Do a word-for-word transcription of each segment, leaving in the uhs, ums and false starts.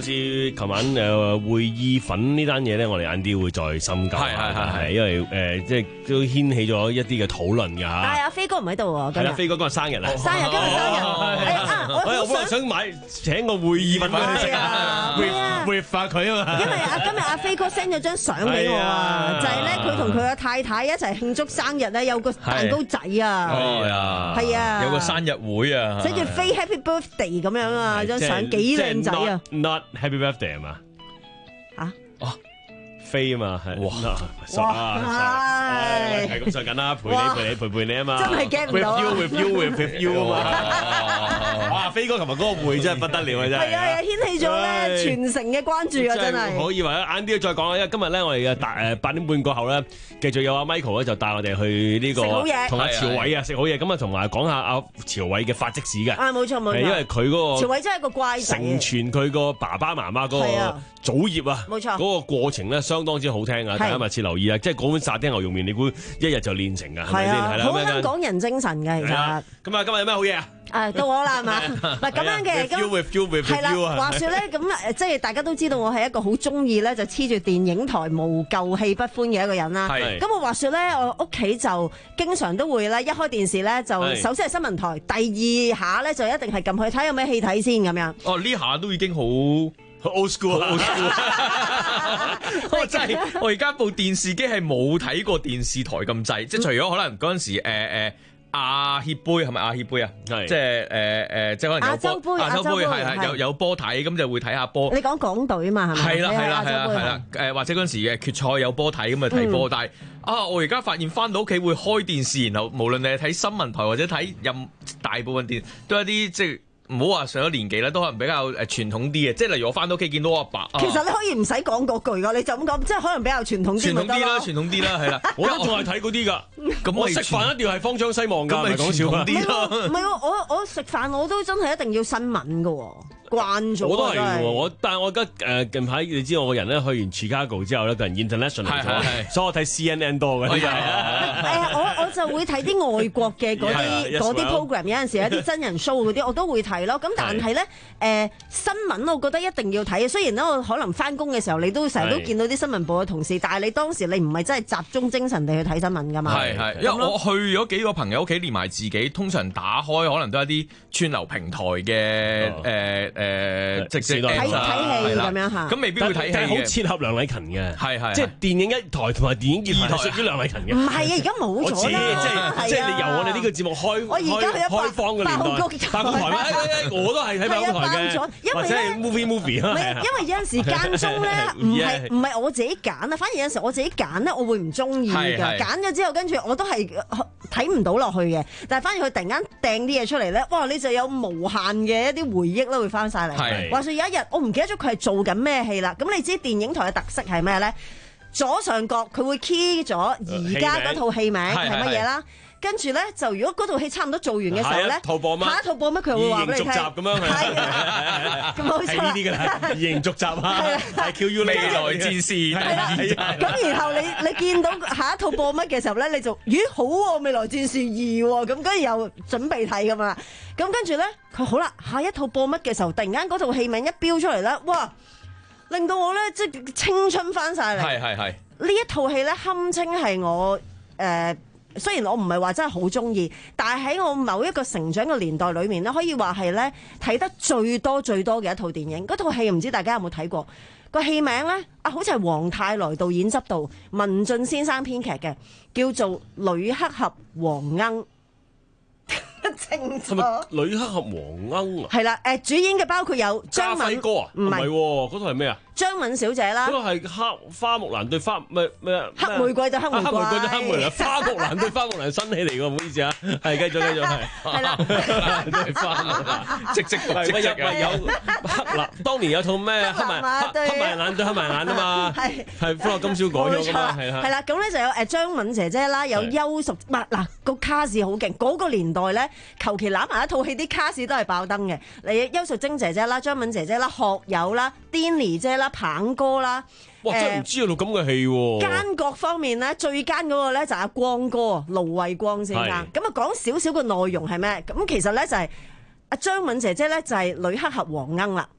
似琴晚誒會意粉呢單嘢咧，我哋晏啲會再深究。 係係係係， 因為誒即係都掀起咗一啲嘅討論㗎嚇。 但係阿飛哥唔喺度喎， 係啦，飛哥今日生日啦， 生日今日生日，啊我我本來想買請個會意粉俾佢食啊 ，with 發佢啊嘛。 因為啊今日阿飛哥 send 咗張相俾我啊，就係咧佢同佢嘅太太一齊慶祝生日咧，有個蛋糕仔啊， 係啊， 係啊， 有個生日會啊， 寫住飛 Happy Birthday 咁樣啊，張相幾靚仔啊 ！Not Happy Birthday 係嘛？ 啊哦，飛啊嘛，係哇， 係係咁上緊啦，陪你陪你陪陪你啊嘛， 真係 get 唔到 ，with you with you with you 啊嘛，哇！飛哥琴日嗰個會真係不得了啊，真係， 係啊，掀起咗咧全城嘅關注啊，真係。 可以話晏啲再講啊，因為今日咧我哋嘅大誒八點半過後咧，繼續有阿 Michael 咧就帶我哋去呢個食好嘢， 同阿朝偉啊食好嘢，咁啊同埋講下阿朝偉嘅發跡史嘅。 啊，冇錯冇錯， 因為佢嗰個朝偉真係一個怪仔， 承傳佢個爸爸媽媽嗰個祖業啊， 冇錯， 嗰個過程咧相當之好聽啊，大家密切留意啊！即係嗰碗沙丁牛肉麵，你估一日就練成㗎，係咪先？係啦， 好香港人精神嘅其實。咁啊， 今日有咩好嘢啊？ 誒到我啦係嘛？唔係咁樣嘅，咁係啦。話説咧，咁誒即係大家都知道我係一個好中意咧，就黐住電影台無舊戲不歡嘅一個人啦。咁我話説咧，我屋企就經常都會咧，一開電視咧就首先係新聞台，第二下咧就一定係撳去睇有咩戲睇先咁樣。 哦，呢下都已經好 old school，old school。 我真係我而家部電視機係冇睇過電視台咁滯，即係除咗可能嗰陣時誒誒。亞協杯係咪亞協杯啊？係即係誒誒，即係可能有波亞洲杯，亞洲杯係係有有波睇，咁就會睇下波。 你講港隊嘛係咪？ 係啦係啦係啦係啦，誒或者嗰陣時嘅決賽有波睇，咁咪睇波。但係啊，我而家發現翻到屋企會開電視，然後無論你係睇新聞台或者睇任大部分電，都係一啲即係。唔好話上咗年紀咧，都可能比較誒傳統啲嘅，即係例如我翻到屋企見到我阿爸， 其實你可以唔使講嗰句噶，你就咁講，即係可能比較傳統啲。 傳統啲啦，傳統啲啦，係啦， 我都仲係睇嗰啲㗎。咁我食飯一定要係方張西望㗎，唔係講笑㗎。 唔係喎，唔係喎，我我食飯我都真係一定要新聞㗎喎。慣咗， 我都係喎，我但係我而家誒近排你知我個人咧去完 Chicago 之後咧，個人 international 咗，所以我睇 C N N 多嘅。誒， 我我就會睇啲外國嘅嗰啲嗰啲 program，有陣時有啲真人 show 嗰啲我都會睇咯。咁但係咧誒新聞，我覺得一定要睇。雖然咧我可能翻工嘅時候，你都成日都見到啲新聞部嘅同事，但係你當時你唔係真係集中精神地去睇新聞㗎嘛。 係係，因為我去咗幾個朋友屋企，連埋自己，通常打開可能都係啲串流平台嘅誒。誒，即係睇睇戲咁樣嚇， 咁未必會睇戲嘅， 好切合梁禮勤嘅， 係係， 即係電影一台同埋電影二台屬於梁禮勤嘅。 唔係啊，而家冇咗啦， 即係即係你由我哋呢個節目開開開放嘅年代，八公台咩？我都係睇八公台嘅，或者係 movie movie 啊。 因為有陣時間中咧，唔係唔係我自己揀啊，反而有陣時我自己揀咧，我會唔中意㗎。揀咗之後，跟住我都係睇唔到落去嘅。但係反而佢突然間掟啲嘢出嚟咧，哇！你就有無限嘅一啲回憶咧，會翻晒嚟。話說有一日，我唔記得咗佢係做緊咩戲啦。咁你知電影台嘅特色係咩咧？左上角佢會 key 咗而家嗰套戲名係乜嘢啦？跟住咧就如果嗰套戲差唔多做完嘅時候咧，下一套播乜佢會話俾你聽。 二型續集咁樣係，係呢啲㗎啦，二型續集啊，係 Q U 未來戰士。 係啦，咁然後你你見到下一套播乜嘅時候咧，你就咦好喎，未來戰士二喎，咁跟住又準備睇㗎嘛。咁跟住咧佢好啦，下一套播乜嘅時候，突然間嗰套戲名一標出嚟咧，哇！令到我咧即係青春翻晒嚟。 係係係。 呢一套戲咧堪稱係我誒。呃雖然我唔係話真係好中意，但係喺我某一個成長嘅年代裏面咧，可以話係咧睇得最多最多嘅一套電影。嗰套戲唔知大家有冇睇過？個戲名咧啊，好似係黃泰來導演執導，文俊先生編劇嘅，叫做《女黑俠黃鶯》。清楚。 女黑俠黃鶯啊？ 係啦，誒主演嘅包括有張敏哥啊？唔係喎，嗰套係咩啊？ 張敏小姐啦， 嗰個係黑花木蘭對花咩咩？ 黑玫瑰對黑玫瑰， 黑玫瑰對黑玫瑰，花木蘭對花木蘭新戲嚟㗎，唔好意思啊，係繼續繼續係。 係啦， 對花木蘭，即即即即有黑嗱，當年有套咩黑埋黑埋眼對黑埋眼啊嘛，係係歡樂今宵改咗㗎嘛，係啦。 係啦，咁咧就有誒張敏姐姐啦，有邱淑，唔係嗱個卡士好勁，嗰個年代咧求其攬埋一套戲啲卡士都係爆燈嘅，你邱淑貞姐姐啦、張敏姐姐啦、學友啦、Denny 姐啦。棒哥啦， 哇！真係唔知有套咁嘅戲喎。 奸角方面咧，最奸嗰個咧就係阿光哥，盧惠光先生。咁啊，講少少嘅內容係咩？咁其實咧就係阿張敏姐姐咧就係女黑俠黃鶯啦。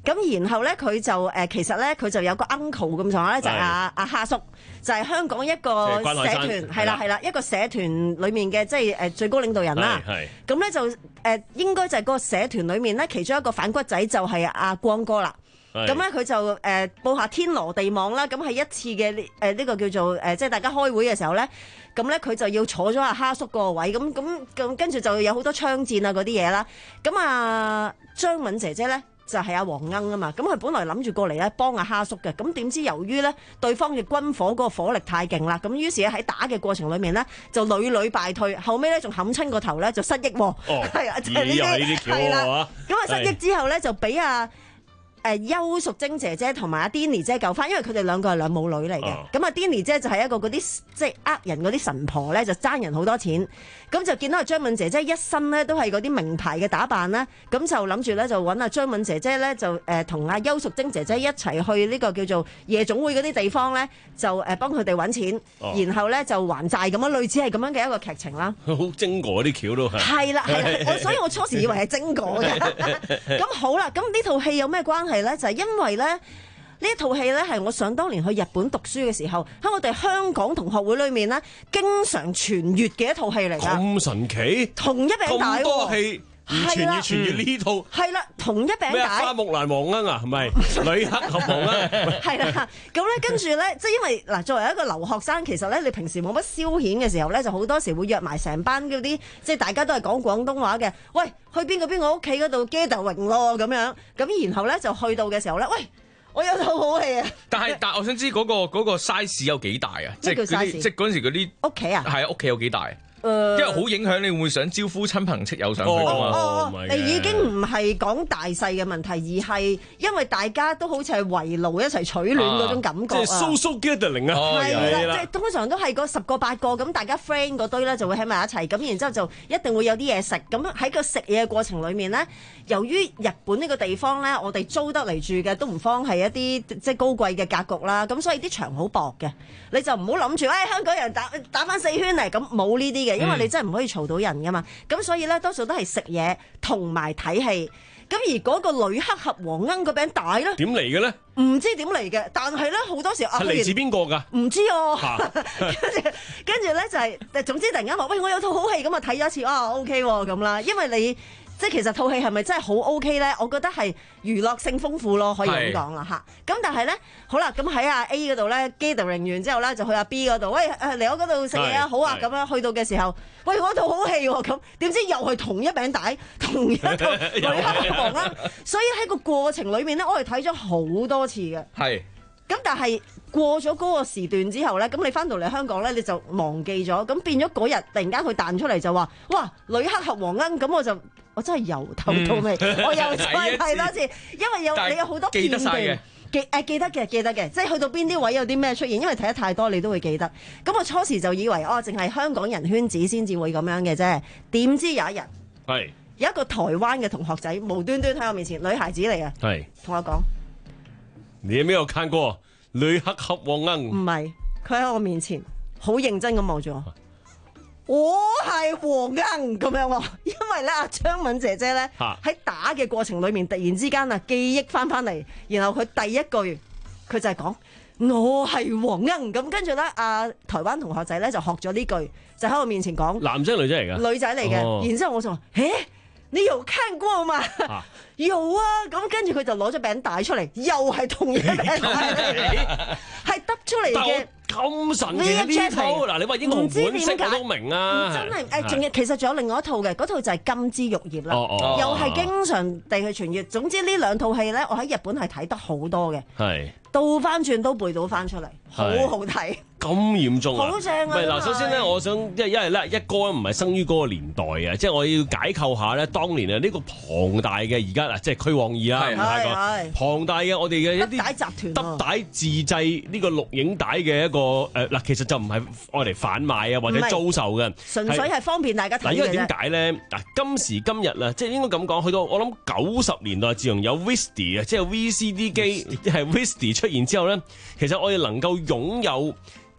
咁然後咧佢就誒其實咧佢就有個 uncle 咁上下咧，就係阿阿蝦叔，就係香港一個社團係啦係啦一個社團裡面嘅即係誒最高領導人啦。咁咧就誒應該就係個社團裡面咧其中一個反骨仔就係阿光哥啦。咁咧佢就誒、呃、報下天羅地網啦，咁係一次嘅呢誒呢個叫做誒、呃、即係大家開會嘅時候咧，咁咧佢就要坐咗阿蝦叔個位，咁咁咁跟住就有好多槍戰啊嗰啲嘢啦。咁啊張敏姐姐咧就係、是、阿黃鶯啊嘛，咁佢本來諗住過嚟咧幫阿蝦叔嘅，咁點知由於咧對方嘅軍火嗰個火力太勁啦，咁於是喺打嘅過程裡面咧就屢屢敗退，後尾咧仲冚親個頭咧就失憶喎。哦，係啊，就係呢啲係啦。咁啊失憶之後咧就俾阿誒邱淑貞姐姐同埋阿 Denny 姐救翻，因為佢哋兩個係兩母女嚟嘅。咁阿 Denny 姐就係一個嗰啲即係呃人嗰啲神婆咧，就爭人好多錢。咁就見到阿張敏姐姐一身咧都係嗰啲名牌嘅打扮啦，咁就諗住咧就揾阿張敏姐姐咧就誒同阿邱淑貞姐姐一齊去呢個叫做夜總會嗰啲地方咧，就誒幫佢哋揾錢，哦、然後咧就還債咁樣，類似係咁樣嘅一個劇情啦。好精過啲橋都係。係啦係啦， 我所以我初時以為係精過嘅。咁好啦，咁呢套戲有咩關係？咧就係因為咧呢一套戲咧係我想當年去日本讀書嘅時候，喺我哋香港同學會裏面咧經常傳閱嘅一套戲嚟㗎。咁神奇，同一餅帶咁多戲唔傳閱傳閱呢套係啦，同一餅帶咩花木蘭黃鶯啊，係咪女黑俠黃鶯？係啦，咁咧跟住咧，即係因為嗱，作為一個留學生，其實咧你平時冇乜消遣嘅時候咧，就好多時會約埋成班嗰啲，即係大家都係講廣東話嘅，喂。去邊個邊個屋企嗰度 gathering 咯咁樣，咁然後咧就去到嘅時候咧，喂，我有套好戲啊！但係但係我想知嗰、嗰個嗰、嗰個 size 有幾大啊？即係嗰啲即係嗰陣時嗰啲屋企啊？係啊，屋企有幾大？因為好影響你會唔會想招呼親朋戚友上去㗎嘛？哦哦哦、已經唔係講大細嘅問題，而係因為大家都好似係圍爐一齊取暖嗰種感覺啊！即係 social gathering 啊！係啦，即係通常都係個十個八個咁，大家 friend 嗰堆咧就會喺埋一齊，咁然之後就一定會有啲嘢食。咁喺個食嘢嘅過程裡面咧，由於日本呢個地方咧，我哋租得嚟住嘅都唔方係一啲即係高貴嘅格局啦，咁所以啲牆好薄嘅，你就唔好諗住誒香港人打打返四圈嚟，咁冇呢啲嘅。因為你真係唔可以嘈到人噶嘛，咁所以咧多數都係食嘢同埋睇戲。咁而嗰個女黑俠黃鶯個餅帶咧，點嚟嘅咧？唔知點嚟嘅，但係咧好多時係嚟自邊個㗎？唔知哦。跟住跟住咧就係、是，總之突然間話喂，我有套好戲咁啊，睇咗一次啊 OK 喎咁啦，因為你。即係其實套戲係咪真係好 OK 咧？我覺得係娛樂性豐富咯，可以咁講啦嚇。咁但係咧，好啦，咁喺阿 A 嗰度咧 gathering 完之後咧，就去阿 B 嗰度，喂誒嚟我嗰度食嘢啊，好啊咁樣去到嘅時候，喂我套好戲喎咁，點知又係同一餅帶，同一套女黑黃鶯，所以喺個過程裏面咧，我哋睇咗好多次嘅。係。咁但係過咗嗰個時段之後咧，咁你翻到嚟香港咧，你就忘記咗，咁變咗嗰日突然間佢彈出嚟就話，哇女黑俠黃鶯，咁我就我真係由頭到尾，嗯、我又再睇多次，因為有你有好多片段記誒、啊、記得嘅記得嘅，即係去到邊啲位有啲咩出現，因為睇得太多你都會記得。咁我初時就以為哦，淨係香港人圈子先至會咁樣嘅啫，點知有一日係有一個台灣嘅同學仔無端端喺我面前，女孩子嚟嘅，係同我講。你有沒有看過女黑俠黃鶯？唔係，佢喺我面前好認真咁望住我。我係黃鶯咁樣喎，因為咧阿張敏姐姐咧喺打嘅過程裏面，突然之間啊記憶翻翻嚟，然後佢第一句佢就係講我係黃鶯，咁跟住咧阿台灣同學仔咧就學咗呢句，就喺我面前講。男仔女仔嚟噶？女仔嚟嘅。哦、然之後我就話，誒，你有看過嘛？啊有啊，咁跟住佢就攞咗餅帶出嚟，又係同一餅帶嚟，係得出嚟嘅。咁神奇呢套嗱，你話英雄本色我都明啊，真係誒，仲有其實仲有另外一套嘅，嗰套就係《金枝玉葉》啦，又係經常地去傳閱。總之呢兩套戲咧，我喺日本係睇得好多嘅，係倒翻轉都背到翻出嚟，好好睇。咁嚴重啊！好正啊！唔係嗱，首先咧，我想因為因為咧，一哥唔係生於嗰個年代啊，即係我要解構下咧，當年啊呢個龐大嘅而家嗱，即係驅往二啦，係係龐大嘅我哋嘅一啲德帶集團，德帶自製呢個錄影帶嘅一個誒嗱，其實就唔係愛嚟販賣啊或者租售嘅，純粹係方便大家睇嘅啫。嗱，因為點解咧？嗱，今時今日啊，即係應該咁講，去到我諗九十年代自從有 Vista 啊，即係 V C D 機，即係 Vista 出現之後咧，其實我哋能夠擁有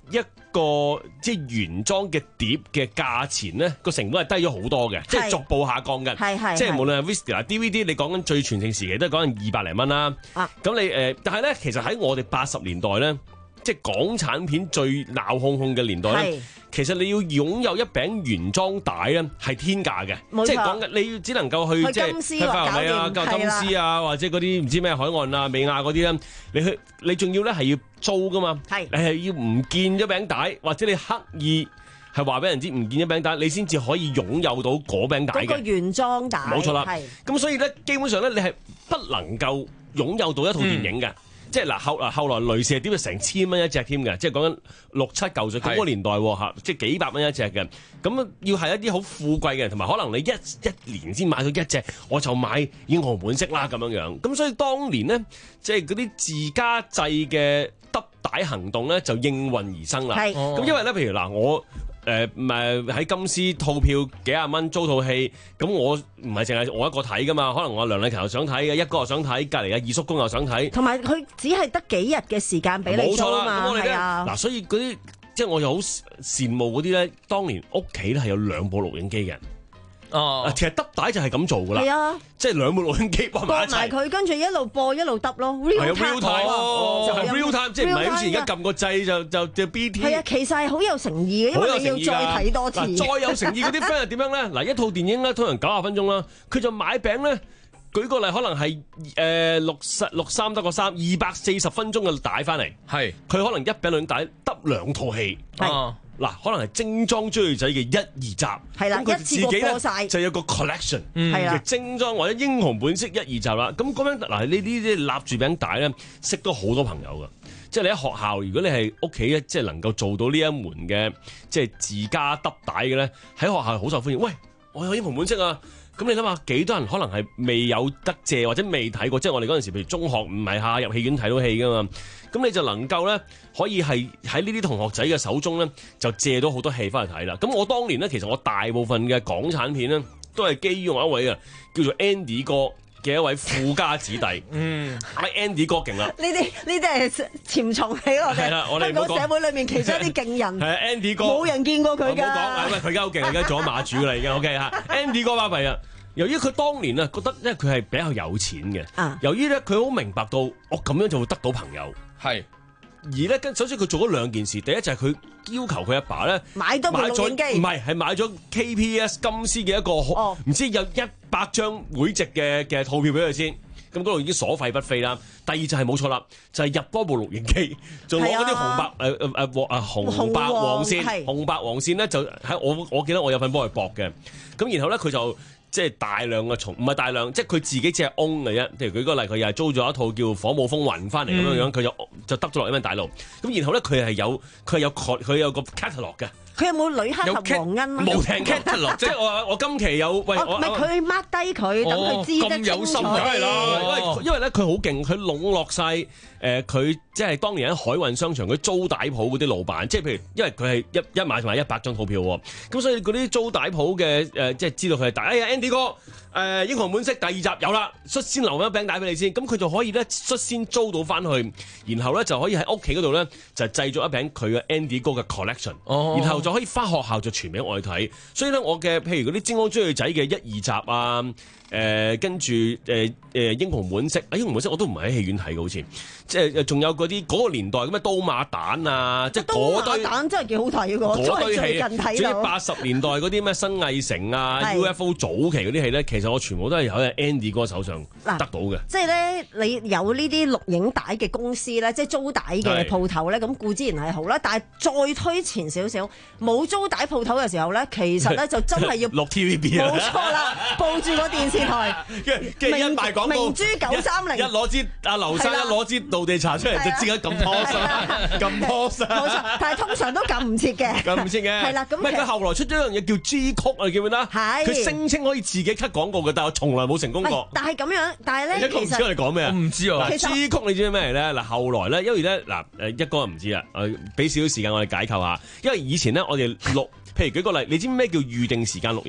一個即係原裝嘅碟嘅價錢咧，個成本係低咗好多嘅，即係逐步下降嘅。係係，即係無論係 Vista D V D， 你講緊最全盛時期都係講緊二百零蚊啦。啊，咁你誒，但係咧，其實喺我哋八十年代咧，即係港產片最鬧哄哄嘅年代咧，其實你要擁有一餅原裝帶咧係天價嘅，即係講緊你要只能夠去即係去花園啊、舊金絲啊，或者嗰啲唔知咩海岸啊、美亞嗰啲咧，你去你仲要咧係要租噶嘛，你係要唔見咗餅帶，或者你刻意係話俾人知唔見咗餅帶，你先至可以擁有到嗰餅帶嘅。嗰個原裝帶，冇錯啦。咁所以咧，基本上咧，你係不能夠擁有到一套電影嘅。嗯即係嗱後嗱後來雷射碟就成千蚊一隻添嘅，即係講緊六七嚿水嗰個年代嚇，即係幾百蚊一隻嘅。咁要係一啲好富貴嘅人，同埋可能你一一年先買到一隻，我就買英雄本色啦咁樣樣。咁所以當年呢，即係嗰啲自家製嘅揼帶行動咧，就應運而生啦。咁、哦、因為咧，譬如嗱我。誒唔係喺金絲套票幾廿蚊租套戲，咁我唔係淨係我一個睇噶嘛，可能我梁禮勤又想睇嘅，一哥又想睇，隔離嘅二叔公又想睇，同埋佢只係得幾日嘅時間俾你租啊嘛，係啊，嗱，所以嗰啲即係我又好羨慕嗰啲咧，當年屋企咧係有兩部錄影機嘅。哦，其實揼帶就係咁做噶啦，係啊，即係兩部錄影機播埋一齊，播埋佢，跟住一路播一路揼咯 ，real time 就係 real time，即係唔係好似而家撳個掣就就就 B T。係啊，其實係好有誠意嘅，因為你要再睇多次。再有誠意嗰啲 friend 係點樣咧？嗱，一套電影咧通常九十分鐘啦，佢就買餅咧。舉個例，可能係誒六十六三得個三，二百四十分鐘嘅帶翻嚟，係佢可能一餅兩帶得兩套戲。嗱，可能係精裝追女仔嘅一二集，係啦，一次過播晒就有個 collection 嘅精裝或者英雄本色一二集啦。咁咁樣嗱，呢啲即係立住餅帶咧，識到好多朋友噶。即係你喺學校，如果你係屋企咧，即係能夠做到呢一門嘅即係自家揼帶嘅咧，喺學校好受歡迎。喂，我有英雄本色啊！咁你諗下，幾多人可能係未有得借或者未睇過？即係我哋嗰陣時，譬如中學唔係下入戲院睇到戲噶嘛，咁你就能夠咧可以係喺呢啲同學仔嘅手中咧，就借到好多戲翻嚟睇啦。咁我當年咧，其實我大部分嘅港產片咧，都係基於我一位啊叫做 Andy 哥嘅一位富家子弟。嗯，阿 Andy 哥勁啦！呢啲呢啲係潛藏喺我哋香港社會裏面其中一啲勁人。係啊 Andy 哥，冇人見過佢㗎。唔好講，因為佢而家好勁，而家做咗馬主啦已經。OK 嚇 ，Andy 哥巴閉啊！由於佢當年啊覺得，因為佢係比較有錢嘅，啊、由於咧佢好明白到我咁樣就會得到朋友，係是而咧跟首先佢做咗兩件事，第一就係佢要求佢阿爸咧買多部錄影機，唔係係買咗 K P S 金絲嘅一個，唔、哦、知有一百張會籍嘅嘅套票俾佢先，咁嗰度已經所費不菲啦。第二就係冇錯啦，就係、是、入多部錄影機，仲攞嗰啲紅白誒誒誒黃啊紅紅白黃線，紅白黃線咧就喺我我記得我有份幫佢駁嘅，咁然後咧佢就。即係大量嘅重，唔係大量，即係佢自己只係 own 嘅啫。譬如舉個例，佢又係租咗一套叫《火舞風雲》翻嚟咁樣樣，佢、嗯、就就得咗落呢蚊大路。咁然後咧，佢係有佢係有佢有個 catalog 嘅。佢有冇旅客及皇恩啊？冇聽 catalog，即係我我今期有喂，唔係佢 mark 低佢，等佢知得清楚。梗係啦，因為咧佢好勁，佢籠絡晒誒佢即係當年喺海運商場嗰啲租帶鋪嗰啲老闆，即係譬如因為佢係一一買就買一百張套票喎，咁所以嗰啲租帶鋪嘅誒即係知道佢係大。哎呀 Andy 哥，誒、呃、英雄本色第二集有啦，率先留咗餅帶俾你先，咁佢就可以咧率先租到翻去，然後咧就可以喺屋企嗰度咧就製作一餅佢嘅 Andy 哥嘅 collection，、哦、然後就可以翻學校就傳俾我哋睇。所以咧我嘅譬如嗰啲精裝追女仔嘅一二集啊，誒、呃、跟住誒誒英雄本色，啊英雄本色我都唔係喺戲院睇嘅，好似即係仲有嗰啲嗰個年代咁嘅刀馬旦啊，即係嗰堆刀馬旦真係幾好睇嘅，嗰堆戲仲有八十年代嗰啲咩新藝城啊是 U F O 早期嗰啲戲咧，其實我全部都係喺 Andy 哥手上得到嘅。即係咧，你有呢啲錄影帶嘅公司咧，即係租帶嘅鋪頭咧，咁固之然係好啦。但係再推前少少，冇租帶鋪頭嘅時候咧，其實咧就真係要落 T V B 冇錯啦，報住個電視台，跟住一賣廣告，明珠九三零，一攞支阿劉生一攞支道地茶出嚟就即刻撳 pause，撳 pause，冇錯。但係通常都撳唔切嘅，撳唔切嘅。係啦，咁佢後來出咗一樣嘢叫 G 曲啊，記唔記得？係。佢聲稱可以自己 cut 廣告嘅，但係我從來冇成功過。但係咁樣，但係咧，其實一個唔知我哋講咩啊？我唔知啊。G 曲你知咩嚟咧？嗱，後來咧，因為咧，嗱，誒一個唔知啊，誒俾少少時間我哋解構下。因為以前咧，我哋錄，譬如舉個例，你知咩叫預定時間錄影㗎？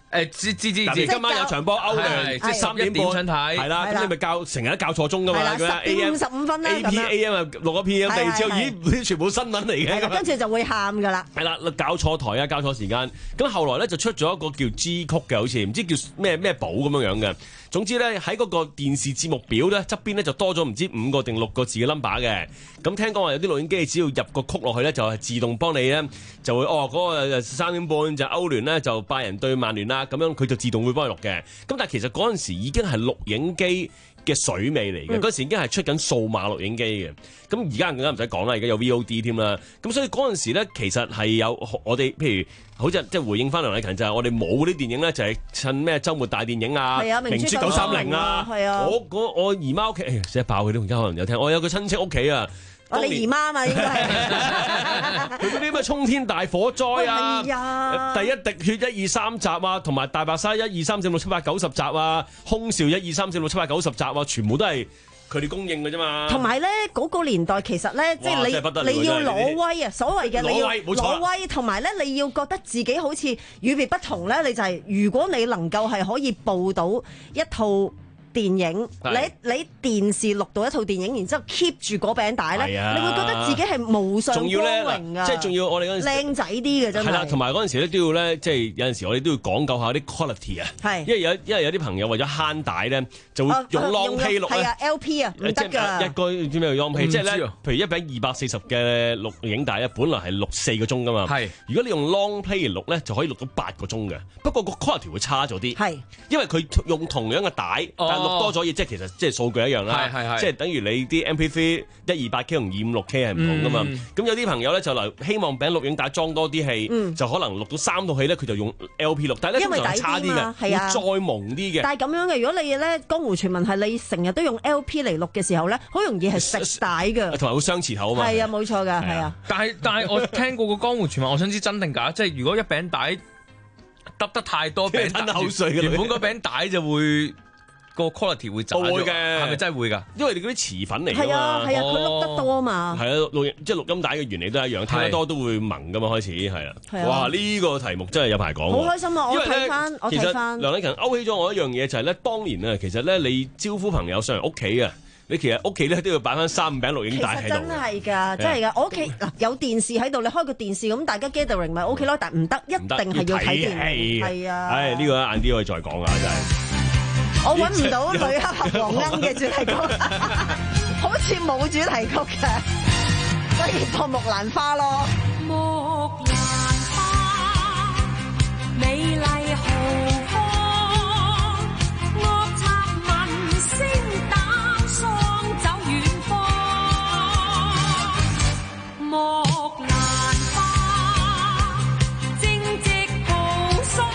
誒知知知知，今晚有場波歐聯，即係三點半睇，係啦，咁你咪教成日都教錯鐘噶嘛， 係啦，十點五十五分啦，咁樣 A P A M 啊錄咗 P M 地之後，咦，呢啲全部新聞嚟嘅， 跟住就會喊噶啦。 係啦，搞錯台啊，搞錯時間，咁後來咧就出咗一個叫 G 曲嘅，好似唔知叫咩咩寶咁樣樣嘅。總之咧喺嗰個電視節目表咧側邊咧就多咗唔知五個定六個字嘅 number 嘅。咁聽講話有啲錄影機只要入個曲落去咧，就係自動幫你咧就會哦嗰個三點半就歐聯咧就拜仁對曼聯啦，咁樣佢就自動會幫你錄嘅。咁但係其實嗰陣時已經係錄影機嘅水尾嚟嘅，嗰、嗯、時已經係出緊數碼錄影機嘅。咁而家更加唔使講啦，而家有 V O D 添啦。咁所以嗰陣時咧，其實係有我哋譬如好似即係回應翻梁禮勤就係、是、我哋冇嗰啲電影咧，就係、是、趁咩週末大電影啊， 啊明珠九三零啊，係啊。 我我我姨媽屋企，哎死爆佢都而家可能有聽。我有個親戚屋企啊。 我哋姨媽啊嘛，應該係佢嗰啲咩沖天大火災啊， 啊第一滴血一二三集啊，同埋大白鯊一二三四六七八九十集啊，空少一二三四六七八九十集啊，全部都係佢哋供應嘅啫嘛。同埋咧嗰個年代其實咧，即係你你要攞威啊，所謂嘅你要攞威，同埋咧你要覺得自己好似與別不同咧，你就係、是、如果你能夠係可以報到一套電影，你你電視錄到一套電影，然之後 keep 住嗰餅帶咧，你會覺得自己係無上光榮啊！ 即係仲要我哋嗰陣時靚仔啲嘅真係。係啦， 同埋嗰陣時咧都要咧，即係有陣時我哋都要講究下啲 quality 啊。係，因為有因為有啲朋友為咗慳帶咧，就會用 long play 錄咧。係啊 ，L P 啊，唔得㗎。一個知咩叫 long play？即係咧，譬如一餅二百四十嘅錄影帶咧，本來係錄四個鐘㗎嘛。係。如果你用 long play 嚟錄咧，就可以錄到八個鐘嘅。不過個 quality 會差咗啲。係。因為佢用同樣嘅帶，但錄多咗嘢，即係其實即係數據一樣啦，係係係即係等於你啲 M P three 一二八 K 同二五六 K 係唔同噶嘛。咁、嗯、有啲朋友咧就嚟希望餅錄影帶裝多啲戲，嗯、就可能錄到三套戲咧，佢就用 L P 錄，但係咧通常係差啲嘅，會再蒙啲嘅。但係咁樣嘅，如果你咧江湖傳聞係你成日都用 L P 嚟錄嘅時候咧，好容易係食帶㗎，同埋會傷磁頭啊嘛。係啊，冇錯㗎，係啊。 但係但係我聽過個江湖傳聞，我想知真定假？即係如果一餅帶揼得太多餅帶，口水原本嗰餅帶就會。個 quality 會渣咗，會嘅，係咪真係會㗎？因為你嗰啲磁粉嚟㗎嘛，係啊係啊，佢錄得多啊嘛。係啊，錄即係錄音帶嘅原理都係一樣，聽得多都會萌㗎嘛。開始係啊，哇！呢個題目真係有排講。好開心啊！我睇翻，我睇翻。梁禮勤勾起咗我一樣嘢，就係咧，當年啊，其實咧，你招呼朋友上嚟屋企啊，你其實屋企咧都要擺翻三五餅錄影帶喺度。真係㗎，真係㗎。我屋企嗱有電視喺度，你開個電視咁，大家 gathering 咪 OK 咯。但係唔得，一定係要睇電視。係啊。唉，呢個晏啲可以再講啊，真係。我揾唔到女黑俠黃恩嘅主題曲，好似冇主題曲嘅，所以播木蘭花咯。木蘭花，美麗豪放，惡賊聞聲膽喪走遠方。木蘭花，正直豪爽，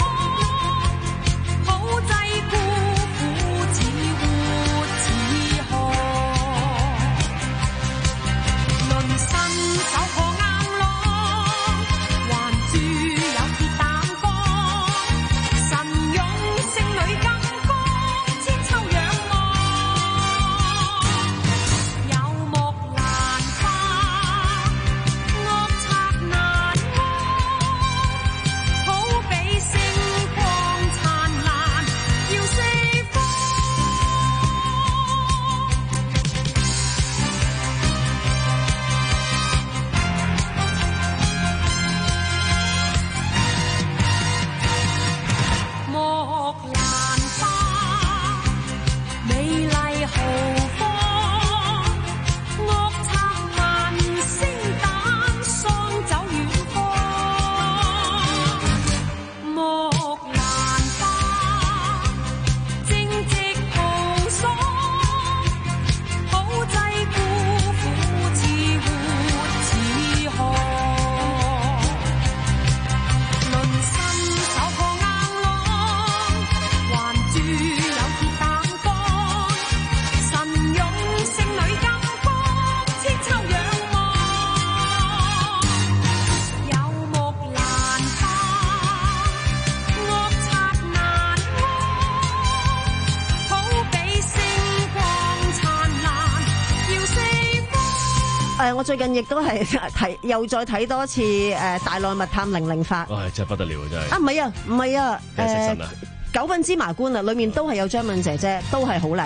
好濟故。 我最近亦都係睇又再睇多次誒、呃《大內密探零零發》。 唉，真係不得了，真係。 啊，唔係啊，唔係啊， 誒、呃， 九品芝麻官啊，裏面都係有張敏姐姐，都係好靚。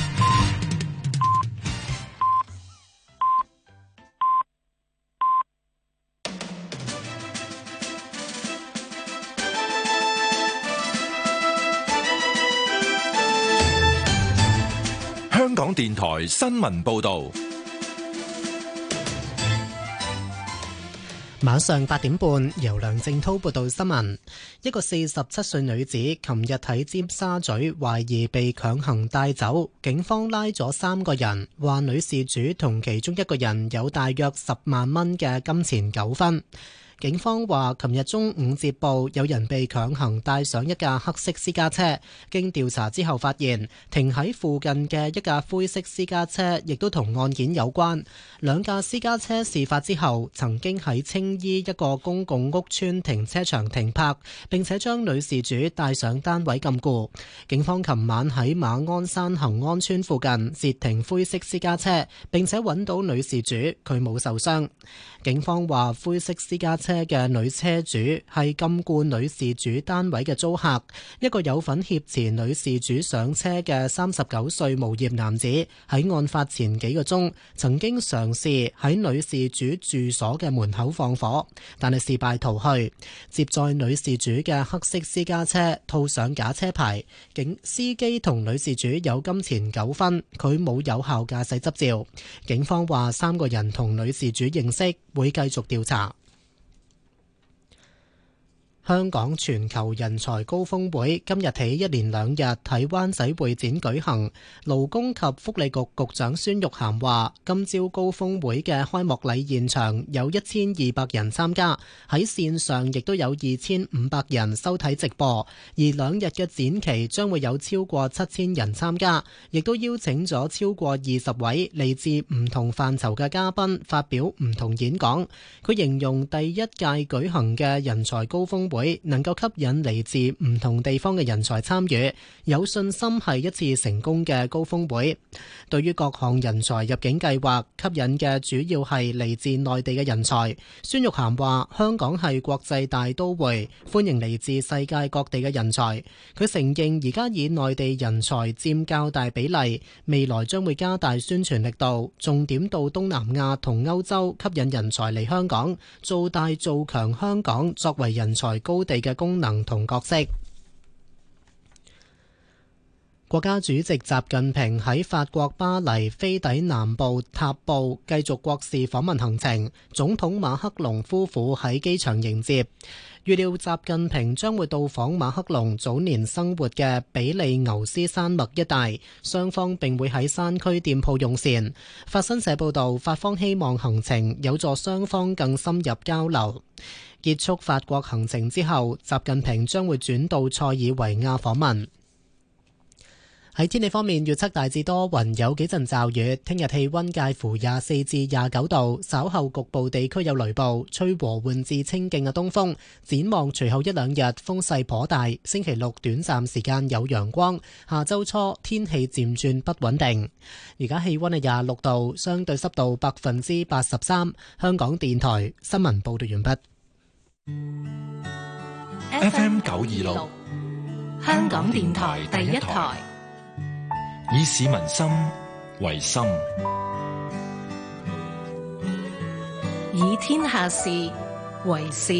香港電台新聞報道， 晚上八點半，由梁正滔報道新聞。一個四十七歲女子琴日喺尖沙咀懷疑被強行帶走，警方拉咗三個人，話女事主同其中一個人有大約十萬蚊嘅金錢糾紛。警方話，琴日中午接報有人被強行帶上一架黑色私家車，經調查之後發現停喺附近嘅一架灰色私家車亦都同案件有關。兩架私家車事發之後曾經喺青衣一個公共屋邨停車場停泊，並且將女事主帶上單位禁錮。警方琴晚喺馬鞍山恒安邨附近截停灰色私家車，並且揾到女事主，佢冇受傷。警方話，灰色私家車嘅女車主係禁錮女事主單位嘅租客。一個有份挾持女事主上車嘅三十九歲無業男子喺案發前幾個鐘曾經嘗試喺女事主住所嘅門口放火，但係事敗逃去。接載女事主嘅黑色私家車套上假車牌，警司機同女事主有金錢糾紛，佢冇有效駕駛執照。警方話，三個人同女事主認識，會繼續調查。香港全球人才高峰會今日起一連兩日喺灣仔會展舉行。勞工及福利局局長孫玉菡話，今朝高峰會嘅開幕禮現場有一千二百人參加，喺線上亦都有二千五百人收睇直播，而兩日嘅展期將會有超過七千人參加，亦都邀請咗超過二十位嚟自唔同範疇嘅嘉賓發表唔同演講。佢形容第一屆舉行嘅人才高峰會能夠吸引嚟自唔同地方嘅人才參與，有信心係一次成功嘅高峰會。對於各項人才入境計劃，吸引嘅主要係嚟自內地嘅人才。孫玉菡話，香港係國際大都會，歡迎嚟自世界各地嘅人才。佢承認而家以內地人才佔較大比例，未來將會加大宣傳力度，重點到東南亞同歐洲吸引人才嚟香港，做大做強香港作為人才高地嘅功能同角色。國家主席習近平喺法國巴黎飛抵南部塔布，繼續國事訪問行程。總統馬克龍夫婦喺機場迎接。預料習近平將會到訪馬克龍早年生活嘅比利牛斯山脈一帶，雙方並會喺山區店鋪用膳。法新社報道，法方希望行程有助雙方更深入交流。結束法國行程之後，習近平將會轉到塞爾維亞訪問。喺天氣方面，預測大致多雲，有幾陣驟雨。聽日氣溫介乎廿四至廿九度，稍後局部地區有雷暴，吹和緩至清勁嘅東風。展望隨後一兩日風勢頗大，星期六短暫時間有陽光，下周初天氣漸轉不穩定。而家氣溫係廿六度，相對濕度百分之八十三。香港電台新聞報道完畢。 F M 九二六， 香港電台第一台， 以市民心為心， 以天下事為事。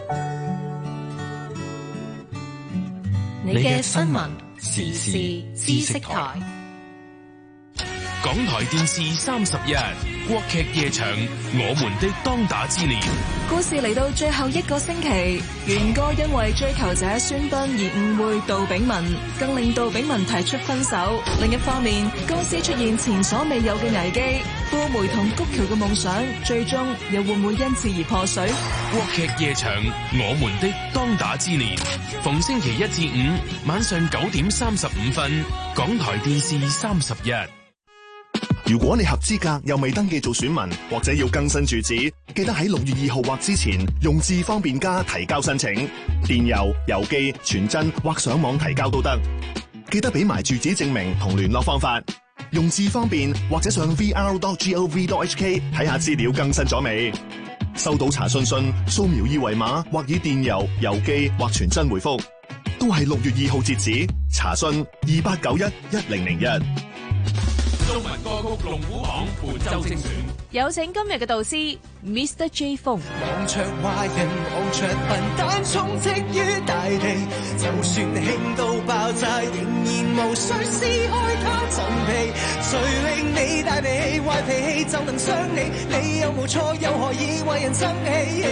你嘅新聞時事知識台。 港台電視三十一國劇夜場，我們的當打之年。 故事嚟到最後一個星期，元哥因為追求者孫斌而誤會杜炳文，更令杜炳文提出分手。另一方面，公司出現前所未有嘅危機，富梅同谷橋嘅夢想，最終又會唔會因此而破碎？ 國劇夜場，我們的當打之年，逢星期一至五晚上九點三十五分，港台電視三十一。 如果你合資格又未登記做選民，或者要更新住址，記得喺六月二號或之前用智方便加提交申請，電郵、郵寄、傳真或上網提交都得。記得俾埋住址證明同聯絡方法。 用智方便或者上 v r dot gov dot h k 睇下資料更新咗未？收到查詢信，掃描二維碼或以電郵、郵寄或傳真回覆，都係六月二號截止。查詢二八九一一零零一。 中文歌曲龍虎榜本周精選， 有請今日嘅導師 Mister J 風。 望着壞人，望着笨蛋，充斥於大地。就算興到爆炸，仍然無需撕開他陣皮。誰令你大脾氣、壞脾氣就能傷你？你有無錯？又何以為人生氣？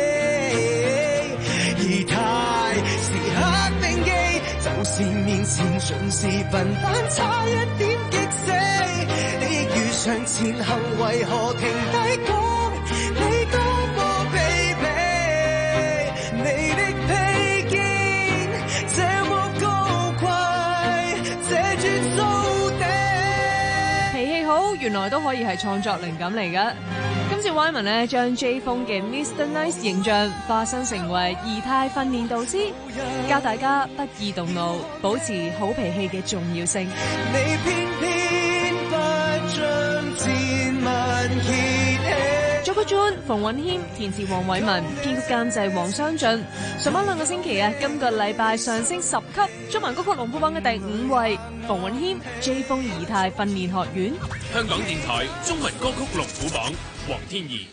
而太時刻銘記，就是面前盡是笨蛋，差一點激死。你亦遇上前行，為何停低講？你多麼卑鄙，你的披肩這麼高貴，這轉數地。 脾氣好，原來都可以係創作靈感嚟㗎。今次 Wyman 呢將 J 風嘅 Mister Nice 形象化身成為儀態訓練導師，教大家不易動怒，保持好脾氣嘅重要性。 你偏偏不將戰文揭起。 作曲 June 馮允謙，填詞黃偉文，編曲監製黃雙進。上晚兩個星期啊，今個禮拜上升十級，中文歌曲龍虎榜嘅第五位，馮允謙 J 風儀態訓練學院。 香港電台中文歌曲龍虎榜，黃天怡。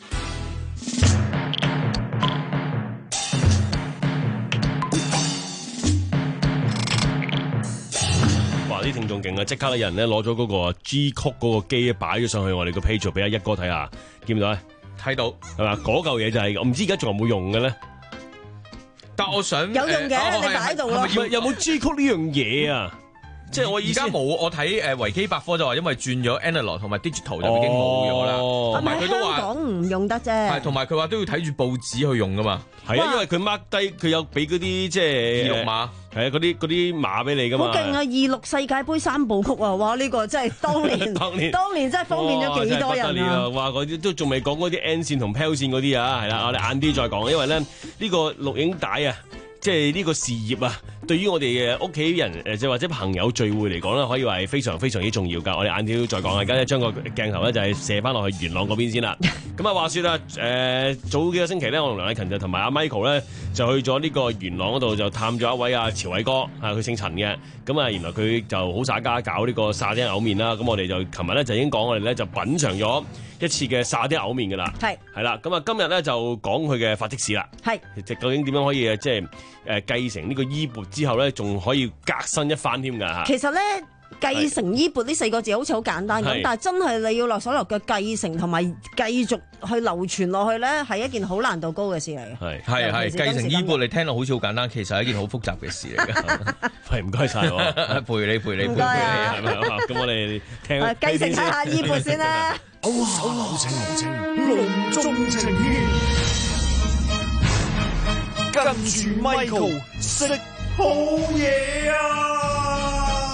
哇！啲聽眾勁啊，即刻有人咧攞咗嗰個 G 曲嗰個機擺咗上去我哋個 page 俾阿一哥睇下，見唔到啊？ 睇到係嘛？嗰嚿嘢就係、是、我唔知而家仲有冇用嘅咧。 但我想有用嘅，呃、你擺喺度咯。 有冇 G 曲呢樣嘢啊？即係我而家冇，我睇誒維基百科就話，因為轉咗 analog 同埋 digital 就已經冇咗啦。同埋佢都話香港唔用得啫。 係，同埋佢話都要睇住報紙去用噶嘛。 係啊，因為佢 mark 低，佢有俾嗰啲即係二六碼， 係啊，嗰啲嗰啲碼俾你噶嘛。 好勁啊！二六世界盃三部曲啊！哇，呢、這個真係當年當年當年真係方便咗幾多人啊！ 哇，嗰啲都仲未講嗰啲 N 線同 P L 線嗰啲啊，係啦，我哋晏啲再講，因為咧呢、這個錄影帶啊。即係呢個事業啊，對於我哋嘅屋企人誒，即係或者朋友聚會嚟講咧，可以話係非常非常之重要㗎。我哋晏啲再講啊，而家咧將個鏡頭咧就係射翻落去元朗嗰邊先啦。咁啊話説啦，誒、呃、早幾個星期咧，我同梁禮勤就同埋阿 Michael 咧就去咗呢個元朗嗰度就探咗一位阿朝偉哥，啊佢姓陳嘅。咁啊原來佢就好耍家搞呢個沙爹牛麵啦。咁我哋就琴日咧就已經講我哋咧就品嚐咗一次嘅沙爹牛麵㗎啦。係係啦，咁啊今日咧就講佢嘅發跡史啦。係，究竟點樣可以即係誒繼承呢個衣缽之後咧，仲可以革新一番添㗎嚇。 其實咧，繼承衣缽呢四個字好似好簡單咁，但係真係你要落手落腳繼承同埋繼續去流傳落去咧，係一件好難度高嘅事嚟嘅。 係係係，繼承衣缽你聽落好似好簡單，其實係一件好複雜嘅事嚟嘅。 係唔該晒喎，陪你陪你陪你係咪啊？咁我哋聽繼承睇下衣缽先啦。 手流情情，隆重呈獻，跟住 Michael 食好嘢啊！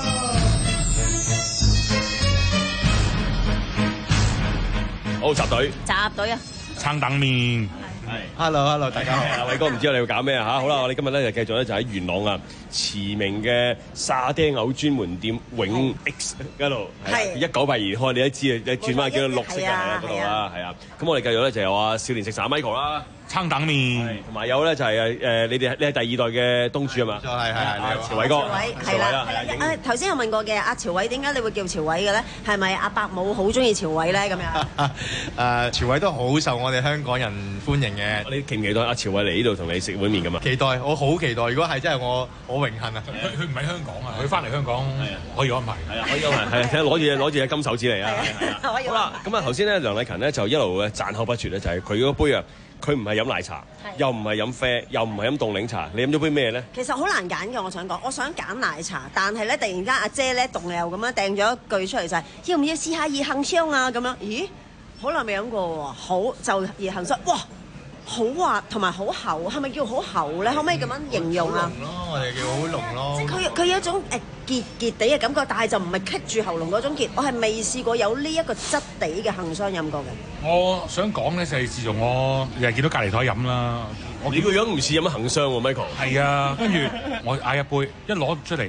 好，集隊， 集隊啊！ 撐等面。Hello Hello， 大家好。 阿偉哥，唔知你會搞咩啊？嚇，好啦，我哋今日咧就繼續咧就喺元朗啊馳名嘅沙爹牛專門店永 X 嗰度，係一九八二年開，你都知啊，你轉翻叫做綠色嘅係啊嗰度啦，係啊。咁我哋繼續咧就有阿少年食神 Michael 啦。 撐等面， 同埋有咧就係誒誒，你哋你係第二代嘅東主啊嘛？ 係係係， 朝偉哥， 係啦，誒頭先有問過嘅，阿朝偉點解你會叫朝偉嘅咧？係咪阿伯母好中意朝偉咧？咁樣誒，朝偉都好受我哋香港人歡迎嘅。 你期唔期待阿朝偉嚟呢度同你食碗麵咁啊？ 期待，我好期待。如果係真係我，我榮幸啊！ 佢佢唔喺香港啊，佢翻嚟香港可以安排， 係啊，可以安排，係啊，睇下攞住攞住隻金手指嚟啊！好啦，咁啊頭先咧梁禮勤咧就一路嘅讚口不絕咧，就係佢嗰杯啊。佢唔係飲奶茶，又唔係飲啡，又唔係飲凍檸茶，你飲咗杯咩咧？ 其實好難揀嘅，我想講，我想揀奶茶，但係咧突然間阿姐咧動又咁樣掟咗一句出嚟就係、是、要唔要試下熱杏霜啊？咁樣，咦，好耐未飲過喎，好就熱杏霜，哇！好滑同埋好厚，係咪叫好厚咧？可唔可以咁樣形容啊？ 濃咯，我哋叫好濃咯。 即係佢佢有一種誒結結地嘅感覺，但係就唔係棘住喉嚨嗰種結。我係未試過有呢一個質地嘅杏霜飲過嘅。 我想講咧就係自從我日日見到隔離台飲啦，我你個樣唔似飲乜杏霜喎 ，Michael。 係啊，跟住我嗌一杯，一攞出嚟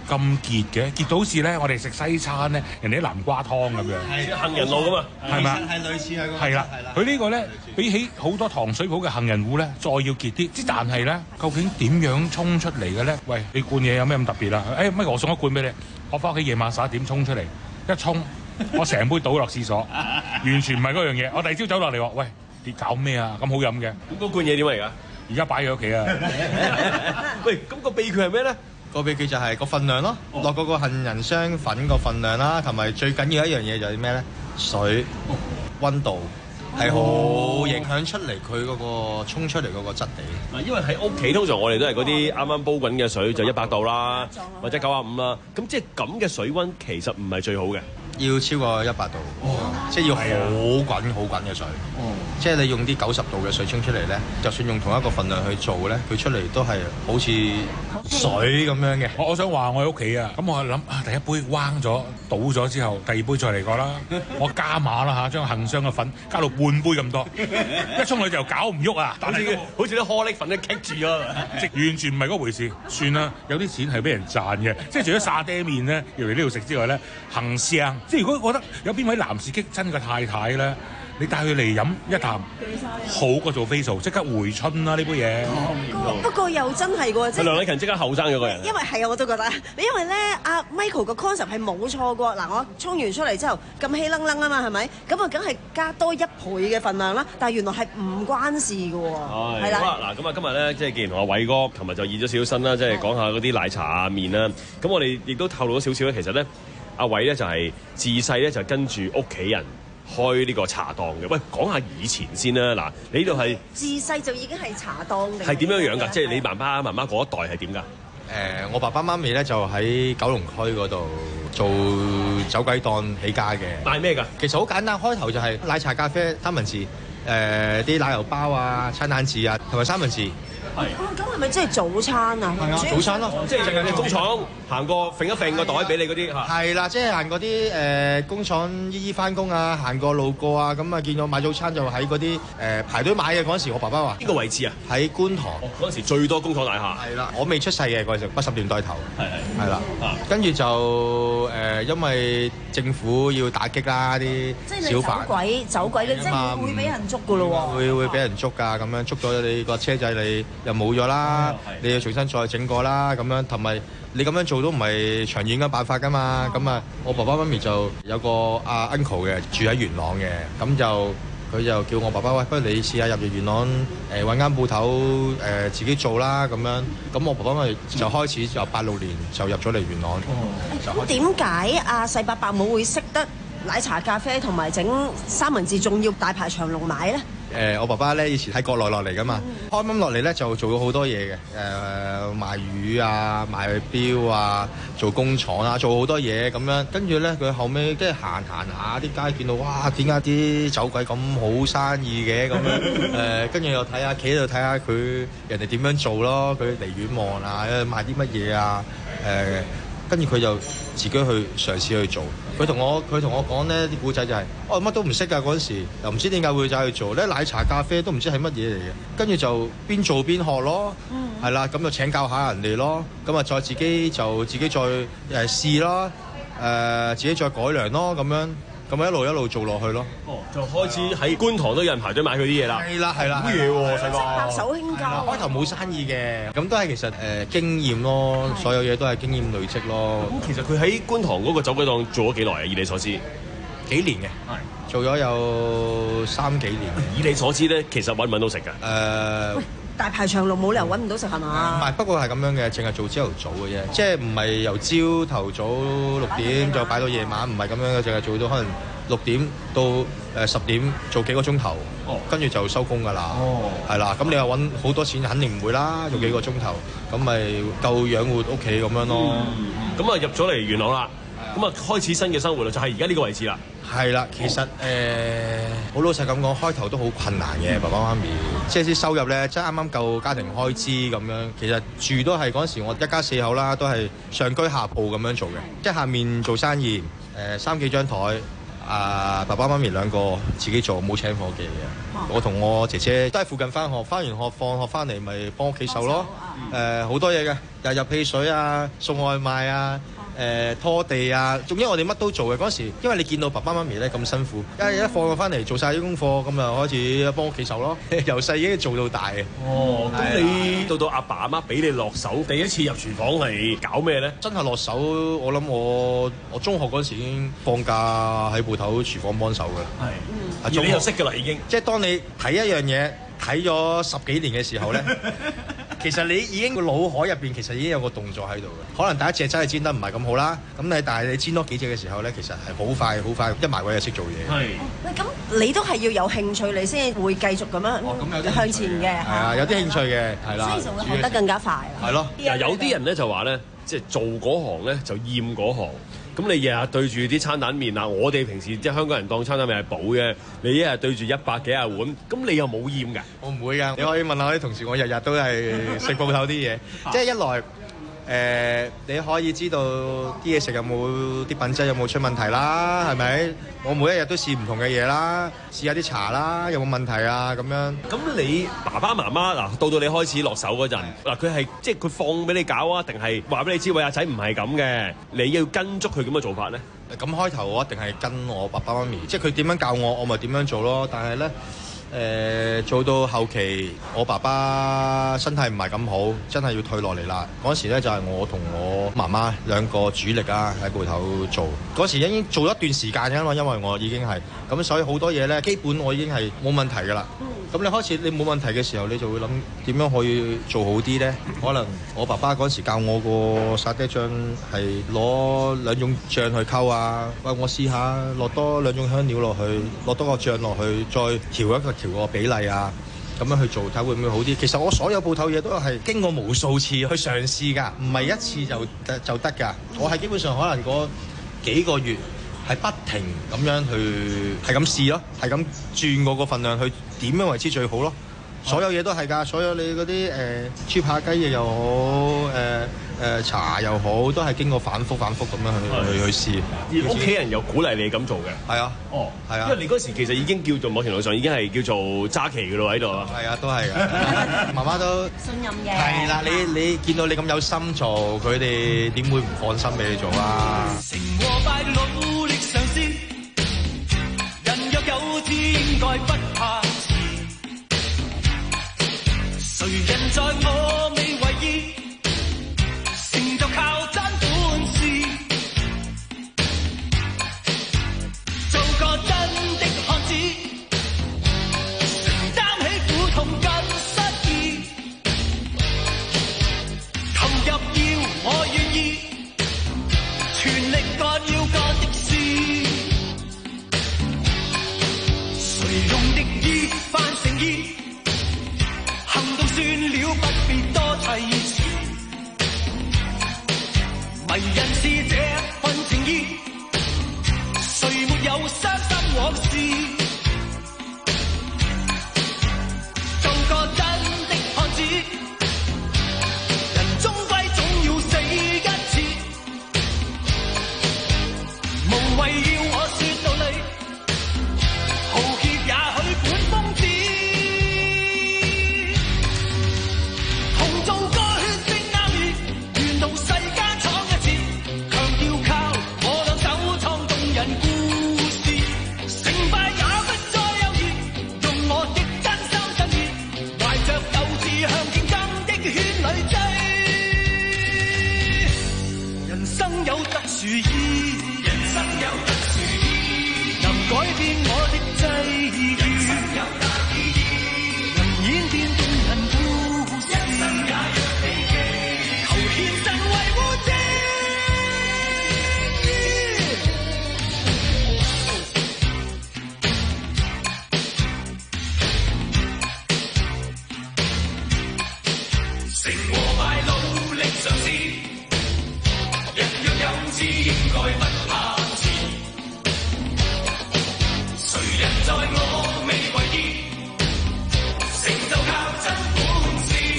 咁結嘅，結到好似咧我哋食西餐咧，人哋啲南瓜湯咁樣， 係杏仁露㗎嘛， 係咪？ 係類似係個。 係啦，佢呢個咧比起好多糖水鋪嘅杏仁糊咧，再要結啲。之但係咧，究竟點樣沖出嚟嘅咧？喂，你罐嘢有咩咁特別啊？誒，乜我送一罐俾你，我翻屋企夜晚十一點沖出嚟，一沖我成杯倒落廁所，完全唔係嗰樣嘢。我第二朝走落嚟話，喂，你搞咩啊？咁好飲嘅。 咁嗰罐嘢點嚟㗎？ 而家擺喺屋企啊！ 喂，咁個秘訣係咩咧？ 個秘訣就係個份量咯，落嗰個杏仁霜粉個份量啦，同埋最緊要一樣嘢就係咩咧？水溫度係好影響出嚟佢嗰個沖出嚟嗰個質地。 嗱，因為喺屋企通常我哋都係嗰啲啱啱煲滾嘅水就一百度啦，或者九十五啦，咁即係咁嘅水溫其實唔係最好嘅。 要超過一百度，哦、即係要好滾好滾嘅水。哦、即係你用啲九十度嘅水沖出嚟咧，就算用同一個份量去做咧，佢出嚟都係好似水咁樣嘅。 我我想話我喺屋企啊，咁我諗啊，第一杯彎咗倒咗之後，第二杯再嚟過啦。我加碼啦嚇，將杏霜嘅粉加到半杯咁多，一沖佢就搞唔喐啊！但係好似啲顆粒粉都棘住咗， 即完全唔係嗰回事。算啦，有啲錢係俾人賺嘅，即係除咗沙爹麵咧要嚟呢度食之外咧，杏霜。即係如果覺得有邊位男士激親個太太咧，你帶佢嚟飲一啖，好過做 facial，即刻回春啦呢杯嘢。 不過又真係喎，即係梁禮勤即刻後生咗個人。 因為係啊，我都覺得，因為咧阿 Michael 個 concept 係冇錯嘅。嗱，我沖完出嚟之後咁稀楞楞啊嘛，係咪？咁啊，梗係加多一倍嘅份量啦。但係原來係唔關事嘅喎。係啦。好啦， 嗱咁啊，今日咧即係既然同阿偉哥琴日就熱咗少少身啦，即係講下嗰啲奶茶啊麵啦。咁我哋亦都透露咗少少咧，其實咧。阿偉咧就係自細咧就跟住屋企人開呢個茶檔嘅。喂，講下以前先啦。嗱，你呢度係自細就已經係茶檔定係點樣樣㗎？即係你爸爸媽媽嗰一代係點㗎？誒、 呃，我爸爸媽咪咧就喺九龍區嗰度做走鬼檔起家嘅。 賣咩㗎？ 其實好簡單，開頭就係奶茶、咖啡、三文治，誒、呃、啲奶油包啊、餐蛋治啊，同埋三文治。 係，咁係咪即係早餐啊？ 係啊，早餐咯， 即係淨係你工廠行過揈一揈個袋俾你嗰啲嚇。 係啦，即係行嗰啲誒工廠姨姨翻工啊，行過路過啊，咁啊見到買早餐就喺嗰啲誒排隊買嘅嗰陣時，我爸爸話邊個位置啊？ 喺觀塘。 嗰陣、哦、時最多工廠大廈。係啦， 我未出世嘅嗰陣時，八十年代頭。係係。係啦。跟住就誒、呃，因為政府要打擊啦啲小販。 走鬼走鬼，你即係會俾人捉㗎咯喎。 會會俾人捉㗎，咁樣捉咗你個車仔你。又冇咗啦，你要重新再整過啦，咁樣同埋你咁樣做都唔係長遠嘅辦法㗎嘛。咁啊，我爸爸媽咪就有個阿 uncle 嘅住喺元朗嘅，咁就佢就叫我爸爸，喂，不如你試下入嚟元朗誒揾間鋪頭誒自己做啦，咁樣。咁我爸爸咪就開始由八六年就入咗嚟元朗。 咁點解阿細伯伯母會識得奶茶、咖啡同埋整三文治，仲要大排長龍買咧？ 誒、呃，我爸爸咧以前喺國內落嚟噶嘛，嗯、開啱落嚟咧就做咗好多嘢嘅，誒、呃、賣魚啊、賣錶啊、做工廠啊，做好多嘢咁樣。跟住咧佢後尾跟住行行下啲街，見到哇，點解啲走鬼咁好生意嘅咁樣？誒，跟住又睇下企喺度睇下佢人哋點樣做咯，佢離遠望啊，賣啲乜嘢啊，誒、呃。跟住佢就自己去嘗試去做。佢同我佢同我講呢啲古仔就係、是，我、哦、乜都唔識㗎嗰陣時，又唔知點解會走去做咧奶茶咖啡都唔知係乜嘢嚟嘅。跟住就邊做邊學咯，係啦、嗯，咁就請教下人哋咯。咁啊再自己就自己再誒試咯，誒、呃、自己再改良咯，咁樣咁一路一路做落去咯。 哦，就開始喺觀塘都有人排隊買佢啲嘢啦。 係啦係啦， 好嘢喎，細個。 白手興家。 開頭冇生意嘅，咁都係其實誒、呃、經驗咯，所有嘢都係經驗累積咯。 咁其實佢喺觀塘嗰個走鬼檔做咗幾耐啊？以你所知，幾年嘅，係做咗有三幾年。 以你所知咧，其實揾唔揾到食㗎？誒、 呃。 大排長龍冇理由揾唔到食係嘛？ 唔係，不過係咁樣嘅，淨係做朝頭早嘅啫，即係唔係由朝頭早六點就擺到夜晚，唔係咁樣嘅，淨係做到可能六點到誒十點做幾個鐘頭，跟住就收工㗎啦。係啦，咁你又揾好多錢，肯定唔會啦，做幾個鐘頭，咁咪夠養活屋企咁樣咯。 咁啊入咗嚟元朗啦，咁啊開始新嘅生活啦，就係而家呢個位置啦。 係啦，其實誒好、呃、老實咁講，開頭都好困難嘅，爸爸媽咪，即係啲收入咧，即係啱啱夠家庭開支咁樣。其實住都係嗰陣時，我一家四口啦，都係上居下鋪咁樣做嘅，即係下面做生意，誒、呃、三幾張台， 啊爸爸媽咪兩個自己做，冇請伙計嘅。啊、我同我姐姐都喺附近翻學，翻完學放學翻嚟咪幫屋企手咯。誒好、呃、多嘢嘅，日入汽水啊，送外賣啊。誒、呃、拖地啊，總之我哋乜都做嘅嗰時，因為你見到爸爸媽咪咧咁辛苦，一一放學翻嚟做晒啲功課，咁就開始幫屋企手咯。由細已經做到大嘅。 哦，咁你到到阿爸阿媽俾你落手，第一次入廚房係搞咩咧？ 真係落手，我諗我我中學嗰時已經放假喺鋪頭廚房幫手㗎啦。係， 而你又識㗎啦已經。 即係當你睇一樣嘢睇咗十幾年嘅時候咧。其實你已經個腦海入邊其實已經有個動作喺度嘅，可能第一隻真係煎得唔係咁好啦，咁你但係你煎多幾隻嘅時候咧，其實係好快好快一埋位就識做嘢。係。喂， 咁你都係要有興趣你先會繼續咁樣向前嘅。係啊，有啲興趣嘅，係啦。 所以就會學得更加快。 係咯。 有啲人咧就話咧，即係做嗰行咧就厭嗰行。咁你日日對住啲餐蛋麵啊，我哋平時即係香港人當餐蛋麵係補嘅，你一日對住一百幾廿碗，咁你又冇厭㗎？ 我唔會㗎，你可以問下我啲同事，我日日都係食鋪頭啲嘢，即係一來。誒、呃，你可以知道啲嘢食有冇啲品質有冇出問題啦，係咪？我每一日都試唔同嘅嘢啦，試下啲茶啦，有冇問題啊咁樣。 咁你爸爸媽媽嗱，到到你開始落手嗰陣，嗱佢係即係佢放俾你搞啊，定係話俾你知喂阿仔唔係咁嘅，你要跟足佢咁嘅做法咧？ 咁開頭我一定係跟我爸爸媽咪，即係佢點樣教我，我咪點樣做咯。但係咧。誒、呃、做到後期，我爸爸身體唔係咁好，真係要退落嚟啦。嗰時咧就係、是、我同我媽媽兩個主力啊喺鋪頭做。嗰時已經做咗一段時間嘅嘛，因為我已經係咁，所以好多嘢咧基本我已經係冇問題㗎啦。咁你開始你冇問題嘅時候，你就會諗點樣可以做好啲咧？可能我爸爸嗰時教我個沙爹醬係攞兩種醬去溝啊，喂我試下落多兩種香料落去，落多個醬落去，再調一個調個比例啊，咁樣去做睇會唔會好啲？其實我所有鋪頭嘢都係經過無數次去嘗試㗎，唔係一次就就得㗎。我係基本上可能嗰幾個月。係不停咁樣去係咁試咯，係咁轉嗰個份量去點樣為之最好咯。所有嘢都係㗎，所有你嗰啲誒豬扒雞翼又好，誒、呃、誒、呃、茶又好，都係經過反覆反覆咁樣去去去試。 而屋企人又鼓勵你咁做嘅。係啊，哦，係啊，因為你嗰時其實已經叫做某程度上已經係叫做揸旗㗎咯喺度。 係啊，都係㗎。媽媽都信任嘅。 係啦，你你見到你咁有心做，佢哋點會唔放心俾你做啊？成和敗努力嘗試，人若有志應該不怕。誰人在我未為意，成就靠真本事，做個真的漢子，承擔起苦痛跟失意，投入要我願意，全力幹要幹的事，誰用敵意扮誠意，行動算了，不必多提詞。迷人是這份情意，誰沒有傷心往事？做個真的漢子，人終歸總要死一次。無謂要我說道理，豪傑也許本瘋子。有特殊意，人生有特殊意，能改變我的際遇，人生有大意義，能演變動人故事，一生也若奇蹟，求獻身維護正義，成和敗努力嘗試。應該不怕遲，誰人在我未為意，成就靠真本事，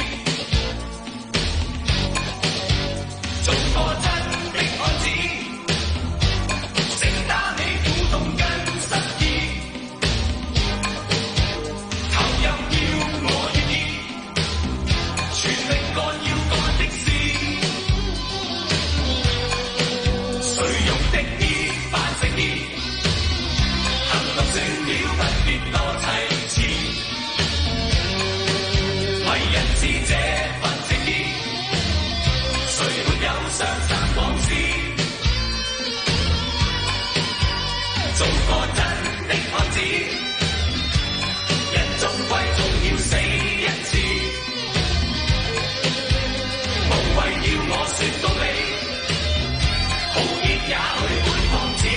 做個真的漢子，承擔起苦痛跟是這份情意，誰沒有傷心往事？做個真的漢子，人終歸總要死一次，無謂要我說道理，好結也許會放肆。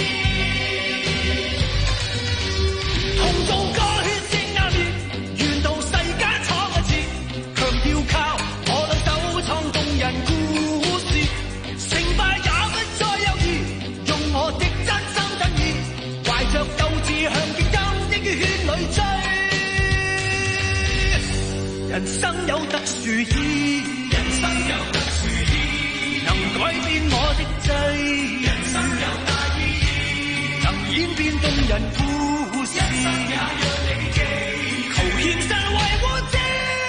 同做個血腥壓裂，願到世間闖一次，強要靠我兩手創動人故事，成敗也不再猶豫，用我的真心真意，懷着鬥志向競爭的圈裏追。人生有特殊意，人生有特殊意，能改變我的際遇，人生有大意義，能演變動人故事，一生也讓你記，求現實維護正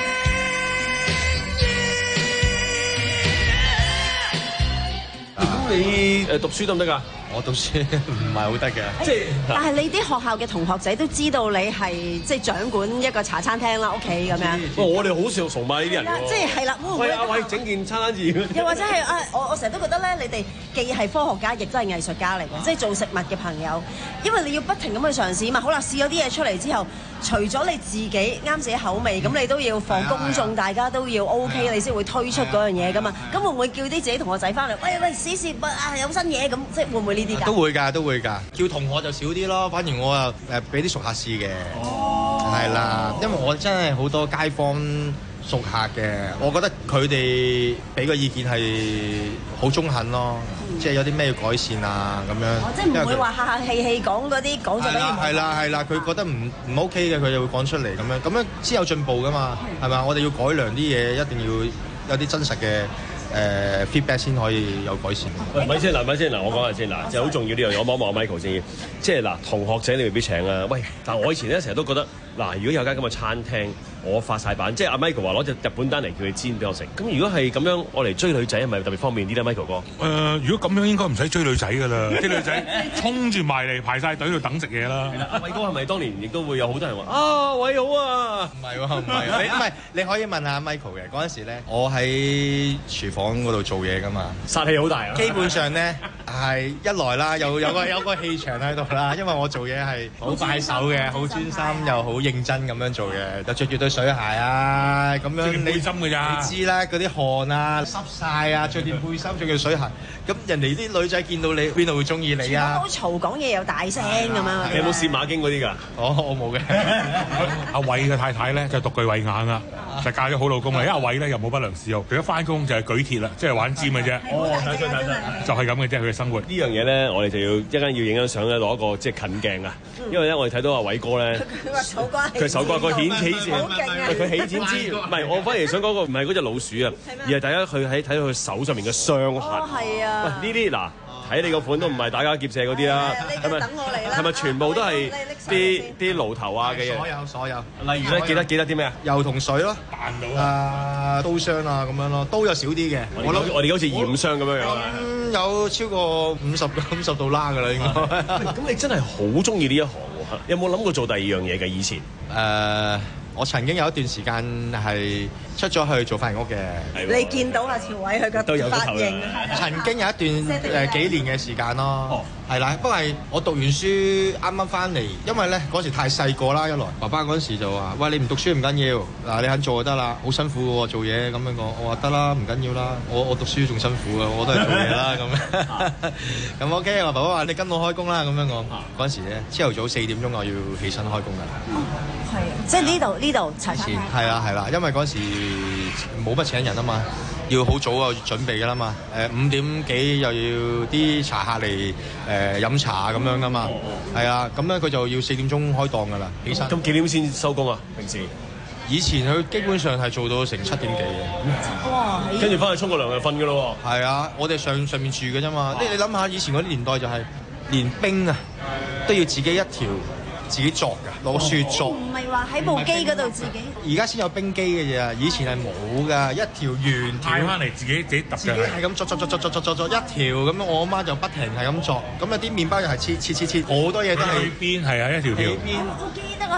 義。 咁你誒讀書得唔得㗎？ 我讀書唔係好得嘅， 即係。但係你啲學校嘅同學仔都知道你係即係掌管一個茶餐廳啦，屋企咁樣。 我哋好少崇拜呢啲人喎。 即係係啦，會唔會？ 喂，阿偉整件餐單字。 又或者係啊，我我成日都覺得咧，你哋既係科學家，亦都係藝術家嚟嘅，即係做食物嘅朋友。因為你要不停咁去嘗試嘛。好啦，試咗啲嘢出嚟之後，除咗你自己啱自己口味，咁、嗯、你都要放公眾，大家都要 O K，你先會推出嗰樣嘢噶嘛。咁會唔會叫啲自己同學仔翻嚟？喂喂，試試啊，有新嘢咁，即係會唔會呢啲㗎？ 都會㗎，都會㗎。叫同學就少啲咯，反而我又誒俾啲熟客試嘅，係啦、哦，因為我真係好多街坊熟客嘅，我覺得佢哋俾個意見係好中肯咯，嗯、即係有啲咩要改善啊咁樣。 哦、即係唔會話客客氣氣講嗰啲講咗俾人。 係啦係啦，佢覺得唔唔 OK 嘅，佢就會講出嚟咁樣，咁樣先有進步㗎嘛，係咪？我哋要改良啲嘢，一定要有啲真實嘅。誒、uh, feedback 先可以有改善。 喂，咪先嗱，咪先嗱，我講下先嗱，就好重要呢樣嘢，我望一望 Michael 先。即係嗱，同學仔你未必請啊。喂，但係我以前咧成日都覺得嗱，如果有間咁嘅餐廳，我發晒版，即係阿 Michael 話攞隻日本單嚟叫佢煎俾我食。咁如果係咁樣，我嚟追女仔係咪特別方便啲咧 ，Michael 哥？誒、 呃，如果咁樣應該唔使追女仔㗎啦，啲女仔衝住埋嚟排晒隊度等食嘢啦。 係啦，阿偉哥係咪當年亦都會有好多人話啊，偉好啊？ 唔係喎，唔係，你唔係你可以問下 Michael 嘅嗰陣時咧，我喺廚房嗰度做嘢㗎嘛， 殺氣好大啊！ 基本上咧係一來啦，有有個有個氣場喺度啦，因為我做嘢係好快手嘅，好專心又好認真咁樣做嘅，就着住對水鞋啊咁樣。你背心㗎咋？ 你知啦，嗰啲汗啊濕晒啊，着件背心着件水鞋，咁人哋啲女仔見到你邊度會中意你啊？ 好嘈，講嘢又大聲咁樣。 你有冇試馬經嗰啲㗎？ 哦，我冇嘅。 阿偉嘅太太咧就獨具慧眼啊，就嫁咗好老公啦。因為阿偉咧又冇不良嗜好，佢一翻工就係舉鐵啦，即係玩尖嘅啫。 哦，睇出睇出， 就係咁嘅啫，佢嘅生活。 呢樣嘢咧，我哋就要一陣要影張相咧，攞一個即係近鏡啊。因為咧，我哋睇到阿偉哥咧， 佢話手瓜， 佢手瓜個顯起字， 好勁啊！ 佢起剪枝，唔係我反而想講個唔係嗰隻老鼠啊，而係大家去喺睇到佢手上面嘅傷痕。 哦，係啊。 喂，呢啲嗱。睇你個款都唔係打家劫舍嗰啲啦，係咪？ 等我嚟啦！ 係咪全部都係啲啲爐頭啊嘅嘢？ 所有所有。 例如咧，記得記得啲咩啊？ 油同水咯， 彈到啊，刀傷啊咁樣咯，刀又少啲嘅。 我諗我哋好似染傷咁樣樣。 嗯，有超過五十五十度啦㗎啦，應該。 咁你真係好中意呢一行喎？有冇諗過做第二樣嘢嘅以前？ 誒。我曾經有一段時間係出咗去做髮型屋嘅。 你見到阿朝偉佢個髮型， 曾經有一段誒幾年嘅時間咯。係啦，不過係我讀完書啱啱翻嚟，因為咧嗰時太細個啦，一來爸爸嗰陣時就話：喂，你唔讀書唔緊要，嗱你肯做就得啦，好辛苦嘅喎做嘢咁樣講。我話得啦，唔緊要啦，我我讀書仲辛苦嘅，我都係做嘢啦咁。咁 OK，我爸爸話你跟我開工啦咁樣講。嗰陣時咧，朝頭早四點鐘我要起身開工㗎啦。 係，即係呢度呢度茶餐廳。 係啦係啦，因為嗰陣時冇乜請人啊嘛。要好早啊準備㗎啦嘛，誒五點幾又要啲茶客嚟誒、呃、飲茶咁樣㗎嘛，係啊，咁咧佢就要四點鐘開檔㗎啦，起身。 咁幾點先收工啊？平時以前佢基本上係做到成七點幾嘅。 哇！ 跟住翻去沖個涼就瞓㗎咯喎。 係啊，我哋上上面住㗎啫嘛，即係你諗下以前嗰啲年代就係、是、連冰啊都要自己一條。自己作㗎，攞雪作。 唔係話喺部機嗰度自己。 而家先有冰機嘅嘢啊，以前係冇㗎，一條圓條。 帶翻嚟自己自己揼嘅。 自己係咁作作作作作作作作一條咁樣，我阿媽就不停係咁作。咁有啲麵包又係切切切切，好多嘢都係。 邊係啊，一條條。 邊我記得啊，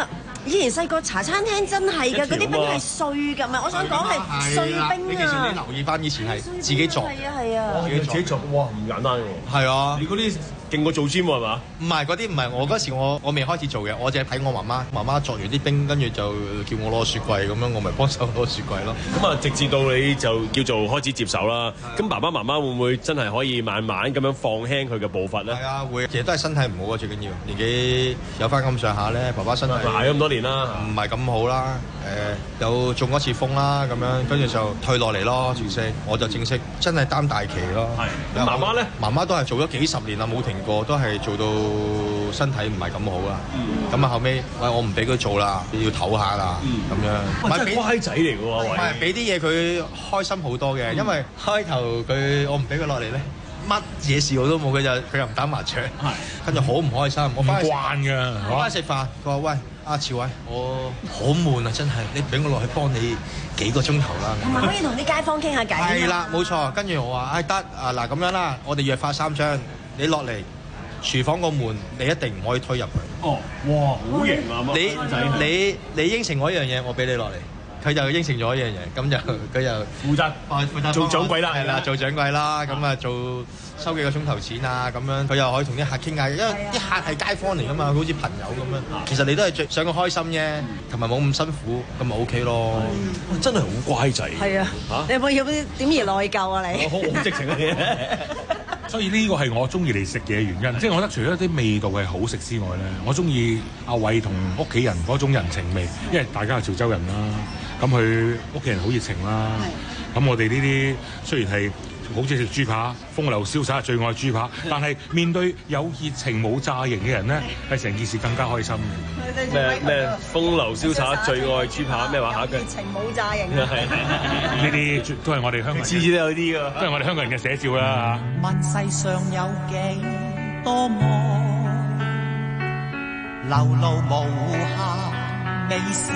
以前細個茶餐廳真係㗎，嗰啲冰係碎㗎嘛。我想講係碎冰啊！ 你其實你留意翻以前係自己做， 係啊係啊， 自己做，哇唔簡單喎。 係啊， 你嗰啲勁過做 gym 係嘛？ 唔係嗰啲唔係，我嗰時我我未開始做嘅，我淨係睇我媽媽，媽媽作完啲冰，跟住就叫我攞雪櫃咁樣，我咪幫手攞雪櫃咯。 咁啊，直至到你就叫做開始接手啦。咁爸爸媽媽會唔會真係可以慢慢咁樣放輕佢嘅步伐咧？ 係啊，會。其實都係身體唔好啊，最緊要年紀有翻咁上下咧，爸爸身體捱咗咁多年啦， 唔係咁好啦。誒、呃，有中一次風啦，咁樣跟住就退落嚟咯，正式我就正式真係擔大旗咯。 係。媽媽咧？ 媽媽都係做咗幾十年啦，冇停過，都係做到身體唔係咁好啦。咁啊、嗯、後尾，喂我唔俾佢做啦，要唞下啦，咁、嗯、樣。 哇！真係乖仔嚟㗎喎，喂。 唔係俾啲嘢佢開心好多嘅，嗯、因為開頭佢我唔俾佢落嚟咧。乜嘢事我都冇，佢就佢又唔打麻雀，跟住好唔開心。我翻去慣㗎， 我翻去食飯，佢話：喂，阿朝偉，我好悶啊，真係，你俾我落去幫你幾個鐘頭啦。 同埋可以同啲街坊傾下偈。 係啦，冇錯。跟住我話：唉得啊嗱，咁樣啦，我哋約法三章，你落嚟廚房個門，你一定唔可以推入去。 哦，哇，好型啊！ 你你你應承我一樣嘢，我俾你落嚟。佢就應承咗一樣嘢，咁就佢就負責， 負責做掌櫃啦， 係啦，做掌櫃啦，咁啊做收幾個鐘頭錢啊，咁樣佢又可以同啲客傾偈，因為啲客係街坊嚟噶嘛，好似朋友咁樣。其實你都係最想佢開心啫，同埋冇咁辛苦，咁咪 OK 咯。 真係好乖仔。 係啊，你有冇有啲點而內疚啊？你好直情嘅。 所以呢個係我中意嚟食嘢嘅原因，即係我覺得除咗啲味道係好食之外咧，我中意阿偉同屋企人嗰種人情味，因為大家係潮州人啦，咁佢屋企人好熱情啦，咁我哋呢啲雖然係好中意食豬扒，風流瀟灑最愛豬扒，但係面對有熱情冇炸型嘅人咧，係成件事更加開心嘅。 咩咩風流瀟灑最愛豬扒咩話下嘅？ 熱情冇炸型。 呢啲都係我哋香港人， 次次都有啲㗎， 都係我哋香港人嘅寫照啦。 問世上有幾多愛，流露無限美事，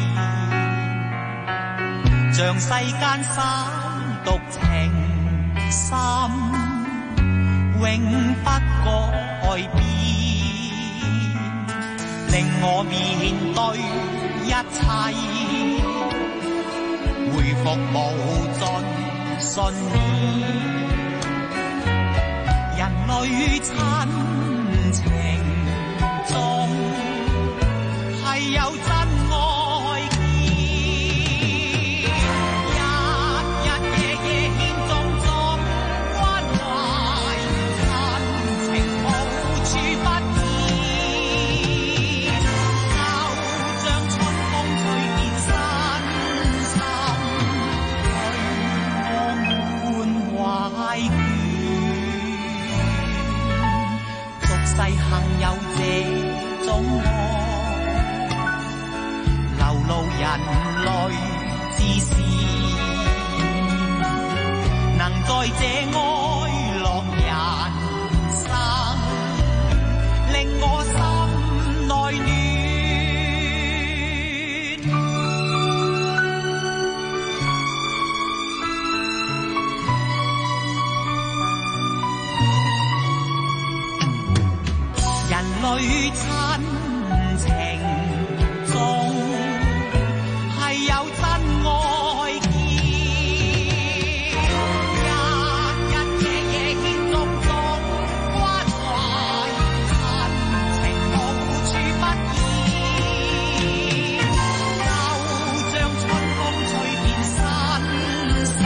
像世間三毒情。心永不改變，令我面對一切，回復無盡信念。人類親情中係有真愛。世幸有這種愛，流露人類之善，能在這愛樂人生，令我心內暖。人類親情中係有真愛見，日日夜夜獻種種關懷，親情無處不見，就像春風吹遍身心，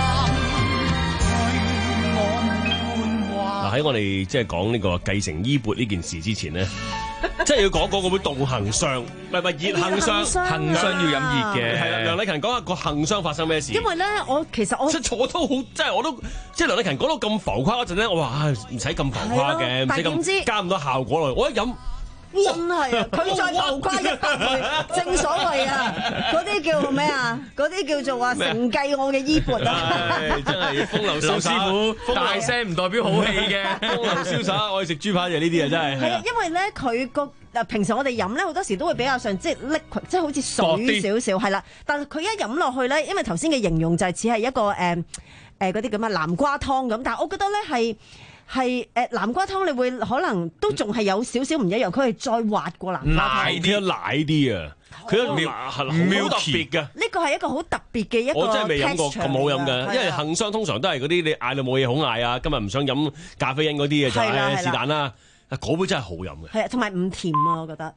對我滿懷。 嗱，喺我哋即係講呢個繼承衣缽呢件事之前咧。即係要講講個會動行商，唔係唔係熱行商， 行商要飲熱嘅。 係啦，梁禮勤講下個行商發生咩事？ 因為咧，我其實我即係我都好，即係我都即係梁禮勤講到咁浮誇嗰陣咧，我話唉唔使咁浮誇嘅，唔使咁加咁多效果落去。我一飲。 真係啊！佢再浮誇一百倍，正所謂啊，嗰啲叫咩啊？嗰啲叫做話承繼我嘅衣缽啊！ 真係風流瀟灑， 師傅大聲唔代表好氣嘅， 風流瀟灑，我哋食豬扒就呢啲啊，真係。 係啊，因為咧佢個嗱平時我哋飲咧好多時都會比較上即係 liquid，即係好似水少少係啦。但係佢一飲落去咧，因為頭先嘅形容就係似係一個誒誒嗰啲咁嘅南瓜湯咁，但係我覺得咧係。 係誒南瓜湯，你會可能都仲係有少少唔一樣，佢係再滑過南瓜湯， 奶啲奶啲啊，佢一係好特別嘅。 呢個係一個好特別嘅一個 texture。 我真係未飲過咁好飲嘅，因為杏霜通常都係嗰啲你嗌到冇嘢好嗌啊，今日唔想飲咖啡因嗰啲嘅就係是但啦。嗰杯真係好飲嘅， 係啊，同埋唔甜啊，我覺得。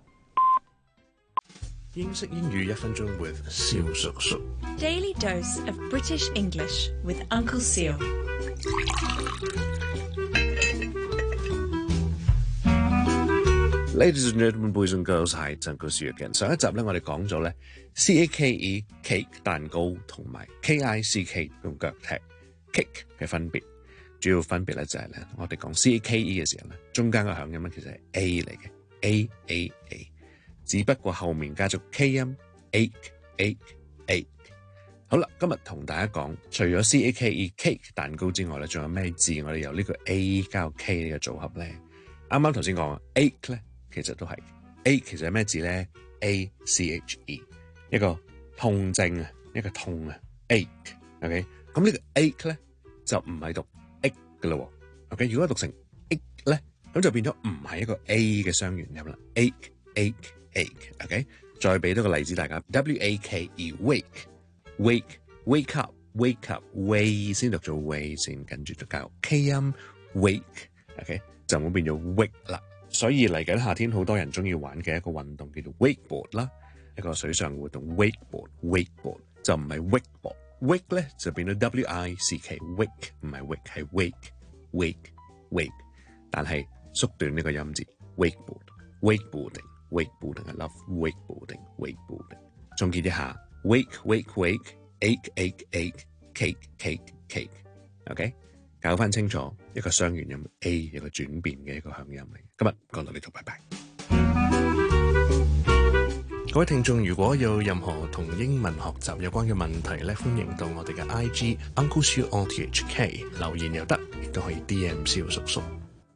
英式英語一分鐘 with 蕭叔叔。 Daily dose of British English with Uncle Seal。 Ladies and gentlemen, boys and girls， 係Uncle Seal again。上一集咧，我哋講咗咧 C A K E cake 蛋糕同埋 K I C K 用腳踢 cake 嘅分別。主要分別咧就係咧，我哋講 C A K E 嘅時候咧，中間個響音咧其實係 A 嚟嘅 ，A A A， 只不過後面加咗 K 音 ，A A A。好啦，今日同大家講，除咗 C A K E cake 蛋糕之外咧，仲有咩字我哋由呢個 A 加個 K 呢個組合咧？啱啱頭先講啊 ，ache 咧其實都係 A， 其實係咩字咧 ？A C H E， 一個痛症啊，一個痛啊 ，ache。OK， 咁呢個 ache 咧就唔係讀嘅咯 ，OK， 如果讀成 ache 咧，咁就變咗唔係一個 A 嘅雙元音啦 ，ache ache ache，OK， 再俾多個例子大家 ，W A K E wake wake wake up wake up wake 先讀做 wake 先，跟住就加 K 音 wake，OK， 就冇變咗 wake 啦。所以嚟緊夏天好多人中意玩嘅一個運動叫做 wakeboard 啦，一個水上活動 wakeboard wakeboard 就唔係 wakeboard。wake 咧就變咗 W I C K wake， 唔係 wake 係 wake wake wake， 但係縮短呢個音字 wakeboard wakeboarding wakeboarding I love wakeboarding wakeboarding。總結一下 wake wake wake ache ache ache cake cake cake OK， 搞翻清楚一個雙元音 A 一個轉變嘅一個響音嚟。今日講到呢度，拜拜。各位聽眾，如果有任何同英文學習有關嘅問題咧，歡迎到我哋嘅 I G Uncle Siu O T H K 留言又得，亦都可以 D M 蕭叔叔。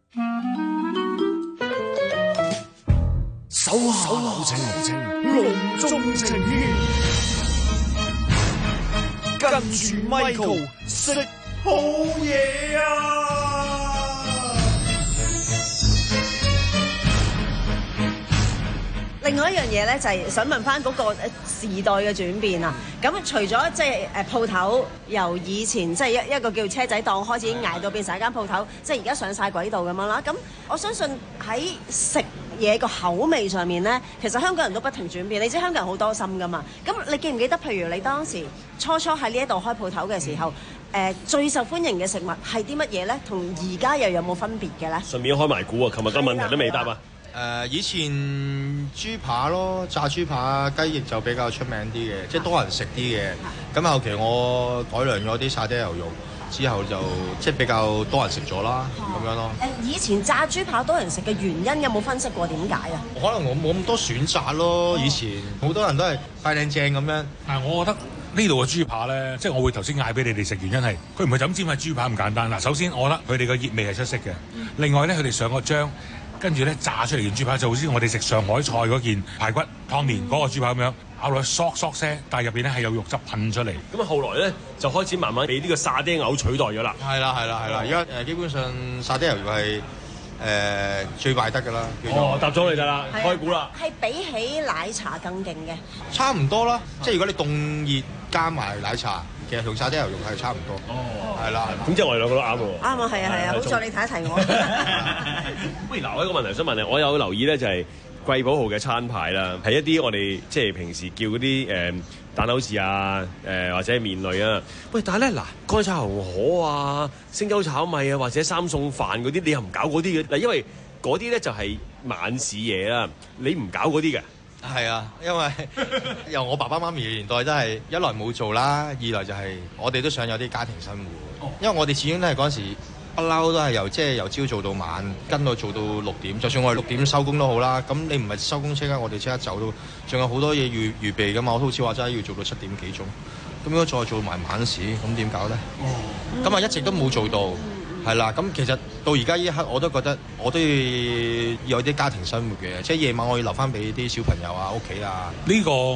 手下留情，隆中情牽，跟住 Michael 食好嘢啊！ 另外一樣嘢咧，就係想問翻嗰個時代嘅轉變啊！咁除咗即係誒鋪頭由以前即係一一個叫車仔檔開始捱到變成一間鋪頭，即係而家上晒軌道咁樣啦。咁我相信喺食嘢個口味上面咧，其實香港人都不停轉變。你知香港人好多心噶嘛？咁你記唔記得？譬如你當時初初喺呢一度開鋪頭嘅時候，誒、呃、最受歡迎嘅食物係啲乜嘢咧？同而家又有冇分別嘅咧？ 順便開埋估啊！琴日個問題都未答啊！ 誒、呃、以前豬扒咯，炸豬扒、雞翼就比較出名啲嘅，即係多人食啲嘅。咁後期我改良咗啲沙爹牛肉之後就，就即係比較多人食咗啦，咁樣咯。誒， 以前炸豬扒多人食嘅原因有冇分析過點解啊？ 可能我冇咁多選擇咯，以前好多人都係快靚正咁樣。 但係我覺得呢度嘅豬扒咧，即係我會頭先嗌俾你哋食，原因係佢唔係就咁煎塊豬扒咁簡單。嗱，首先我覺得佢哋個熱味係出色嘅，另外咧佢哋上個漿。跟住咧炸出嚟件豬扒就好似我哋食上海菜嗰件排骨湯麵嗰個豬扒咁樣，咬落去嗦嗦聲，但係入邊咧係有肉汁噴出嚟。 咁啊後來咧就開始慢慢俾呢個沙爹牛取代咗啦。 係啦係啦係啦，而家誒基本上沙爹牛肉係誒最賣得㗎啦。 哦，答咗你㗎啦，開估啦。 係比起奶茶更勁嘅。 差唔多啦，即係如果你凍熱加埋奶茶。其實同沙爹牛肉係差唔多，係、哦、啦。 咁即係我哋兩個都啱喎。 啱啊，係啊，係啊，好在你睇一睇我。 喂，嗱，我有一個問題想問你，我有留意咧，就係貴寶號嘅餐牌啦，係一啲我哋即係平時叫嗰啲誒蛋撻翅啊，誒、呃、或者係麵類啊。喂，但係咧嗱，乾炒牛河啊、星洲炒米啊，或者三餸飯嗰啲，你又唔搞嗰啲嘅嗱？因為嗰啲咧就係晚市嘢啦，你唔搞嗰啲嘅。 係啊，因為由我爸爸媽咪嘅年代都係一來冇做啦，二來就係我哋都想有啲家庭生活。哦、因為我哋始終都係嗰陣時不嬲都係由即係由朝做到晚，跟到做到六點。就算我哋六點收工都好啦，咁你唔係收工即刻我哋即刻走到，仲有好多嘢預預備㗎嘛。我好似話齋要做到七點幾鐘，咁如果再做埋晚市，咁點搞咧？咁啊、嗯、一直都冇做到。係啦，咁其實到而家呢一刻，我都覺得我都要有啲家庭生活嘅，即係夜晚我要留翻俾啲小朋友啊、屋企啊。 呢個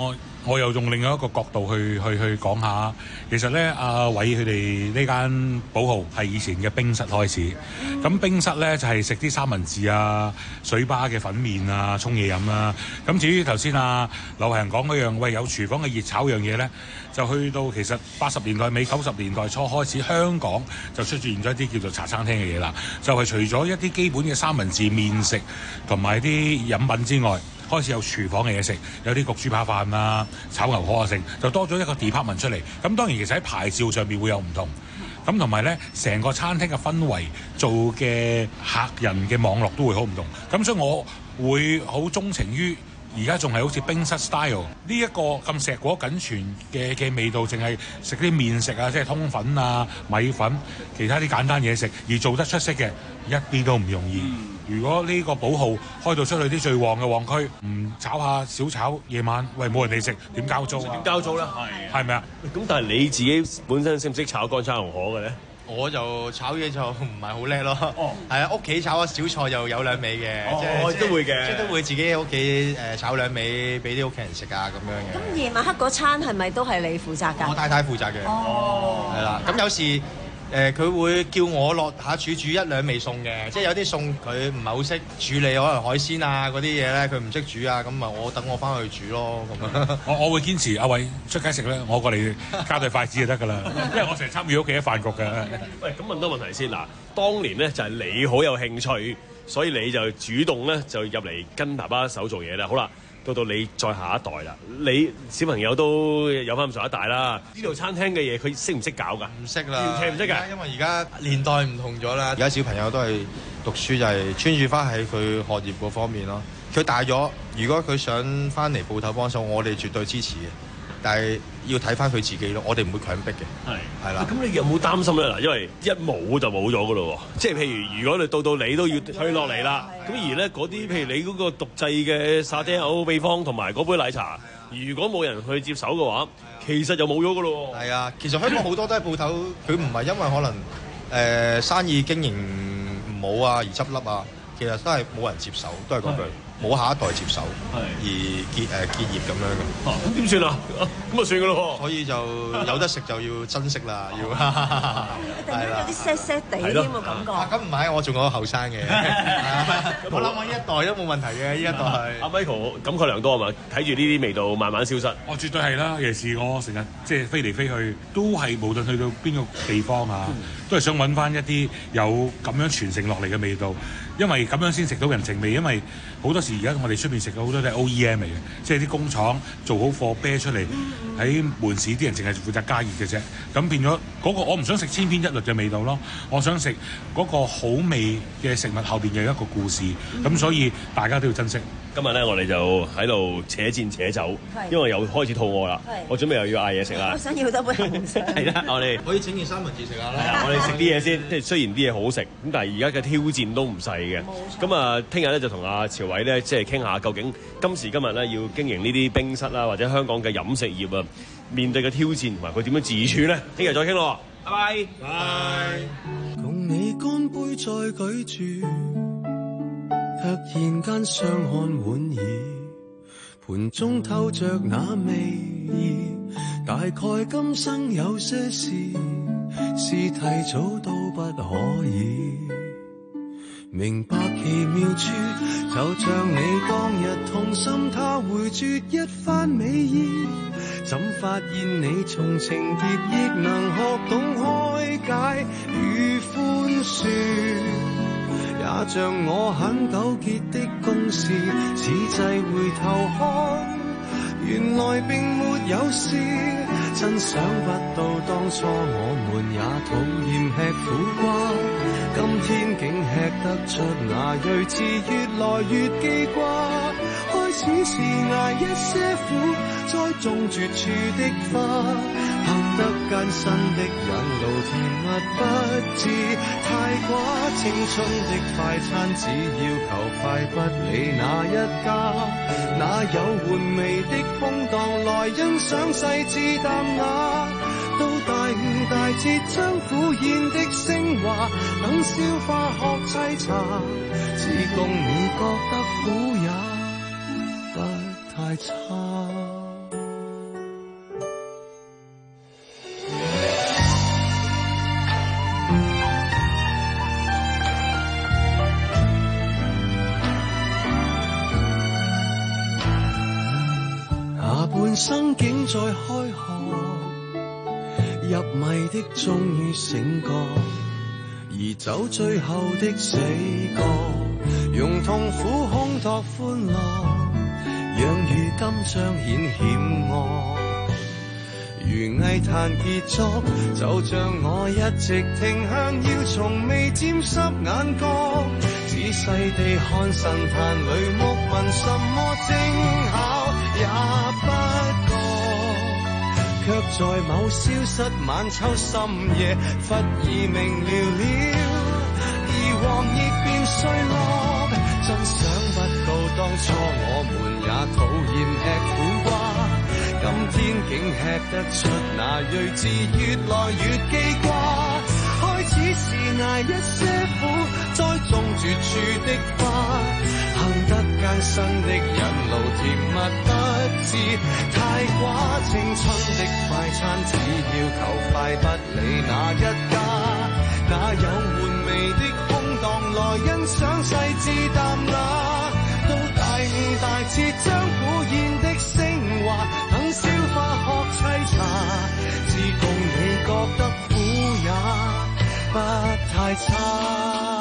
我又用另外一個角度去去去講下，其實咧阿偉佢哋呢間寶號係以前嘅冰室開始，咁冰室咧就係食啲三文治啊、水吧嘅粉麵啊、沖嘢飲啦。咁至於頭先啊劉慧仁講嗰樣，喂有廚房嘅熱炒樣嘢咧，就去到其實八十年代尾九十年代初開始，香港就出現咗一啲叫做茶餐廳嘅嘢啦。就係除咗一啲基本嘅三文治麵食同埋啲飲品之外，開始有廚房嘅嘢食，有啲焗豬扒飯啊、炒牛河啊剩，就多咗一個 department 出嚟。咁當然其實喺牌照上面會有唔同，咁同埋咧成個餐廳嘅氛圍、做嘅客人嘅網絡都會好唔同。咁所以我會好鍾情於而家仲係好似冰室 style 呢一個咁碩果僅存嘅嘅味道，淨係食啲麵食啊，即係通粉啊、米粉，其他啲簡單嘢食而做得出色嘅，一啲都唔容易。如果呢個寶號開到出去啲最旺嘅旺區，唔炒下小炒，夜晚喂冇人哋食，點交租啊？ 點交租咧？係係咪啊？咁但係你自己本身識唔識炒乾炒牛河嘅咧？ 我就炒嘢就唔係好叻咯。哦，係啊，屋企炒小菜就有兩味嘅。 哦，即係都會嘅， 即係都會自己喺屋企誒炒兩味俾啲屋企人食啊咁樣嘅。 咁夜晚黑嗰餐係咪都係你負責㗎？ 我太太負責嘅。 哦， 係啦。咁有時。誒佢、呃、會叫我落下廚煮一兩味餸嘅，即係有啲餸佢唔係好識處理，可能海鮮啊嗰啲嘢咧，佢唔識煮啊，咁咪我等我翻去煮咯咁樣。 我我會堅持阿偉出街食咧，我過嚟加對筷子就得㗎啦，因為我成日參與屋企嘅飯局嘅。 喂，咁問多問題先嗱，當年咧就係、是、你好有興趣，所以你就主動咧就入嚟跟爸爸手做嘢啦。好啦。到到你再下一代啦，你小朋友都有翻咁上一代啦。呢度餐廳嘅嘢佢識唔識搞㗎？ 唔識啦， 完全唔識㗎。 因為而家年代唔同咗啦，而家小朋友都係讀書就係專注翻喺佢學業嗰方面咯。佢大咗，如果佢想翻嚟鋪頭幫手，我哋絕對支持嘅。但係要睇翻佢自己咯，我哋唔會強迫嘅。係係啦。 咁你有冇擔心咧？嗱，因為一冇就冇咗㗎咯喎。即係譬如，如果你到到你都要退落嚟啦，咁而咧嗰啲譬如你嗰個獨製嘅沙爹牛秘方同埋嗰杯奶茶，如果冇人去接手嘅話，其實就冇咗㗎咯喎。 係啊，其實香港好多都係鋪頭，佢唔係因為可能誒、呃、生意經營唔好啊而執笠啊，其實都係冇人接手，都係嗰句。冇下一代接手，而結誒、呃、結業咁樣嘅。 咁點算啊？咁啊算㗎咯。 所以就有得食就要珍惜啦，要。 突然間有啲 sad sad 地添嘅感覺。 咁唔係，我仲有後生嘅。我諗我呢一代都冇問題嘅，呢一代係。 阿 Michael 感慨良多係嘛？睇住呢啲味道慢慢消失。 我絕對係啦，尤其是我成日即係飛嚟飛去，都係無論去到邊個地方啊，嗯、都係想揾翻一啲有咁樣傳承落嚟嘅味道。因為咁樣先食到人情味，因為好多時而家我哋出面食嘅好多都係 O E M 嚟嘅，即係啲工廠做好貨啤出嚟，喺門市啲人淨係負責加熱嘅啫。咁變咗嗰個我唔想食千篇一律嘅味道咯，我想食嗰個好味嘅食物後邊有一個故事，咁所以大家都要珍惜。 今日咧，我哋就喺度且戰且走，因為又開始肚餓啦。我準備又要嗌嘢食啦。 我想要多杯紅水。 係啦，我哋可以整件三文治食下啦。 係啊，我哋食啲嘢先，即係雖然啲嘢好食，咁但係而家嘅挑戰都唔細嘅。咁啊，聽日咧就同阿朝偉咧即係傾下，究竟今時今日咧要經營呢啲冰室啦，或者香港嘅飲食業啊，面對嘅挑戰同埋佢點樣自處咧？聽日再傾咯，拜拜。拜。 共你乾杯再舉住。突然間相看莞爾，盤中透着那味意，大概今生有些事是提早都不可以明白奇妙處，就像你當日痛心他回絕一番美意，怎發現你從情結亦能學懂開解與寬恕，也像我很糾結的公事，此際回頭看，原來並沒有事。真想不到當初我們也討厭吃苦瓜，今天竟吃得出那睿智，越來越記掛。開始是捱一些苦，栽種絕處的花，得艱辛的引路，甜蜜不知太寡。青春的快餐只要求快，不理哪一家，哪有玩味的空檔來欣賞細緻淡雅。到大悟大徹將苦宴的升華，等消化學沏茶，只供你覺得苦也不太差。 天再開河，入迷的終於醒覺，移走最後的死角，用痛苦烘托歡樂，讓如今彰顯險惡。如藝壇傑作，就像我一直停向，要從未沾濕眼角，仔細地看神壇裏木紋，什麼精巧也不覺，卻在某消失晚秋深夜，忽而明了了，而黃葉變碎落，真想不到當初我們也討厭吃苦瓜，今天竟吃得出那睿智，越來越記掛。開始是捱一些苦，栽種絕處的花，行得艱辛的引路，甜蜜不知太寡。青春的快餐，只要求快，不理哪一家，哪有玩味的空檔來欣賞細緻淡雅。到大悟大徹，將古燕的昇華，等消化學沏茶，自共你覺得苦也不太差。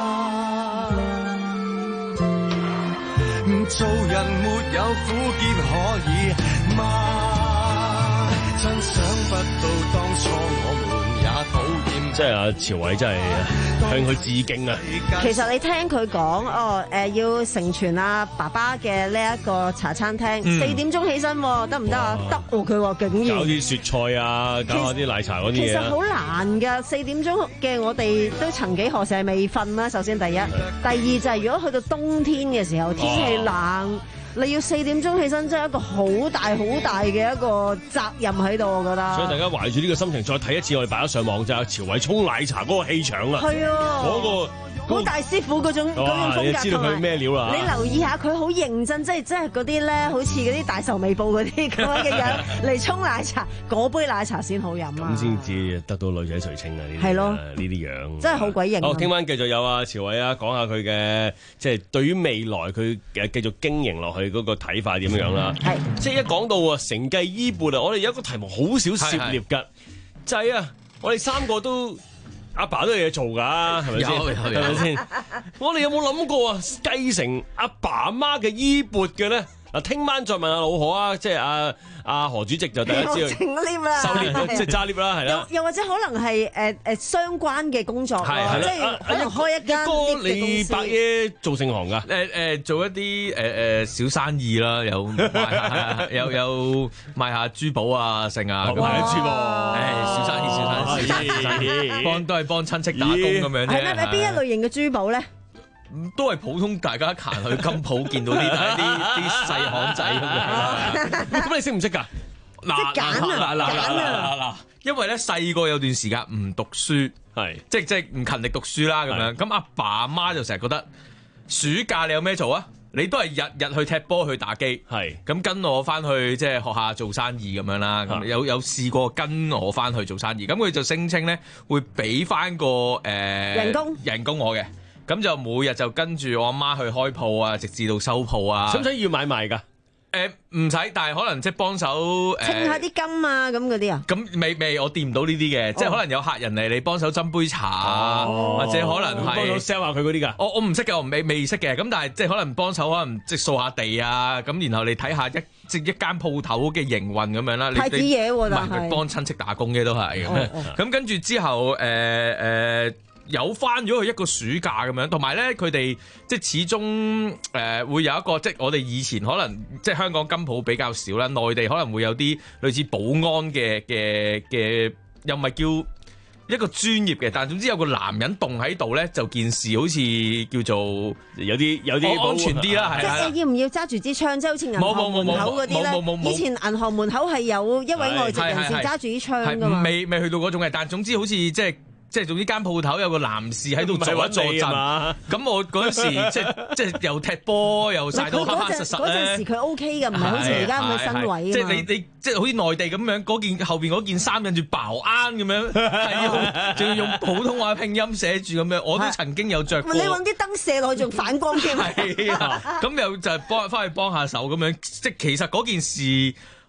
做人沒有苦澀可以嗎？真想不到當初我們也討厭。 即係阿朝偉真係向佢致敬啊！ 其實你聽佢講哦，誒、呃、要成全阿爸爸嘅呢一個茶餐廳，四、嗯、點鐘起身得唔得啊？得喎，佢話竟然搞啲雪菜啊，搞下啲奶茶嗰啲嘢。 其實好難㗎，四點鐘嘅我哋都曾幾何時係未瞓啦。首先第一，第二就係、是、如果去到冬天嘅時候，天氣冷。哦，你要四點鐘起身，真係一個好大好大嘅一個責任喺度，我覺得。 所以大家懷住呢個心情再睇一次，我哋擺咗上網就係朝偉沖奶茶嗰個氣場啊！ 係啊， 嗰個。 好大師傅嗰種嗰種風格， 你知道佢咩料啦？ 你留意下佢好認真，即係即係嗰啲咧，好似嗰啲大壽眉布嗰啲咁樣嘅樣嚟沖奶茶，嗰杯奶茶先好飲啊！ 咁先至得到女仔垂青啊！呢啲係咯，呢啲樣真係好鬼型。 好，聽晚繼續有啊朝偉啊，講下佢嘅即係對於未來佢誒繼續經營落去嗰個睇法點樣啦？係即係一講到啊承繼衣缽啊，我哋有一個題目好少涉獵㗎，就係啊，我哋三個都。阿爸都有嘢做㗎，係咪先？係咪先？我哋有冇諗過啊？繼承阿爸阿媽嘅衣缽嘅咧？嗱，聽晚再問阿老何啊，即係阿阿何主席就第一知整 lift 啦， 收 lift 即係揸 lift 啦，係啦。 又或者可能係誒誒相關嘅工作，即係可能開一間 lift 嘅公司。 你伯爺做盛行㗎？ 誒誒，做一啲誒誒小生意啦，有賣有有賣下珠寶啊，剩啊， 賣下珠寶， 誒小生意小生意，幫都係幫親戚打工咁樣啫。 係咩？邊一類型嘅珠寶咧？ 都係普通，大家行去金鋪見到啲啲啲細巷仔咁樣。 咁你識唔識㗎？ 嗱嗱嗱嗱嗱嗱！因為咧細個有段時間唔讀書，係即即唔勤力讀書啦咁樣。咁阿爸阿媽就成日覺得暑假你有咩做啊？你都係日日去踢波去打機，係咁跟我翻去即係學下做生意咁樣啦。咁有有試過跟我翻去做生意，咁佢就聲稱咧會俾翻個誒人工人工我嘅。咁就每日就跟住我阿媽去開鋪啊，直至到收鋪啊。 使唔使要買賣㗎？ 誒唔使，但係可能即係幫手誒清下啲金啊咁嗰啲啊。 咁未未我掂唔到呢啲嘅，即係可能有客人嚟你幫手斟杯茶啊，或者可能係幫手 sell 下佢嗰啲㗎。 我我唔識嘅，我未未識嘅。咁但係即係可能幫手，可能即係掃下地啊。咁然後你睇下一即係一間鋪頭嘅營運咁樣啦。 太子嘢喎， 但係幫親戚打工嘅都係咁。咁跟住之後誒誒。有翻咗佢一個暑假咁樣，同埋咧佢哋即係始終誒、呃、會有一個即係我哋以前可能即係香港金鋪比較少啦，內地可能會有啲類似保安嘅嘅嘅，又唔係叫一個專業嘅，但係總之有個男人棟喺度咧，就件事好似叫做有啲有啲安全啲啦，係啦。 即係要唔要揸住支槍，即係好似銀行門口嗰啲咧？以前銀行門口係有一位外籍人士揸住支槍㗎嘛。 未未去到嗰種嘅，但係總之好似即係。即係總之間鋪頭有個男士喺度坐一坐陣，咁我嗰陣時即係即係又踢波又曬到黑黑實實咧。 嗰陣時佢 O K 嘅，唔係好似而家咁嘅身位啊嘛。 即係你你即係好似內地咁樣，嗰件後邊嗰件衫印住保安咁樣，係要仲要用普通話拼音寫住咁樣。我都曾經有着過。 你揾啲燈射落去仲反光添。 係啊，咁又就係幫翻去幫下手咁樣。即係其實嗰件事。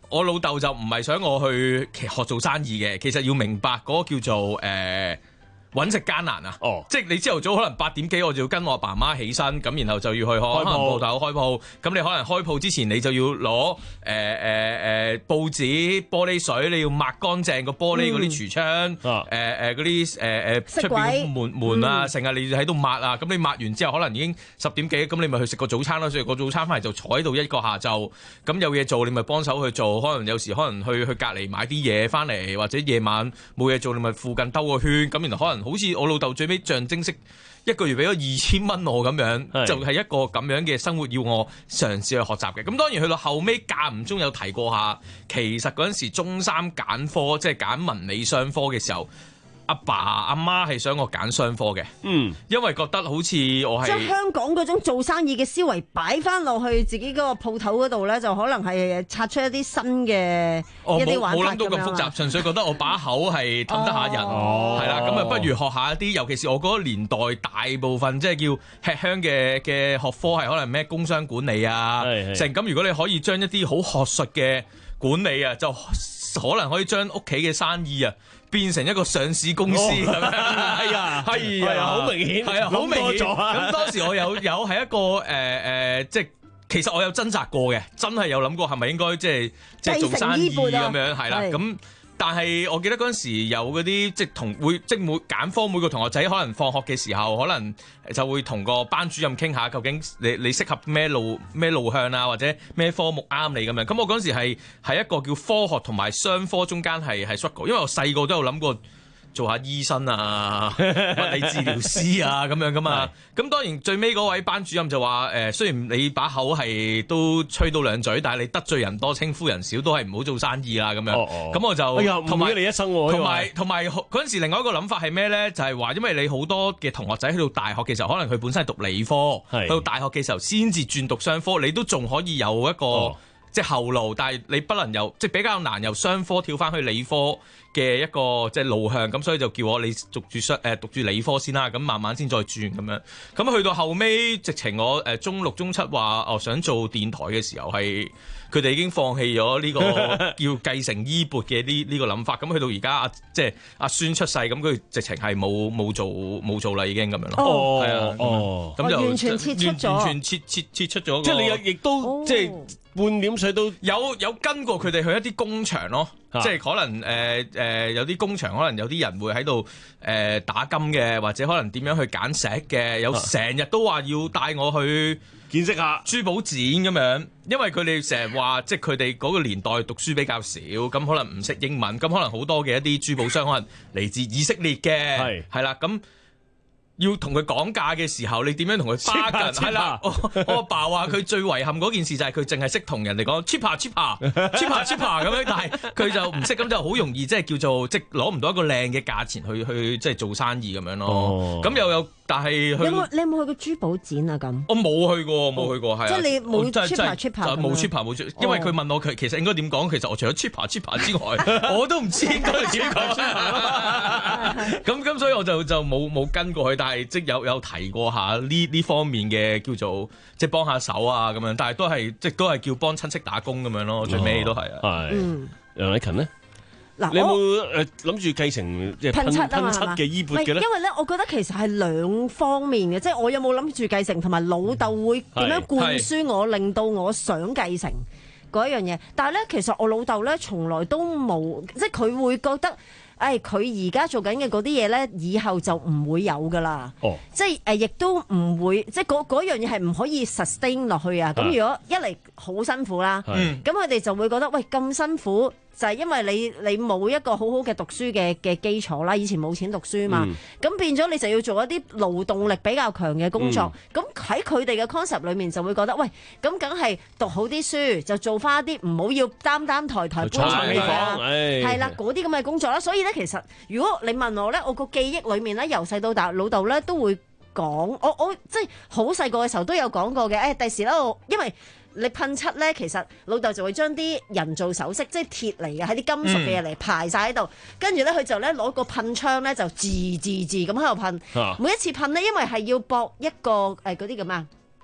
我老豆就唔係想我去學做生意嘅，其實要明白嗰個叫做誒。呃揾食艱難啊！哦，即係你朝頭早可能八點幾，我就要跟我阿爸媽起身，咁然後就要去開可能鋪頭開鋪。咁你可能開鋪之前，你就要攞誒誒誒報紙、玻璃水，你要抹乾淨個玻璃嗰啲櫥窗，誒誒嗰啲誒誒出邊門門啊，成日、嗯、你喺度抹啊。咁你抹完之後，可能已經十點幾，咁你咪去食個早餐咯。食個早餐翻嚟就坐喺度一個下晝，咁有嘢做你咪幫手去做。可能有時可能去去隔離買啲嘢翻嚟，或者夜晚冇嘢做，你咪附近兜個圈。咁然後可能好似我老豆最尾象徵式一個月俾咗二千蚊我咁樣，就係、是、一個咁樣嘅生活要我嘗試去學習嘅。咁當然去到後尾間唔中有提過下，其實嗰陣時中三揀科，即係揀文理雙科嘅時候。阿爸阿媽係想我揀商科嘅，嗯，因為覺得好似我係將香港嗰種做生意嘅思維擺翻落去自己嗰個鋪頭嗰度咧，就可能係拆出一啲新嘅一啲玩法咁樣。我冇諗到咁複雜，純粹覺得我把口係氹得下人，係啦、哦，咁啊不如學下一啲，尤其是我嗰個年代大部分即係叫吃香嘅嘅學科係可能咩工商管理啊，成咁如果你可以將一啲好學術嘅管理啊，就可能可以將屋企嘅生意啊。變成一個上市公司咁樣， 係啊，係啊，好明顯， 係啊，好明顯。咁當時我有有係一個誒誒、呃，即係其實我有掙扎過嘅，真係有諗過係咪應該即係即係做生意咁樣，係啦，咁。但係我記得嗰陣時有嗰啲即係同會即係每揀科每個同學仔可能放學嘅時候，可能就會同個班主任傾下，究竟你你適合咩路咩路向啊，或者咩科目啱你咁樣。咁我嗰陣時係喺一個叫科學同埋商科中間係係 struggle，因為我細個都有諗過。做下醫生啊，物理治療師啊咁樣噶嘛，咁當然最尾嗰位班主任就話誒、呃，雖然你把口係都吹到兩嘴，但係你得罪人多稱呼人少，都係唔好做生意啦咁樣。咁、哦哦、我就同埋你一生同埋同埋嗰陣時另外一個諗法係咩咧？就係、是、話因為你好多嘅同學仔去到大學嘅時候，可能佢本身係讀理科，去到大學嘅時候先至轉讀商科，你都仲可以有一個。哦即係後路，但係你不能由即係比較難由商科跳翻去理科嘅一個即係路向，咁所以就叫我你讀住商誒讀住理科先啦，咁慢慢先再轉咁樣。咁去到後尾，直情我誒中六中七話哦想做電台嘅時候，係佢哋已經放棄咗呢個叫繼承衣缽嘅呢呢個諗法。咁去到而家阿即係阿孫出世，咁佢直情係冇冇做冇做啦，已經咁樣咯。哦，係啊，哦，咁就完全撤出咗， 完全撤撤撤出咗。 即係你又亦都即係。半點水都有有跟過佢哋去一啲工場咯，啊、即係可能誒誒、呃呃、有啲工場可能有啲人會喺度誒打金嘅，或者可能點樣去揀石嘅，有成日都話要帶我去見識下珠寶展咁樣，因為佢哋成日話即係佢哋嗰個年代讀書比較少，咁可能唔識英文，咁可能好多嘅一啲珠寶商可能嚟自以色列嘅，係係啦咁。要同佢講價嘅時候，你點樣同佢 bargain？係啦，我我阿爸話佢最遺憾嗰件事就係佢淨係識同人哋講 cheaper cheaper cheaper cheaper 咁樣，但係佢就唔識，咁就好容易即係叫做即係攞唔到一個靚嘅價錢去去即係做生意咁樣咯。咁、哦、又有。但係有冇你有冇去過珠寶展啊？咁我冇去過，冇去過，係、哦、啊！ 即係你冇 cheaper cheaper 冇 cheaper 冇 cheaper，因為佢問我佢其實應該點講，其實我除咗 cheaper cheaper 之外，我都唔知應該點講。咁咁所以我就就冇冇跟過去，但係即有有提過下呢呢方面嘅叫做即係幫下手啊咁樣，但係都係即都係叫幫親戚打工咁樣咯，最尾都係啊。 係、嗯、楊禮勤呢？你有冇誒諗住繼承即係噴漆噴漆嘅衣缽嘅咧？ 因為咧，我覺得其實係兩方面嘅，即係我有冇諗住繼承，同埋老豆會點樣灌輸我，令到我想繼承嗰一樣嘢。但係咧，其實我老豆咧從來都冇，即係佢會覺得，誒佢而家做緊嘅嗰啲嘢咧，以後就唔會有噶啦。哦，即係誒，亦都唔會，即係嗰嗰樣嘢係唔可以 sustain 落去啊。咁如果一嚟好辛苦啦，咁佢哋就會覺得，喂咁辛苦。就係因為你你冇一個好好嘅讀書嘅嘅基礎啦，以前冇錢讀書嘛，咁、嗯、變咗你就要做一啲勞動力比較強嘅工作。咁喺佢哋嘅 concept 裏面就會覺得，喂，咁梗係讀好啲書，就做翻一啲唔好要擔擔抬抬搬重嘅啦，係啦，嗰啲咁嘅工作啦。所以咧，其實如果你問我咧，我個記憶裏面咧，由細到大，老豆咧都會講，我我即係好細個嘅時候都有講過嘅。誒、哎，第時咧，因為你噴漆咧，其實老豆就會將啲人造首飾，即係鐵嚟嘅，喺啲金屬嘅嘢嚟排晒喺度，跟住咧佢就咧攞個噴槍咧就字字字咁喺度噴。啊、每一次噴咧，因為係要駁一個誒嗰啲咁啊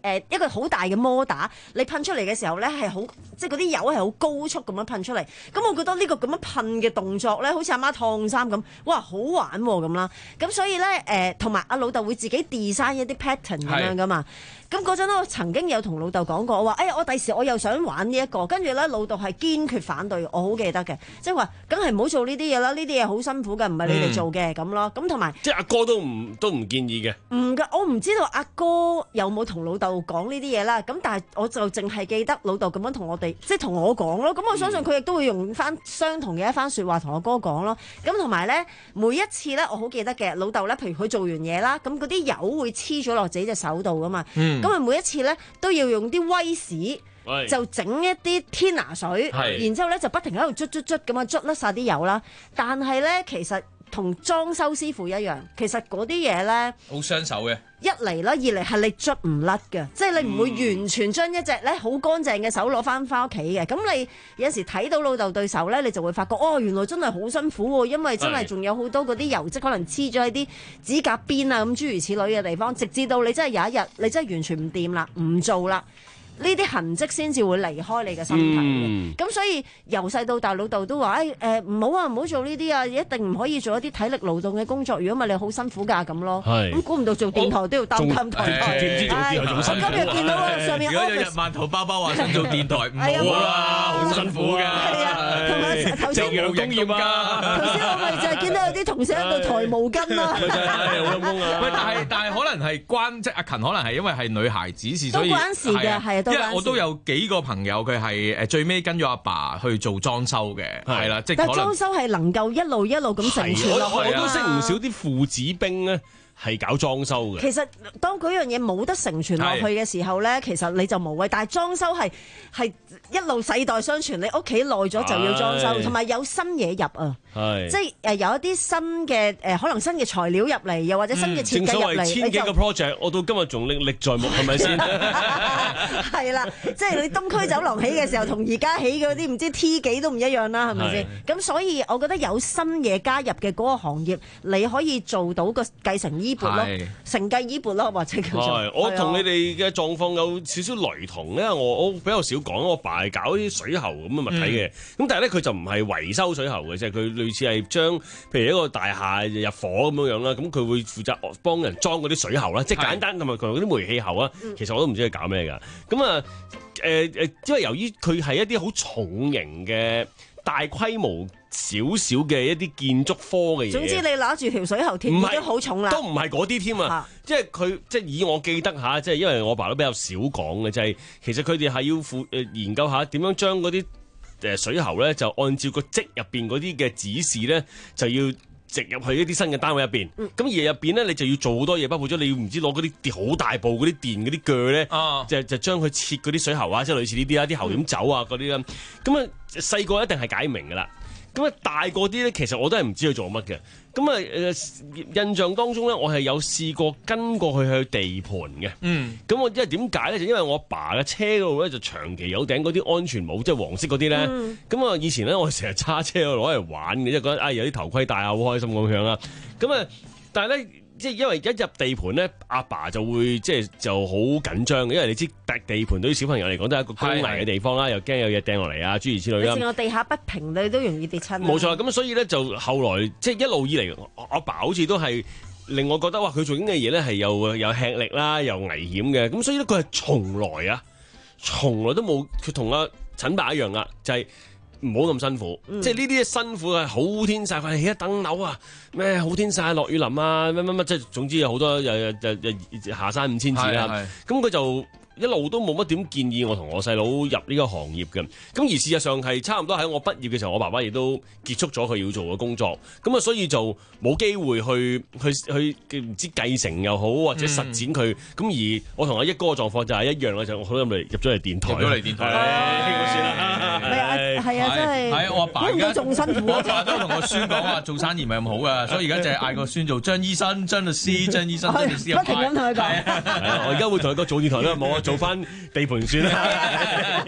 誒一個好大嘅摩打，你噴出嚟嘅時候咧係好，即係嗰啲油係好高速咁樣噴出嚟。咁我覺得呢個咁樣噴嘅動作咧，好似阿媽燙衫咁，哇好玩喎咁啦。咁所以咧誒，同埋阿老豆會自己 design 一啲 pattern 咁樣噶嘛。咁嗰陣咧，我曾經有同老豆講過，我話：哎呀，我第時我又想玩呢、這、一個。跟住咧，老豆係堅決反對，我好記得嘅，即係話，梗係唔好做呢啲嘢啦，呢啲嘢好辛苦嘅，唔係你哋做嘅咁、嗯、咯。咁同埋， 即係阿哥都唔都唔建議嘅。 唔嘅，我唔知道阿哥有冇同老豆講呢啲嘢啦。咁但係我就淨係記得老豆咁樣同我哋，即係同我講咯。咁我相信佢亦都會用翻相同嘅一番説話同我哥講咯。咁同埋咧，每一次咧，我好記得嘅，老豆咧，譬如佢做完嘢啦，咁嗰啲油會黐咗落自己隻手度噶嘛。咁啊、嗯，每一次咧都要用啲威士。就整一啲天拿水，然之後咧就不停喺度捽捽捽咁樣捽甩晒啲油啦。但係咧，其實同裝修師傅一樣，其實嗰啲嘢咧好傷手嘅。 一嚟啦，二嚟係你捽唔甩嘅，即係你唔會完全將一隻咧好乾淨嘅手攞翻翻屋企嘅。咁你有時睇到老豆對手咧，你就會發覺哦，原來真係好辛苦喎，因為真係仲有好多嗰啲油漬可能黐咗喺啲指甲邊啊，咁諸如此類嘅地方，直至到你真係有一日你真係完全唔掂啦，唔做啦。呢啲痕跡先至會離開你嘅身體嘅，咁、嗯、所以由細到大，老豆都話：誒誒唔好啊，唔好做呢啲啊，一定唔可以做一啲體力勞動嘅工作，如果唔係你好辛苦㗎咁咯。咁估唔到做電台都要擔擔台台， 點知做電台仲辛苦？ 我今日見到啊，上面如果有日萬頭包包話想做電台，唔好啦，好辛苦㗎。 係啊，同埋頭先夕陽工業啊， 頭先我咪就係見到有啲同事喺度抬毛巾啦。 咪就係好陰功啊！ 喂，但係但係可能係關即阿勤，可能係因為係女孩子事，所以都關事嘅，係啊。 因為我都有幾個朋友佢係誒最尾跟咗阿爸去做裝修嘅，係啦，即係但係裝修係能夠一路一路咁成傳落去。 我都識唔少啲父子兵咧，係搞裝修嘅。 其實當嗰樣嘢冇得成傳落去嘅時候咧，其實你就無謂。但係裝修係係一路世代相傳，你屋企耐咗就要裝修，同埋有新嘢入啊。係，即係誒有一啲新嘅誒，可能新嘅材料入嚟，又或者新嘅設計入嚟。 正所謂千幾個 project，我到今日仲歷歷在目，係咪先？ 係啦，即係你東區走廊起嘅時候，同而家起嗰啲唔知 T 幾都唔一樣啦，係咪先？咁所以我覺得有新嘢加入嘅嗰個行業，你可以做到個繼承衣缽咯，承繼衣缽咯，或者叫做。 我同你哋嘅狀況有少少雷同咧，我我比較少講，我爸係搞啲水喉咁嘅物體嘅，咁、嗯、但係咧佢就唔係維修水喉嘅，即係佢類似係將譬如一個大廈入火咁樣樣啦，咁佢會負責幫人裝嗰啲水喉啦，即係簡單同埋佢嗰啲煤氣喉啊，其實我都唔知佢搞咩㗎，咁啊誒誒，因為由於佢係一啲好重型嘅大規模少少嘅一啲建築科嘅嘢，總之你拿住條水喉鐵已經好重啦，都唔係嗰啲添啊！即係佢即係以我記得下，即係因為我爸都比較少講嘅，就係、是、其實佢哋係要負誒研究下點樣將嗰啲誒水喉咧，就按照個積入邊嗰啲嘅指示咧，就要植入去一啲新嘅單位入邊。咁、嗯、而入邊咧，你就要做好多嘢，包括咗你要唔知攞嗰啲好大部嗰啲電嗰啲鋸咧，啊、就就將佢切嗰啲水喉啊，即係類似呢啲啊，啲喉點走啊嗰啲啦。咁啊細個一定係解唔明噶啦。咁啊大個啲咧，其實我都係唔知佢做乜嘅。咁啊誒印象當中咧，我係有試過跟過去去地盤嘅。嗯。咁我因為點解咧？就因為我爸嘅車嗰度咧，就長期有頂嗰啲安全帽，即係黃色嗰啲咧。咁啊、嗯、以前咧，我成日揸車攞嚟玩嘅，即係覺得啊有啲頭盔戴啊好開心咁樣啦。咁啊，但係咧。即係因為一入地盤咧，阿爸，爸就會即係就好緊張嘅，因為你知地地盤對於小朋友嚟講都係一個高危嘅地方啦，是是又驚有嘢掟落嚟啊，諸如此類啦。你我地下不平，你都容易跌親。冇錯，咁所以咧就後來即係一路以嚟，阿爸，爸好似都係令我覺得哇，佢做緊嘅嘢咧係又有吃力啦，又危險嘅，咁所以咧佢係從來啊，從來都冇佢同阿陳伯一樣啊，就係、是。唔好咁辛苦，嗯、即係呢啲辛苦係好天曬，佢起一等樓啊，咩好天曬落雨淋啊，乜乜乜，即係總之有好多又又又下山五千次啦。咁佢就一路都冇乜點建議我同我細佬入呢個行業嘅。咁而事實上係差唔多喺我畢業嘅時候，我爸爸亦都結束咗佢要做嘅工作。咁啊，所以就冇機會去去去唔知繼承又好或者實踐佢。咁、嗯、而我同阿一哥嘅狀況就係一樣啦，就好入嚟入咗嚟電台，入咗嚟電台啦，算啦。 係啊，真係係我阿爸而家仲辛苦。 我阿爸都同個孫講話做生意唔係咁好噶，所以而家就係嗌個孫做張醫生、張律師、張醫生、張律師。不停咁同佢講。係啊，我而家會同佢講做電台啦，冇啊，做翻地盤算啦。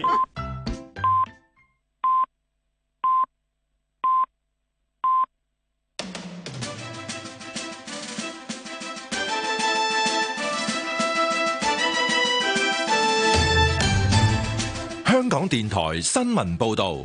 港電台新聞報道。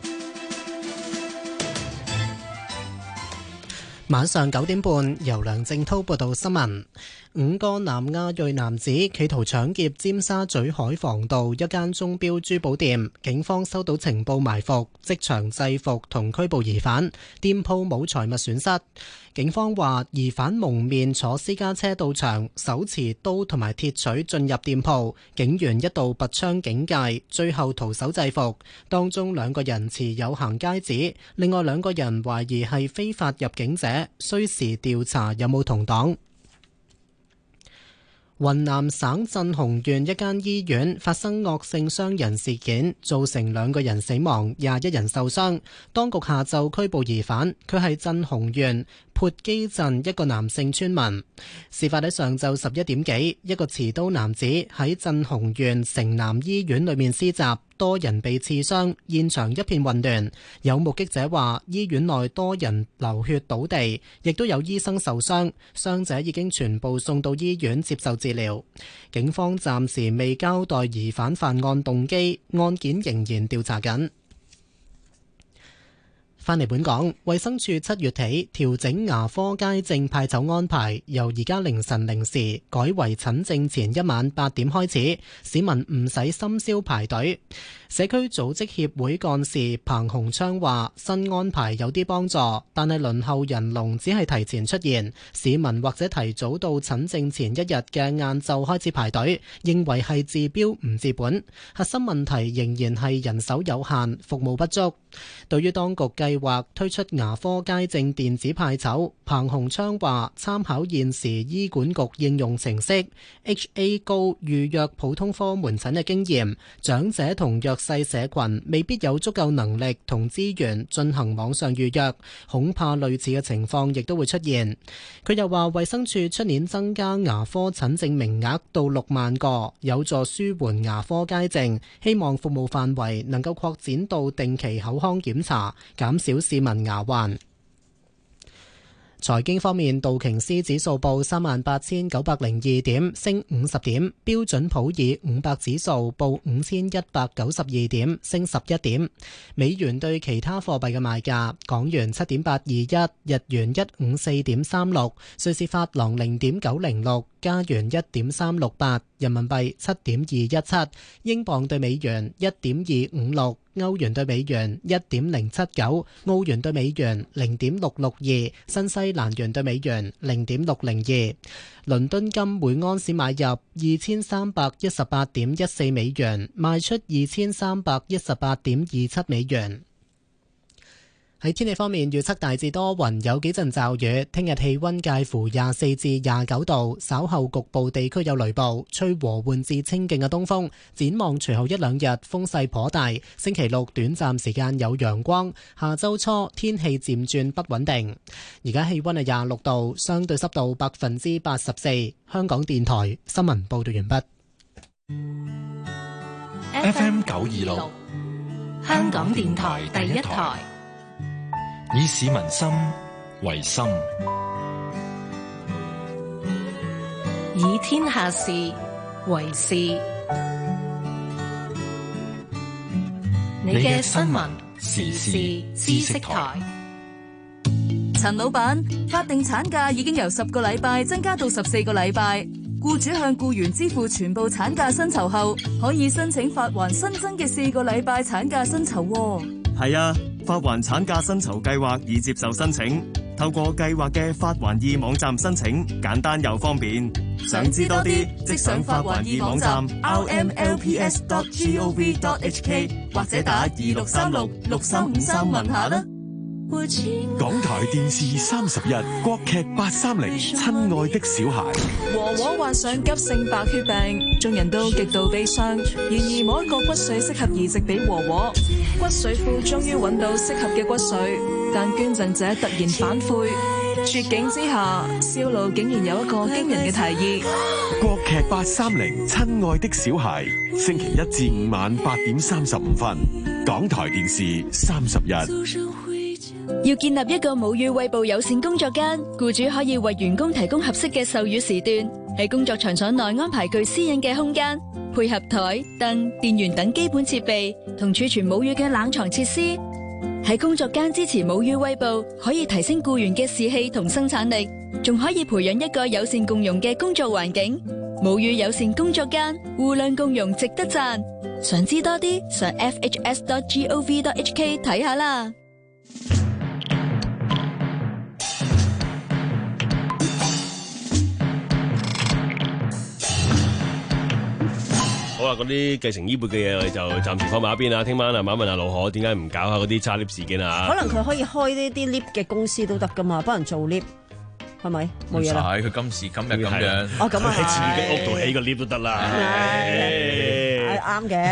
晚上九點半，由梁正滔報道新聞。五個南亞裔男子企圖搶劫尖沙咀海防道一間鐘錶珠寶店，警方收到情報埋伏，即場制服同拘捕疑犯，店鋪冇財物損失。警方話疑犯蒙面坐私家車到場，手持刀同埋鐵錘進入店鋪，警員一度拔槍警戒，最後徒手制服。當中兩個人持有行街紙，另外兩個人懷疑係非法入境者，需時調查有冇同黨。雲南省鎮雄縣一間醫院發生惡性傷人事件，造成兩個人死亡，廿一人受傷。當局下晝拘捕疑犯，佢係鎮雄縣潑基鎮一個男性村民。事發喺上晝十一點幾，一個持刀男子喺鎮雄縣城南醫院裏面施襲，多人被刺傷，現場一片混亂。有目擊者話，醫院內多人流血倒地，亦都有醫生受傷，傷者已經全部送到醫院接受治療。警方暫時未交代疑犯犯案動機，案件仍然調查緊。返嚟本港，衛生署七月起調整牙科街症派籌安排，由而家凌晨零時改為診症前一晚八點開始，市民唔使深宵排隊。社區組織協會幹事彭洪昌話：新安排有啲幫助，但係輪候人龍只係提前出現，市民或者提早到診症前一日嘅晏晝開始排隊，認為係治標唔治本。核心問題仍然係人手有限，服務不足。對於當局計劃推出牙科街症電子派籌，彭洪昌話參考現時醫管局應用程式 H A 高預約普通科門診嘅經驗，長者同弱勢社群未必有足夠能力同資源進行網上預約，恐怕類似嘅情況亦都會出現。佢又話衛生署出年增加牙科診症名額到六萬個，有助舒緩牙科街症，希望服務範圍能夠擴展到定期口腔檢查，減少市民牙患。財經方面，道瓊斯指數報三萬八千九百零二點，升五十點；標準普爾五百指數報五千一百九十二點，升十一點。美元對其他貨幣嘅賣價：港元七點八二一，日元一五四點三六，瑞士法郎零點九零六，加元一點三六八，人民幣七點二一七，英鎊對美元一點二五六。歐元對美元一點零七九，澳元對美元零點六六二，新西蘭元對美元零點六零二。倫敦金每安士買入二千三百一十八點一四美元，賣出二千三百一十八點二七美元。喺天氣方面，預測大致多雲，有幾陣驟雨。聽日氣溫介乎廿四至廿九度，稍後局部地區有雷暴，吹和緩至清勁嘅東風。展望隨後一兩日風勢頗大，星期六短暫時間有陽光，下周初天氣漸轉不穩定。而家氣溫係廿六度，相對濕度百分之八十四。香港電台新聞報道完畢。 F M 九二六， 香港電台第一台。 以市民心為心， 以天下事為事。你嘅新聞時事知識台。 陳老闆，法定產假已經由十個禮拜增加到十四個禮拜，僱主向僱員支付全部產假薪酬後，可以申請發還新增嘅四個禮拜產假薪酬。 係啊，發還產假薪酬計劃已接受申請，透過計劃嘅發還易網站申請，簡單又方便。想知多啲，即上發還易網站 r m l p s dot gov dot h k 或者打二六三六六三五三問下啦。 港台電視三十日國劇八三零，親愛的小孩。 和和患上急性白血病，眾人都極度悲傷。然而冇一個骨髓適合移植俾和和，骨髓庫終於揾到適合嘅骨髓，但捐贈者突然反悔。絕境之下，銷路竟然有一個驚人嘅提議。 國劇八三零，親愛的小孩，星期一至五晚八點三十五分，港台電視三十日。 要建立一個母乳餵哺友善工作間，僱主可以為員工提供合適嘅授乳時段， 喺工作場所內安排具私隱嘅空間，配合台、凳、電源等基本設備，同儲存母乳嘅冷藏設施。喺工作間支持母乳餵哺，可以提升僱員嘅士氣同生產力，仲可以培養一個友善共融嘅工作環境。母乳友善工作間，互諒共融，值得讚。想知多啲，上 f h s dot gov dot h k 睇下啦。 好啦，嗰啲繼承衣缽嘅嘢，我哋就暫時放埋一邊啦。聽晚啊，問一問阿盧可，點解唔搞下嗰啲揸 lift 事件啊？ 可能佢可以開呢啲 lift 嘅公司都得噶嘛，幫人做 lift， 係咪？冇嘢啦。 佢今時今日咁樣， 哦咁啊， 喺自己屋度起個 lift 都得啦。 係啱嘅。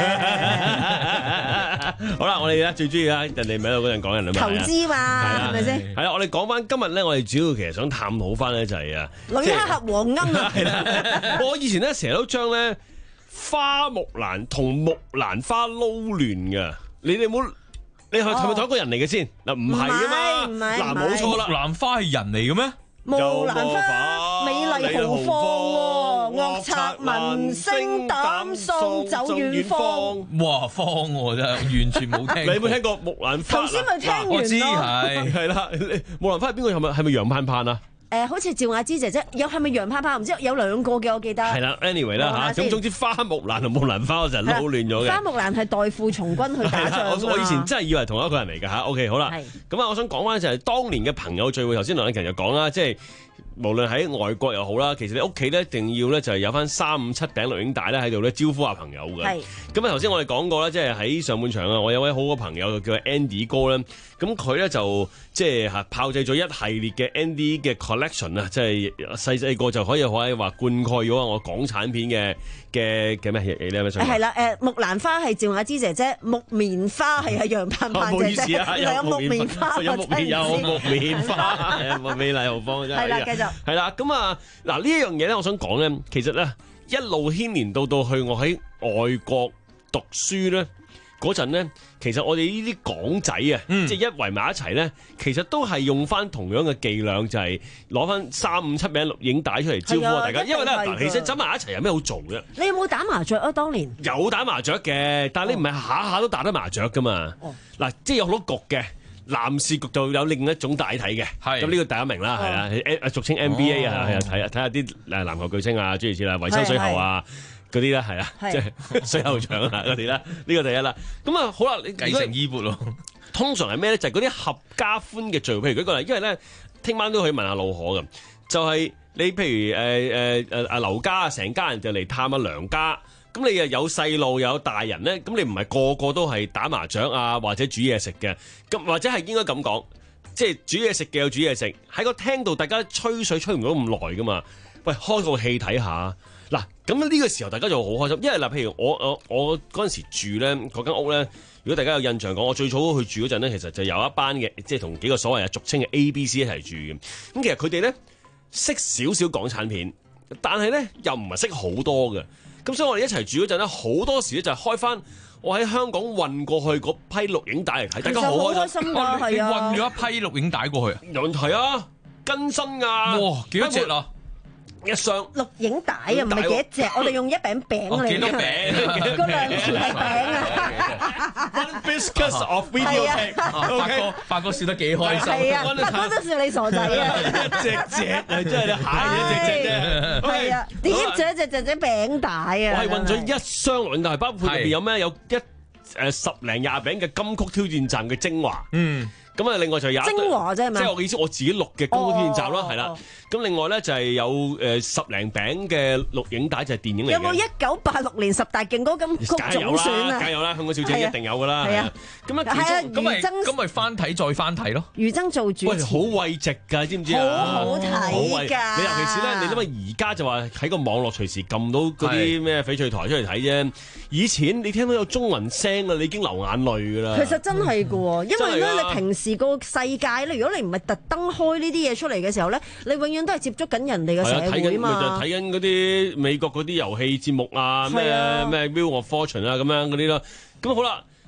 好啦，我哋咧最中意啦，人哋咪喺度嗰陣講人啊嘛， 投資嘛，係咪先？ 係啦，我哋講翻今日咧，我哋主要其實想探討翻咧就係啊， 女黑俠黃鶯啊。 係啦，我以前咧成日都將咧花木蘭同木蘭花撈亂噶，你哋冇？你係係咪同一個人嚟嘅先？嗱，唔係噶嘛，嗱冇錯啦， 木蘭花係人嚟嘅咩？ 木蘭花美麗豪放，惡賊聞聲膽喪走遠方。 哇，慌喎真係，完全冇聽。 你有冇聽過木蘭花？ 頭先咪聽完咯。 我知係係啦，木蘭花係邊個？係咪係咪楊盼盼啊？ 誒，好似趙雅芝姐姐，有係咪楊盼盼？唔知有兩個嘅，我記得。 係啦 ，anyway 啦嚇，咁總之花木蘭同木蘭花我就撈亂咗嘅。 花木蘭係代父從軍去打仗。 我我以前真係以為同一個人嚟㗎嚇。OK， 好啦，咁啊，我想講翻就係當年嘅朋友聚會。頭先梁禮勤就講啦，即係無論喺外國又好啦，其實你屋企咧一定要咧就係有翻三五七餅錄影帶咧喺度咧招呼下朋友嘅。係。咁啊頭先我哋講過啦，即係喺上半場啊，我有位好嘅朋友叫 Andy 哥咧，咁佢咧就即係嚇炮製咗一系列嘅 Andy 嘅 collection 啊，即係細細個就可以可以話灌溉咗我港產片嘅嘅嘅咩嘢咧？係啦，誒木蘭花係趙雅芝姐姐，木棉花係阿楊盼盼姐姐，有木棉花， 有木棉有木棉花，係啊，美麗豪放真係。 係啦，繼續。 係啦，咁啊嗱呢一樣嘢咧，我想講咧，其實咧一路牽連到到去我喺外國讀書咧嗰陣咧，其實我哋呢啲港仔啊，嗯、即係一圍埋一齊咧，其實都係用翻同樣嘅伎倆，就係攞翻三五七名錄影帶出嚟招呼大家。因為咧嗱，其實走埋一齊有咩好做嘅？ 你有冇打麻雀啊？當年有打麻雀嘅，但係你唔係下下都打得麻雀噶嘛。嗱、哦，即係有好多局嘅。男士局就有另一種大體嘅，咁呢個大家明啦，係啊，俗稱 N B A 啊，係啊，睇啊睇下啲誒籃球巨星啊，諸如此類，維修水喉啊嗰啲啦，係啊，即係水喉長啊嗰啲啦，呢個第一啦。咁啊好啦，你繼承衣缽咯， 通常係咩咧？就係嗰啲合家歡嘅聚會，譬如舉個例，因為咧聽晚都可以問下老可咁，就係、是、你譬如誒誒誒阿劉家成家人就嚟探阿梁家。咁你又有細路有大人咧，咁你唔係個個都係打麻雀啊，或者煮嘢食嘅，咁或者係應該咁講，即係煮嘢食嘅有煮嘢食，喺個廳度大家吹水吹唔到咁耐噶嘛，喂，開個戲睇下，嗱，咁呢個時候大家就好開心，因為嗱，譬如我我我嗰陣時住咧嗰間屋咧，如果大家有印象講，我最早去住嗰陣咧，其實就有一班嘅，即係同幾個所謂嘅俗稱嘅 A B C 一齊住嘅，咁其實佢哋咧識少少港產片，但係咧又唔係識好多嘅。咁所以我哋一齊住嗰陣咧，好多時咧就係開翻我喺香港運過去嗰批錄影帶嚟睇，大家好開心㗎，係啊！ 你運咗一批錄影帶過去啊？ 有問題啊，更新啊！ 哇，幾多隻啊？ 一箱錄影帶啊，唔係幾多隻，我哋用一餅餅嚟。 幾多餅？ 嗰兩條係餅啊 ！One biscuit of videotape。 發哥，發哥笑得幾開心。 係啊，發哥都笑你傻仔啊！ 一隻隻啊，真係你蟹一隻隻啫。 係啊，點咗一隻隻隻餅帶啊！ 我係運咗一箱錄影帶，包括入邊有咩？有一誒十零廿餅嘅金曲挑戰站嘅精華。嗯。咁啊，另外就有精華啫，係咪？ 即係我嘅意思，我自己錄嘅金曲挑戰站啦，係啦。咁另外咧就係有誒十零餅嘅錄影帶，就係電影嚟嘅。 有冇一九八六年十大勁歌金曲總選啊？ 梗有啦，香港小姐一定有噶啦。 係啊， 咁啊， 咁咪咁咪翻睇再翻睇咯。 余爭做主持， 喂，好慰藉㗎，知唔知啊？ 好好睇㗎。 你尤其是咧，你諗下而家就話喺個網絡隨時撳到嗰啲咩翡翠台出嚟睇啫。以前你聽到有中文聲啦，你已經流眼淚㗎啦。 其實真係㗎喎，因為咧你平時個世界咧，如果你唔係特登開呢啲嘢出嚟嘅時候咧，你永遠都係接觸緊人哋嘅社會嘛。 睇緊嗰啲美國嗰啲遊戲節目啊，咩咩 Wheel of Fortune 啊咁樣嗰啲咯。咁好啦，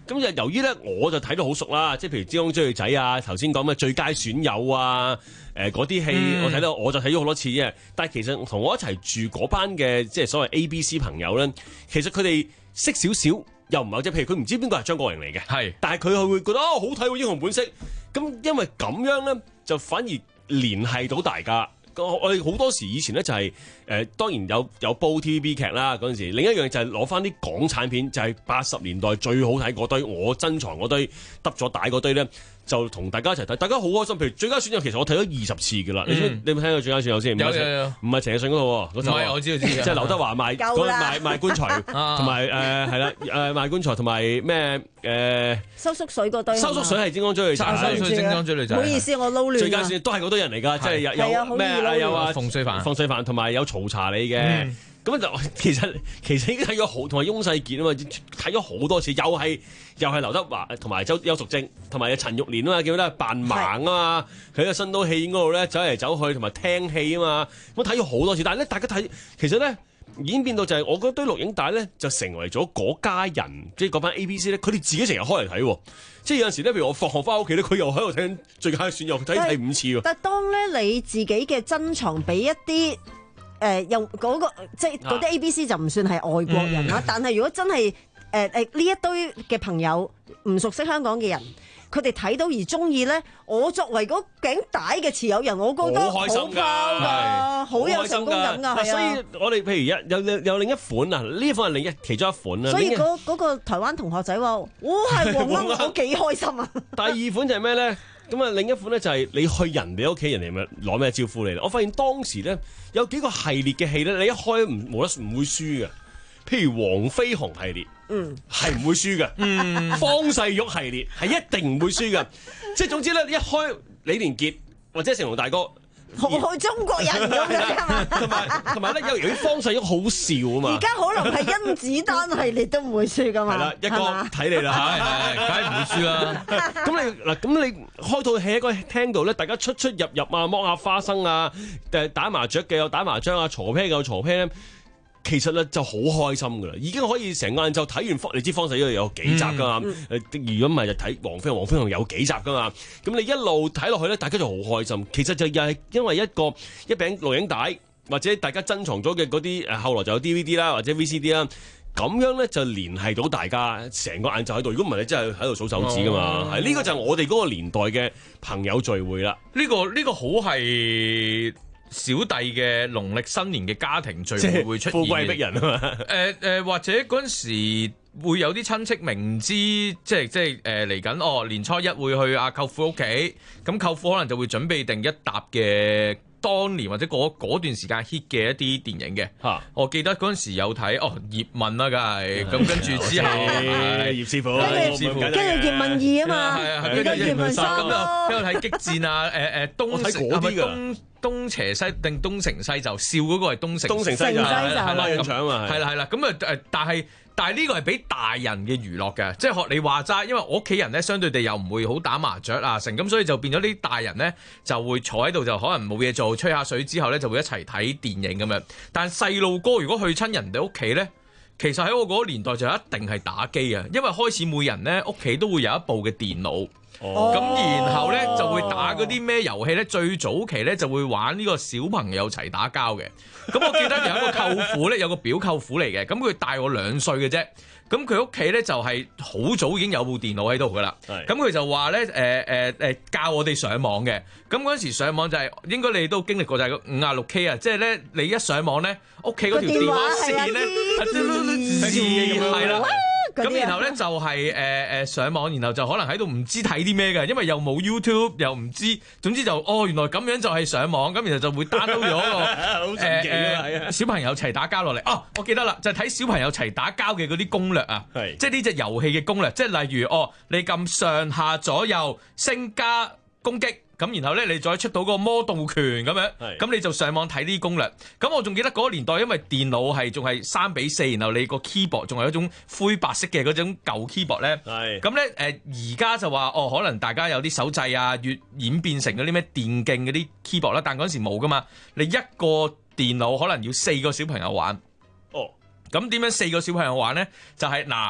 咁就由於咧，我就睇到好熟啦，即係譬如《珠江追女仔》啊，頭先講嘅《最佳損友》啊，誒嗰啲戲我睇到，我就睇咗好多次啫。但係其實同我一齊住嗰班嘅即係所謂 A B C 朋友咧，其實佢哋識少少，又唔係即係譬如佢唔知邊個係張國榮嚟嘅，係，但係佢係會覺得啊、哦、好睇喎《英雄本色》，咁因為咁樣咧，就反而聯繫到大家。我哋好多時以前咧就係、是、誒、呃、當然有有煲 T V B 劇啦嗰陣時，另一樣就係攞翻啲港產片，就係八十年代最好睇嗰堆，我珍藏嗰堆揼咗帶嗰堆咧，就同大家一齊睇，大家好開心。譬如最佳損友，其實我睇咗二十次噶啦、嗯，你你有冇聽過最佳損友先？有有有，唔係陳奕迅嗰套，嗰套我知道知，即係劉德華賣賣賣棺材，同埋誒係啦誒賣棺材，同埋咩誒收縮水嗰堆，收縮水係精裝追女仔， 收縮水精裝追女仔， 唔好意思我撈亂。 最佳損都係嗰堆人嚟㗎，即係有有咩有啊馮淬帆、馮淬帆同埋有曹查理嘅。嗯咁就其實其實已經睇咗好，同埋翁世傑啊嘛，睇咗好多次，又係又係劉德華同埋周邱淑貞同埋陳玉蓮啊嘛，叫咩扮盲啊嘛，佢喺個新都戲院嗰度咧走嚟走去，同埋聽戲啊嘛，我睇咗好多次，但係咧大家睇其實咧已經變到就係、是、我覺得堆錄影帶咧就成為咗嗰家人，即係嗰班 A B C 咧，佢哋自己成日開嚟睇，即係有陣時咧，譬如我放學翻屋企咧，佢又喺度聽最佳損友，睇睇五次喎。 但係當咧你自己嘅珍藏俾一啲。誒又嗰個即係嗰啲 A B C 就唔算係外國人啦，嗯、但係如果真係誒誒呢一堆嘅朋友唔熟悉香港嘅人，佢哋睇到而中意咧，我作為嗰頸帶嘅持有人，我覺得好開心㗎，好有成功感㗎，係啊！ 所以我哋譬如一有有有另一款啊，呢一款係另一其中一款啦。 所以嗰嗰個台灣同學仔話：哇係黃啦，我幾開心啊！ 第二款就係咩咧？咁啊，另一款咧就係你去人哋屋企，人哋咪攞咩招呼你。我發現當時咧有幾個系列嘅戲咧，你一開唔冇得唔會輸嘅。譬如黃飛鴻系列，嗯，係唔會輸嘅。嗯，方世玉系列係一定唔會輸嘅。即係總之咧，一開李連杰或者成龍大哥。 好中國人咁樣係嘛？ 同埋同埋咧，有由於方世玉好笑啊嘛。 而家可能係甄子丹系列都唔會輸噶嘛。 係啦，一哥睇你啦，係係，梗係唔會輸啦。咁你嗱，咁你開套戲喺個廳度咧，大家出出入入啊，剝下花生啊，誒打麻雀嘅有打麻將啊，鋤啤嘅有鋤啤咧。其實咧就好開心噶啦，已經可以成個晏晝睇完方，你知方世玉有幾集噶嘛？誒、嗯，如果唔係就睇黃飛鴻，黃飛鴻有幾集噶嘛？咁你一路睇落去咧，大家就好開心。其實就又係因為一個一餅錄影帶，或者大家珍藏咗嘅嗰啲誒，後來就有 D V D 啦，或者 V C D 啦，咁樣咧就聯繫到大家成個晏晝喺度。如果唔係你真係喺度數手指噶嘛？係呢、哦呢個就係我哋嗰個年代嘅朋友聚會啦。 呢、呢個呢、呢個好係。小弟嘅農曆新年嘅家庭聚會會出現，富貴逼人啊嘛！誒、呃、誒、呃，或者嗰陣時會有啲親戚明知即係即係誒嚟緊哦，年初一會去阿舅父屋企，咁舅父可能就會準備定一沓嘅當年或者嗰段時間 hit 嘅一啲電影嘅。嚇，我記得嗰陣時有睇哦葉問啦，梗係咁跟住之後葉師傅， 葉師傅跟住葉問二啊嘛， 係啊， 跟住葉問三咯，跟住睇激戰啊，誒誒東城係咪東？東邪西定東成西就笑嗰個係東成東成西就係啦，孖潤腸啊， 係啦係啦，咁啊誒，但係但係呢個係俾大人嘅娛樂嘅，即係學你話齋，因為我屋企人咧相對地又唔會好打麻雀啊成，咁所以就變咗呢啲大人咧就會坐喺度就可能冇嘢做，吹下水之後咧就會一齊睇電影咁樣。但係細路哥如果去親人哋屋企咧，其實喺我嗰個年代就一定係打機啊，因為開始每人咧屋企都會有一部嘅電腦。咁、哦、然後咧就會打嗰啲咩遊戲咧？最早期咧就會玩呢個小朋友齊打交嘅。咁我記得有一個舅父咧，有個表舅父嚟嘅。咁佢大我兩歲嘅啫。咁佢屋企咧就係好早已經有部電腦喺度噶啦。咁佢就話咧誒誒誒教我哋上網嘅。咁嗰陣時上網就係、是、應該你都經歷過就係個五廿六 K 啊，即係咧你一上網咧屋企嗰條電話線咧係啦。咁然後咧就係誒誒上網，然後就可能喺度唔知睇啲咩嘅，因為又冇 YouTube， 又唔知，總之就哦原來咁樣就係上網，咁然後就會 download 咗個誒誒小朋友齊打交落嚟。哦，我記得啦，就係、是、睇小朋友齊打交嘅嗰啲攻略啊，即係呢隻遊戲嘅攻略，即係例如哦，你撳上下左右升加攻擊。咁然後咧，你再出到個魔動拳咁樣，咁你就上網睇啲攻略。咁我仲記得嗰個年代，因為電腦係仲係三比四，然後你個 keyboard 仲係一種灰白色嘅嗰種舊 keyboard 咧。咁咧誒，而家就話哦，可能大家有啲手掣啊，越演變成嗰啲咩電競嗰啲 keyboard 啦。但嗰陣時冇噶嘛，你一個電腦可能要四個小朋友玩。哦，咁點樣四個小朋友玩咧？就係、是、嗱。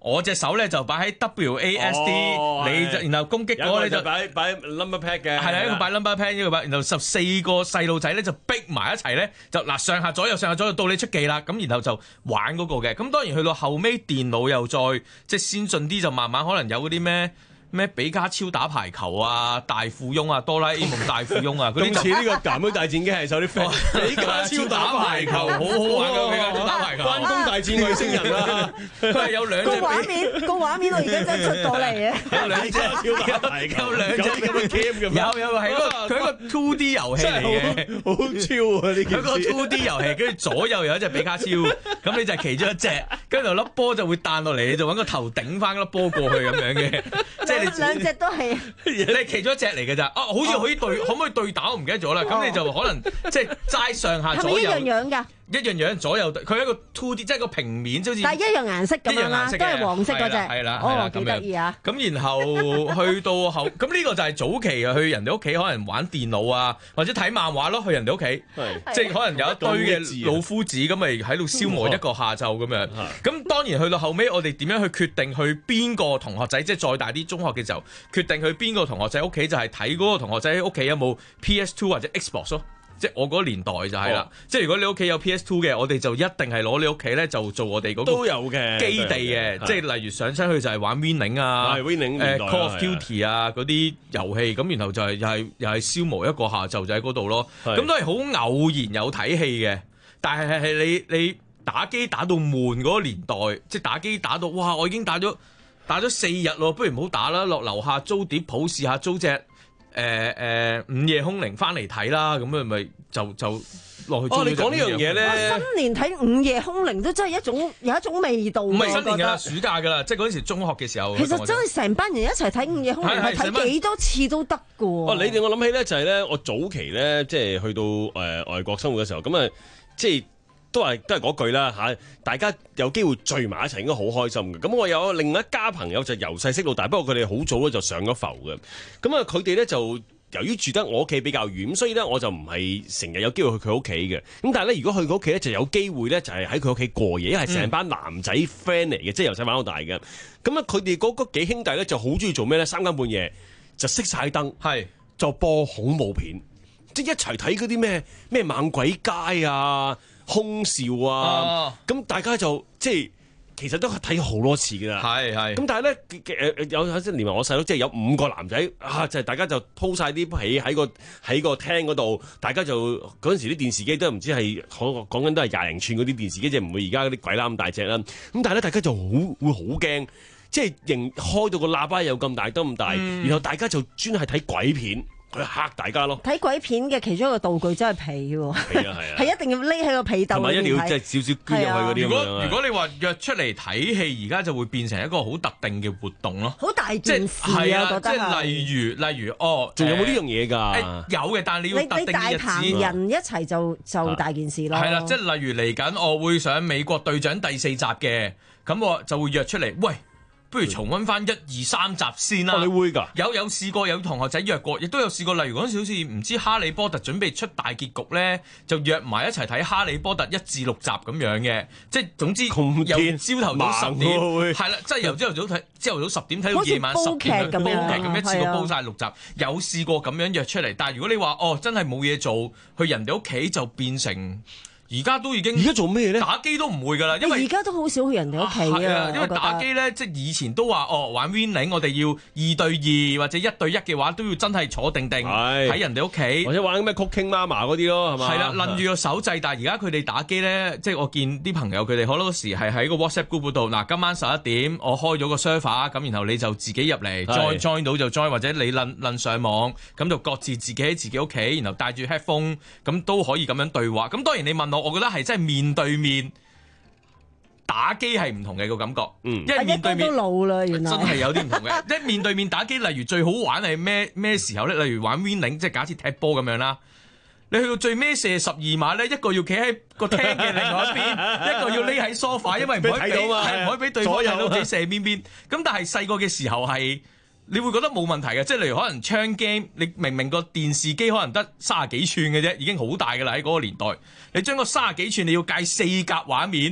我隻手咧就擺喺 W A S D，、哦、你就然後攻擊嗰個咧就擺擺 number pad 嘅， 係啦，一個擺 number pad， 一個擺，然後十四個細路仔咧就逼埋一齊咧，就嗱上下左右上下左右到你出技啦，咁然後就玩嗰個嘅。咁當然去到後尾電腦又再即係先進啲，就慢慢可能有嗰啲咩咩比卡超打排球啊、大富翁啊、哆啦 A 夢大富翁啊，嗰啲似呢個鹹妹大戰機係有啲 friend， 比卡超打排球好好玩㗎，比卡超打排球，關公大戰外星人啦，佢係有兩隻個畫面，個畫面我而家真係出到嚟嘅， 有兩隻超打排球，有兩隻咁嘅 game 嘅，有有係個佢係個 two D 遊戲嚟嘅， 好超啊呢件事， 佢個 two D 遊戲，跟住左右有一隻比卡超，咁你就係其中一隻，跟住粒波就會彈落嚟，你就揾個頭頂翻粒波過去咁樣嘅，即係。 兩隻都係， 你係其中一隻嚟嘅咋？哦、啊，好似可以對，可唔可以對打？我唔記得咗啦。咁、哦、你就可能即係齋上下左右。 係咪一樣樣㗎？ 一樣樣左右，佢係一個 two D， 即係個平面，好似但係一樣顏色咁樣啦，都係黃色嗰隻。 係啦， 哦，幾得意啊！ 咁然後去到後，咁呢個就係早期去人哋屋企，可能玩電腦啊，或者睇漫畫咯。去人哋屋企，即係可能有一堆嘅老夫子咁，咪喺度消磨一個下晝咁樣。咁當然去到後尾，我哋點樣去決定去邊個同學仔，即係再大啲中學嘅時候，決定去邊個同學仔屋企，就係睇嗰個同學仔屋企有冇 P S two 或者 Xbox 咯。即係我嗰個年代就係啦，哦、即係如果你屋企有 P S two 嘅，我哋就一定係攞你屋企咧就做我哋嗰個都有嘅基地嘅，即係例如上親去就係玩 Winning 啊，誒 Call of Duty 啊嗰啲遊戲，咁然後就係又係又係消磨一個下晝就喺嗰度咯。咁都係好偶然有睇戲嘅，但係係係你你打機打到悶嗰個年代，即係打機打到哇！我已經打咗打咗四日咯，不如唔好打啦，落樓下租碟鋪試下租隻。誒誒、呃、午夜凶鈴翻嚟睇啦，咁啊咪就就落去。哦， 你講呢樣嘢咧， 新年睇午夜凶鈴都真係一種有一種味道。 唔係新年㗎啦，暑假㗎啦，即係嗰陣時中學嘅時候。 其實真係成班人一齊睇午夜凶鈴，係睇幾多次都得㗎喎。 哦，你哋我諗起咧就係咧，我早期咧即係去到誒、呃、外國生活嘅時候，咁啊即係。都係都係嗰句啦嚇，大家有機會聚埋一齊應該好開心嘅。咁我有另一家朋友就由細識到大，不過佢哋好早咧就上咗浮嘅。咁啊佢哋咧就由於住得我屋企比較遠，所以咧我就唔係成日有機會去佢屋企嘅。咁但係咧如果去佢屋企咧就有機會咧就係喺佢屋企過夜，因為係成班男仔 friend 嚟嘅，即係由細玩到大嘅。咁啊佢哋嗰嗰幾兄弟咧就好中意做咩咧？三更半夜就熄晒燈，係就播恐怖片，即係一齊睇嗰啲咩咩猛鬼街啊！空少啊，咁、啊、大家就即係其實都係睇好多次㗎啦。係係。咁但係咧誒有即係連埋我細佬，即係有五個男仔啊，就係、是、大家就鋪晒啲被喺個喺個廳嗰度，大家就嗰陣時啲電視機都唔知係講講緊都係廿零寸嗰啲電視機，即係唔會而家嗰啲鬼啦咁大隻啦。咁但係咧大家就好會好驚，即係仍開到個喇叭有咁大得咁大，嗯、然後大家就專係睇鬼片。佢嚇大家咯！ 睇鬼片嘅其中一個道具真係被喎，係啊係啊，係一定要匿喺個被竇裏面睇。同埋一定要即係少少捐入去嗰啲。如果如果你話約出嚟睇戲，而家就會變成一個好特定嘅活動咯。好大件事啊！ 係啊， 覺得即係例如例如哦， 仲有冇呢樣嘢㗎？ 有嘅，但係你要特定嘅日子。 大棚人一齊就就大件事咯。 係啦，即係例如嚟緊，我會上美國隊長第四集嘅，咁我就會約出嚟，喂。不如重溫翻一二三集先啦。 哦，你會㗎？ 有有試過有同學仔約過，亦都有試過。例如嗰陣時好似唔知哈利波特準備出大結局咧，就約埋一齊睇哈利波特一至六集咁樣嘅。即係總之由朝頭早十點，係啦，即係由朝頭早睇，朝頭早十點睇到夜晚十點，煲劇咁一次過煲晒六集。有試過咁樣約出嚟，但係如果你話哦真係冇嘢做，去人哋屋企就變成。而家都已經，而家做咩咧？打機都唔會噶啦，因為而家都好少去人哋屋企啊。 因為打機咧，即係以前都話哦，玩 Winning，我哋要二對二或者一對一嘅話，都要真係坐定定喺人哋屋企， 或者玩咩 Cooking Mama 嗰啲咯，係嘛？ 係啦，攆住個手掣。但係而家佢哋打機咧，即係我見啲朋友佢哋好多時係喺個 WhatsApp group 度，嗱，今晚十一點我開咗個 server，咁然後你就自己入嚟 join join 到就 join，或者你攆攆上網，咁就各自自己喺自己屋企，然後帶住 headphone，咁都可以咁樣對話。咁當然你問我，我覺得係真係面。面對面打機係唔同嘅個感覺，嗯，因為面對面都老啦，原來真係有啲唔同嘅。即係面對面打機，例如最好玩係咩咩時候咧？例如玩 Winning，即係假設踢波咁樣啦。你去到最尾射十二碼咧，一個要企喺個廳嘅另外一邊，一個要匿喺 sofa， 因為唔可以俾係唔可以俾對方睇到自己射邊邊。咁但係細個嘅時候係。你會覺得冇問題嘅，即係例如可能槍 game，你明明個電視機可能得三十幾寸嘅啫，已經好大㗎啦喺嗰個年代。你將個三十幾寸你要計四格畫面，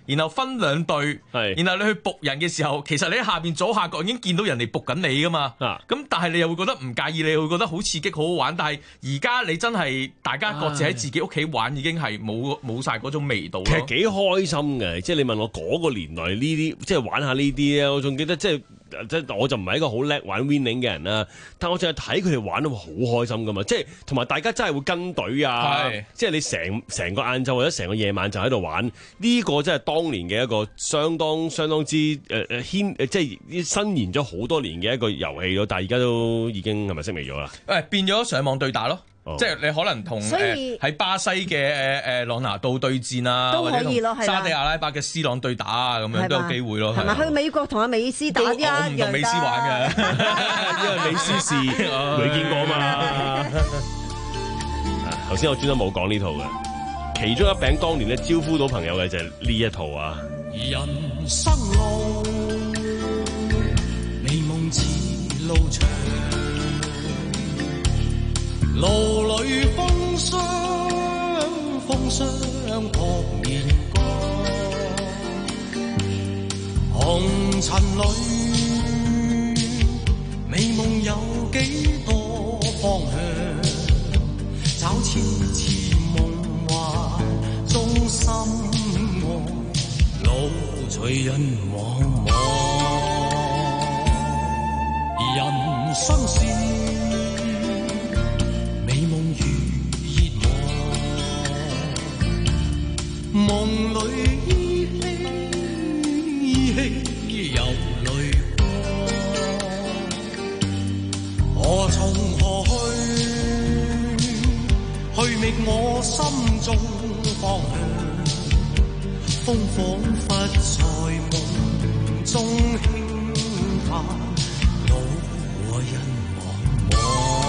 然後分兩隊，然後你去仆人嘅時候，其實你喺下邊左下角已經見到人哋仆緊你噶嘛。咁、啊、但係你又會覺得唔介意，你又會覺得好刺激、好好玩。但係而家你真係大家各自喺自己屋企玩，已經係冇冇曬嗰種味道咯。 其實幾開心嘅，即係你問我嗰個年代呢啲，即係玩下呢啲咧，我仲記得即係。即係我就唔係一個好叻玩 winning 嘅人啦，但我淨係睇佢哋玩都好開心噶嘛，即係同埋大家真係會跟隊啊，即係你成成個晏晝或者成個夜晚就喺度玩，呢、這個真係當年嘅一個相當相當之誒誒牽誒，即係伸延咗好多年嘅一個遊戲咯，但係而家都已經係咪式微咗啦？ 誒變咗上網對打咯。即係你可能同誒喺巴西嘅誒誒朗拿度對戰啊， 都可以咯， 或者沙地阿拉伯嘅 C 朗對打啊，咁樣都有機會咯。 係咪去美國同阿美斯打一樣㗎？ 我唔同美斯玩嘅， 因為美斯是未見過嘛。頭先我專登冇講呢套嘅，其中一餅當年咧招呼到朋友嘅就係呢一套啊。 人生路，美夢似路長。路裏風霜，風霜撲面光，紅塵裏，美夢有幾多方向？找次次夢幻中心愛，路隨人茫茫，人生是。夢裏依稀依稀有淚光，何從何去？去覓我心中方向。風彷彿在夢中輕嘆，路和人茫茫。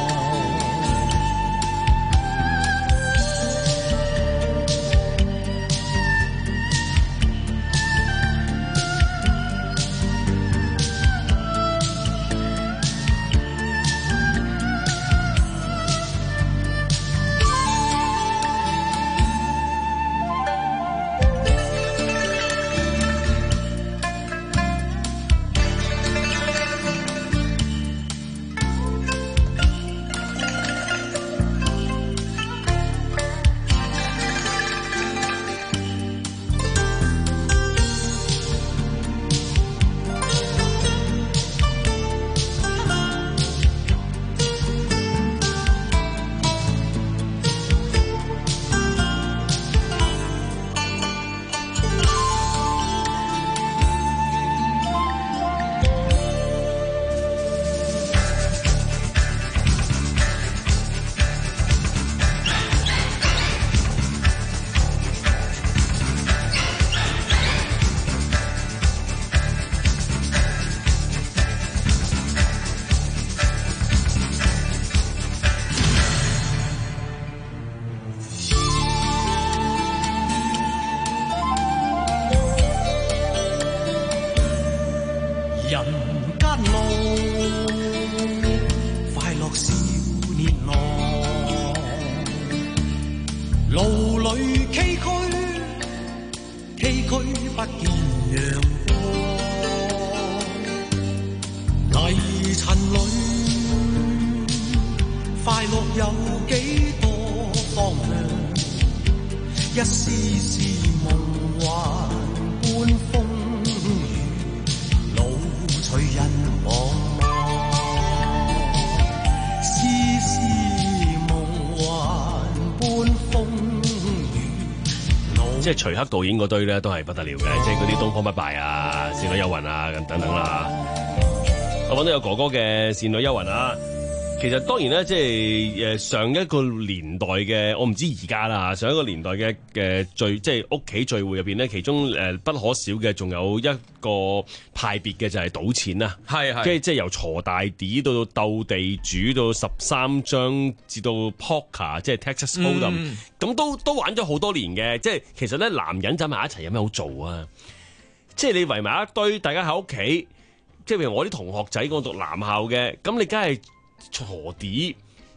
即係徐克導演嗰堆咧，都係不得了嘅，即係嗰啲《東方不敗》啊，《倩女幽魂》啊，咁等等啦。我揾到有哥哥嘅《倩女幽魂》啊。其實當然咧，即係誒上一個年代嘅，我唔知而家啦。上一個年代嘅嘅聚，即係屋企聚會入邊咧，其中誒不可少嘅，仲有一個派別嘅就係賭錢啦。 係係， 即係即係由鋤大 D 到到鬥地主到十三張，至到 Poker， 即係 Texas Hold'em，咁、嗯、都都玩咗好多年嘅。即係其實咧，男人走埋一齊有咩好做啊？即係你圍埋一堆，大家喺屋企，即係譬如我啲同學仔，我讀男校嘅，咁你梗係鋤 D，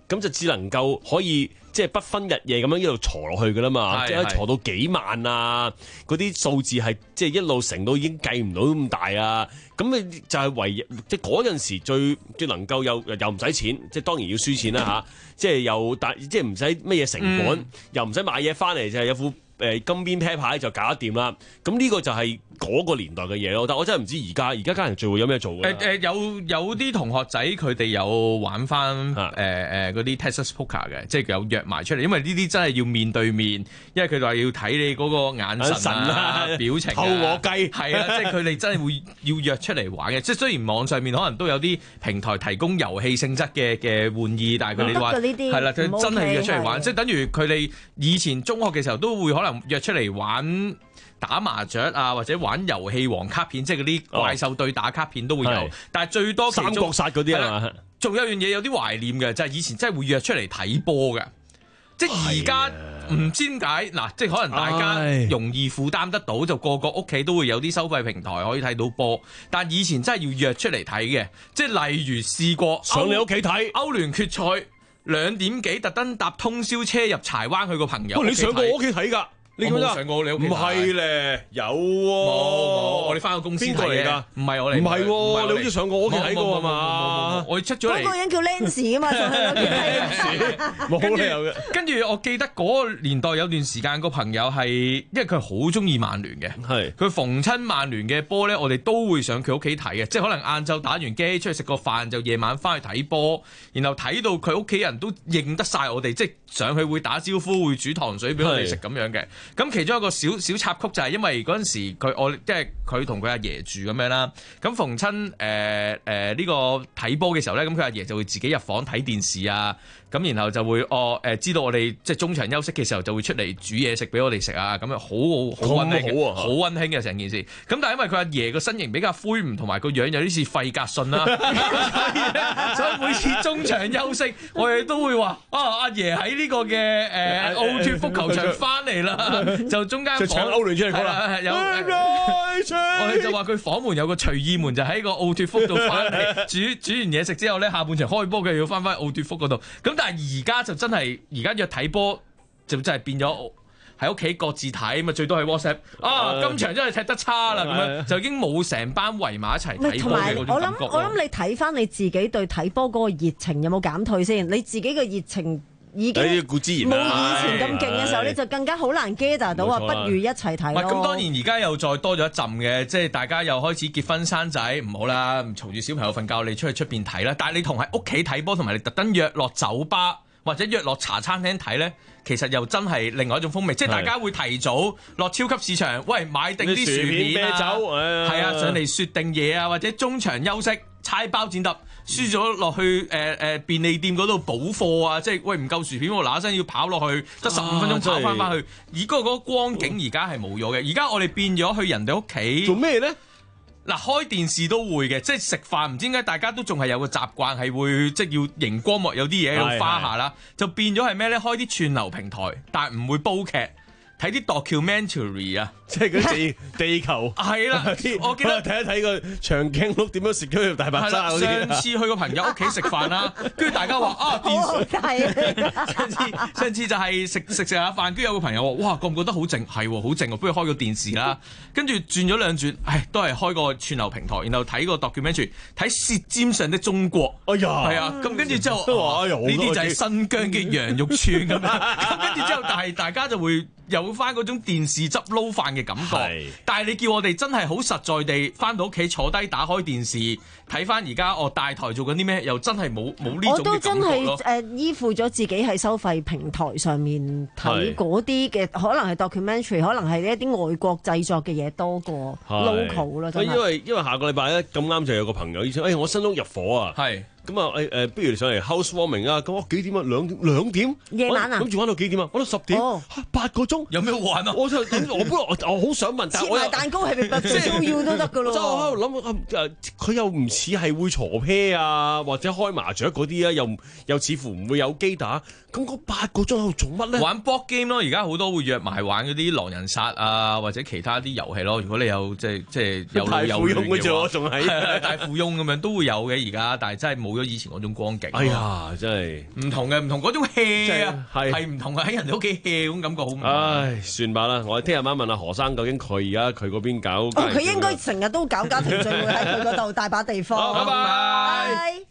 咁就只能夠可以即係不分日夜咁樣一路坐落去噶啦嘛，即係坐到幾萬啊，嗰啲數字係即係一路乘到已經計唔到咁大啊，咁你就係唯即係嗰陣時最最能夠又又唔使錢，即係當然要輸錢啦嚇，即係又但即係唔使乜嘢成本，嗯、又唔使買嘢翻嚟，就係有副誒金邊啤牌就搞得掂啦。咁呢個就係嗰個年代嘅嘢咯。但我真係唔知而家而家家人聚會有咩做嘅。 誒誒有有啲同學仔佢哋有玩翻誒誒嗰啲 Texas Poker 嘅，即係有約埋出嚟，因為呢啲真係要面對面，因為佢哋話要睇你嗰個眼神啊、表情啊、 透我雞係啊，即係佢哋真係會要約出嚟玩嘅。即係雖然網上面可能都有啲平台提供遊戲性質嘅嘅玩意，但係佢哋話係啦，佢真係約出嚟玩，即係等於佢哋以前中學嘅時候都會可能約出嚟玩打麻雀啊，或者玩遊戲王卡片，即係嗰啲怪獸對打卡片都會有。哦、但係最多三國殺嗰啲啊嘛。 仲有樣嘢有啲懷念嘅，就係、是、以前真係會約出嚟睇波嘅。即係而家唔知點解嗱，即係可能大家容易負擔得到，就個個屋企都會有啲收費平台可以睇到波。但以前真係要約出嚟睇嘅，即係例如試過上你屋企睇歐聯決賽兩點幾，特登搭通宵車入柴灣去個朋友。 你上過我屋企睇㗎？你冇上過你屋企？ 唔係咧，有喎。冇冇，我哋翻個公司睇嚟㗎。唔係我嚟。 唔係喎，你好似上過我屋企睇過啊嘛？ 我出咗嚟。 嗰個人叫 Lance 啊嘛，上去屋企睇。 冇理由嘅。 跟住我記得嗰個年代有段時間個朋友係，因為佢好中意曼聯嘅。係。佢逢親曼聯嘅波咧，我哋都會上佢屋企睇嘅。即係可能晏晝打完機出去食個飯，就夜晚翻去睇波，然後睇到佢屋企人都認得晒我哋，即係上去會打招呼，會煮糖水俾我哋食咁樣嘅。咁其中一個小小插曲就係因為嗰陣時佢我即係佢同佢阿爺住咁樣啦，咁逢親誒誒呢個睇波嘅時候咧，咁佢阿爺就會自己入房睇電視啊，咁然後就會哦誒、呃、知道我哋即係中場休息嘅時候就會出嚟煮嘢食俾我哋食啊，咁樣好好溫馨嘅，好溫馨嘅成件事。咁但係因為佢阿爺個身形比較灰唔同埋個樣有啲似費格遜啦，所以每次中場休息我哋都會話啊阿爺喺呢個嘅誒奧脫福球場翻嚟啦。就中間就搶歐聯出嚟講啦， 有我哋就話佢房門有個隨意門，就喺個奧脫福度翻嚟煮煮完嘢食之後咧，下半場開波嘅要翻翻奧脫福嗰度。咁但係而家就真係而家約睇波就真係變咗喺屋企各自睇，咪最多係 WhatsApp 啊！今場真係踢得差啦，咁樣就已經冇成班圍埋一齊睇波嘅嗰種感覺。 我諗我諗你睇翻你自己對睇波嗰個熱情有冇減退先？你自己嘅熱情已經冇以前咁勁嘅時候，你就更加好難 gather 到話，不如一齊睇咯。 咁當然而家又再多咗一陣嘅，即係大家又開始結婚生仔，唔好啦，嘈住小朋友瞓覺，你出去出邊睇啦。但係你同喺屋企睇波，同埋你特登約落酒吧或者約落茶餐廳睇咧，其實又真係另外一種風味。即係大家會提早落超級市場，喂買定啲薯片啊，啤酒，係啊，上嚟雪定嘢啊，或者中場休息猜包剪揼。輸咗落去誒誒、呃、便利店嗰度補貨啊！即係喂唔夠薯片，我嗱嗱聲要跑落去，得十五分鐘跑翻翻去。而嗰個嗰個光景而家係冇咗嘅。而家我哋變咗去人哋屋企做咩咧？ 嗱，開電視都會嘅，即係食飯唔知點解大家都仲係有個習慣係會即係要熒光幕有啲嘢喺度花下啦，就變咗係咩咧？開啲串流平台，但係唔會煲劇，睇啲 documentary 啊。 即係嗰啲地球係啦，我記得睇一睇個長頸鹿點樣食咗條大白鯊嗰啲。 上次去個朋友屋企食飯啦，跟住大家話啊電視，上次上次就係食食食下飯，跟住有個朋友話哇覺唔覺得好靜？係喎，好靜喎，不如開個電視啦。跟住轉咗兩轉，唉都係開個串流平台，然後睇個 documentary， 睇舌尖上的中國。 哎呀， 係啊，咁跟住之後呢啲就係新疆嘅羊肉串咁樣。咁跟住之後，但係大家就會有翻嗰種電視汁撈飯嘅感覺，但係你叫我哋真係好實在地翻到屋企坐低打開電視睇翻而家我大台做緊啲咩，又真係冇冇呢種嘅感覺咯。我都真係誒依附咗自己喺收費平台上面睇嗰啲嘅，可能係 documentary， 可能係一啲外國製作嘅嘢多過 local 啦。 因為因為下個禮拜咧咁啱就有個朋友醫生，誒我新屋入伙啊。係。咁啊誒誒，不如你上嚟 housewarming 啊！咁我幾點啊？兩兩點夜晚啊？ 諗住玩到幾點啊？玩到十點，八個鐘， 有咩玩啊？ 我就我本來我我好想問，但係我切埋蛋糕係咪不需要都得噶咯？ 即係我喺度諗誒，佢又唔似係會坐啤啊，或者開麻雀嗰啲啊，又又似乎唔會有機打。咁嗰八個鐘喺度做乜咧？ 玩 board game 咯，而家好多會約埋玩嗰啲狼人殺啊，或者其他啲遊戲咯。如果你有即係即係有老有嫩嘅話， 大富翁嘅啫，仲係大富翁咁樣都會有嘅而家，但係真係冇咗以前嗰種光景。 哎呀，真係唔同嘅，唔同嗰種 hea 啊， 係係唔同嘅，喺人哋屋企 hea 嗰種感覺好唔同。 唉，算吧啦，我哋聽日晚問下何生，究竟佢而家佢嗰邊搞？ 哦，佢應該成日都搞家庭聚會喺佢嗰度，大把地方。 好，拜拜。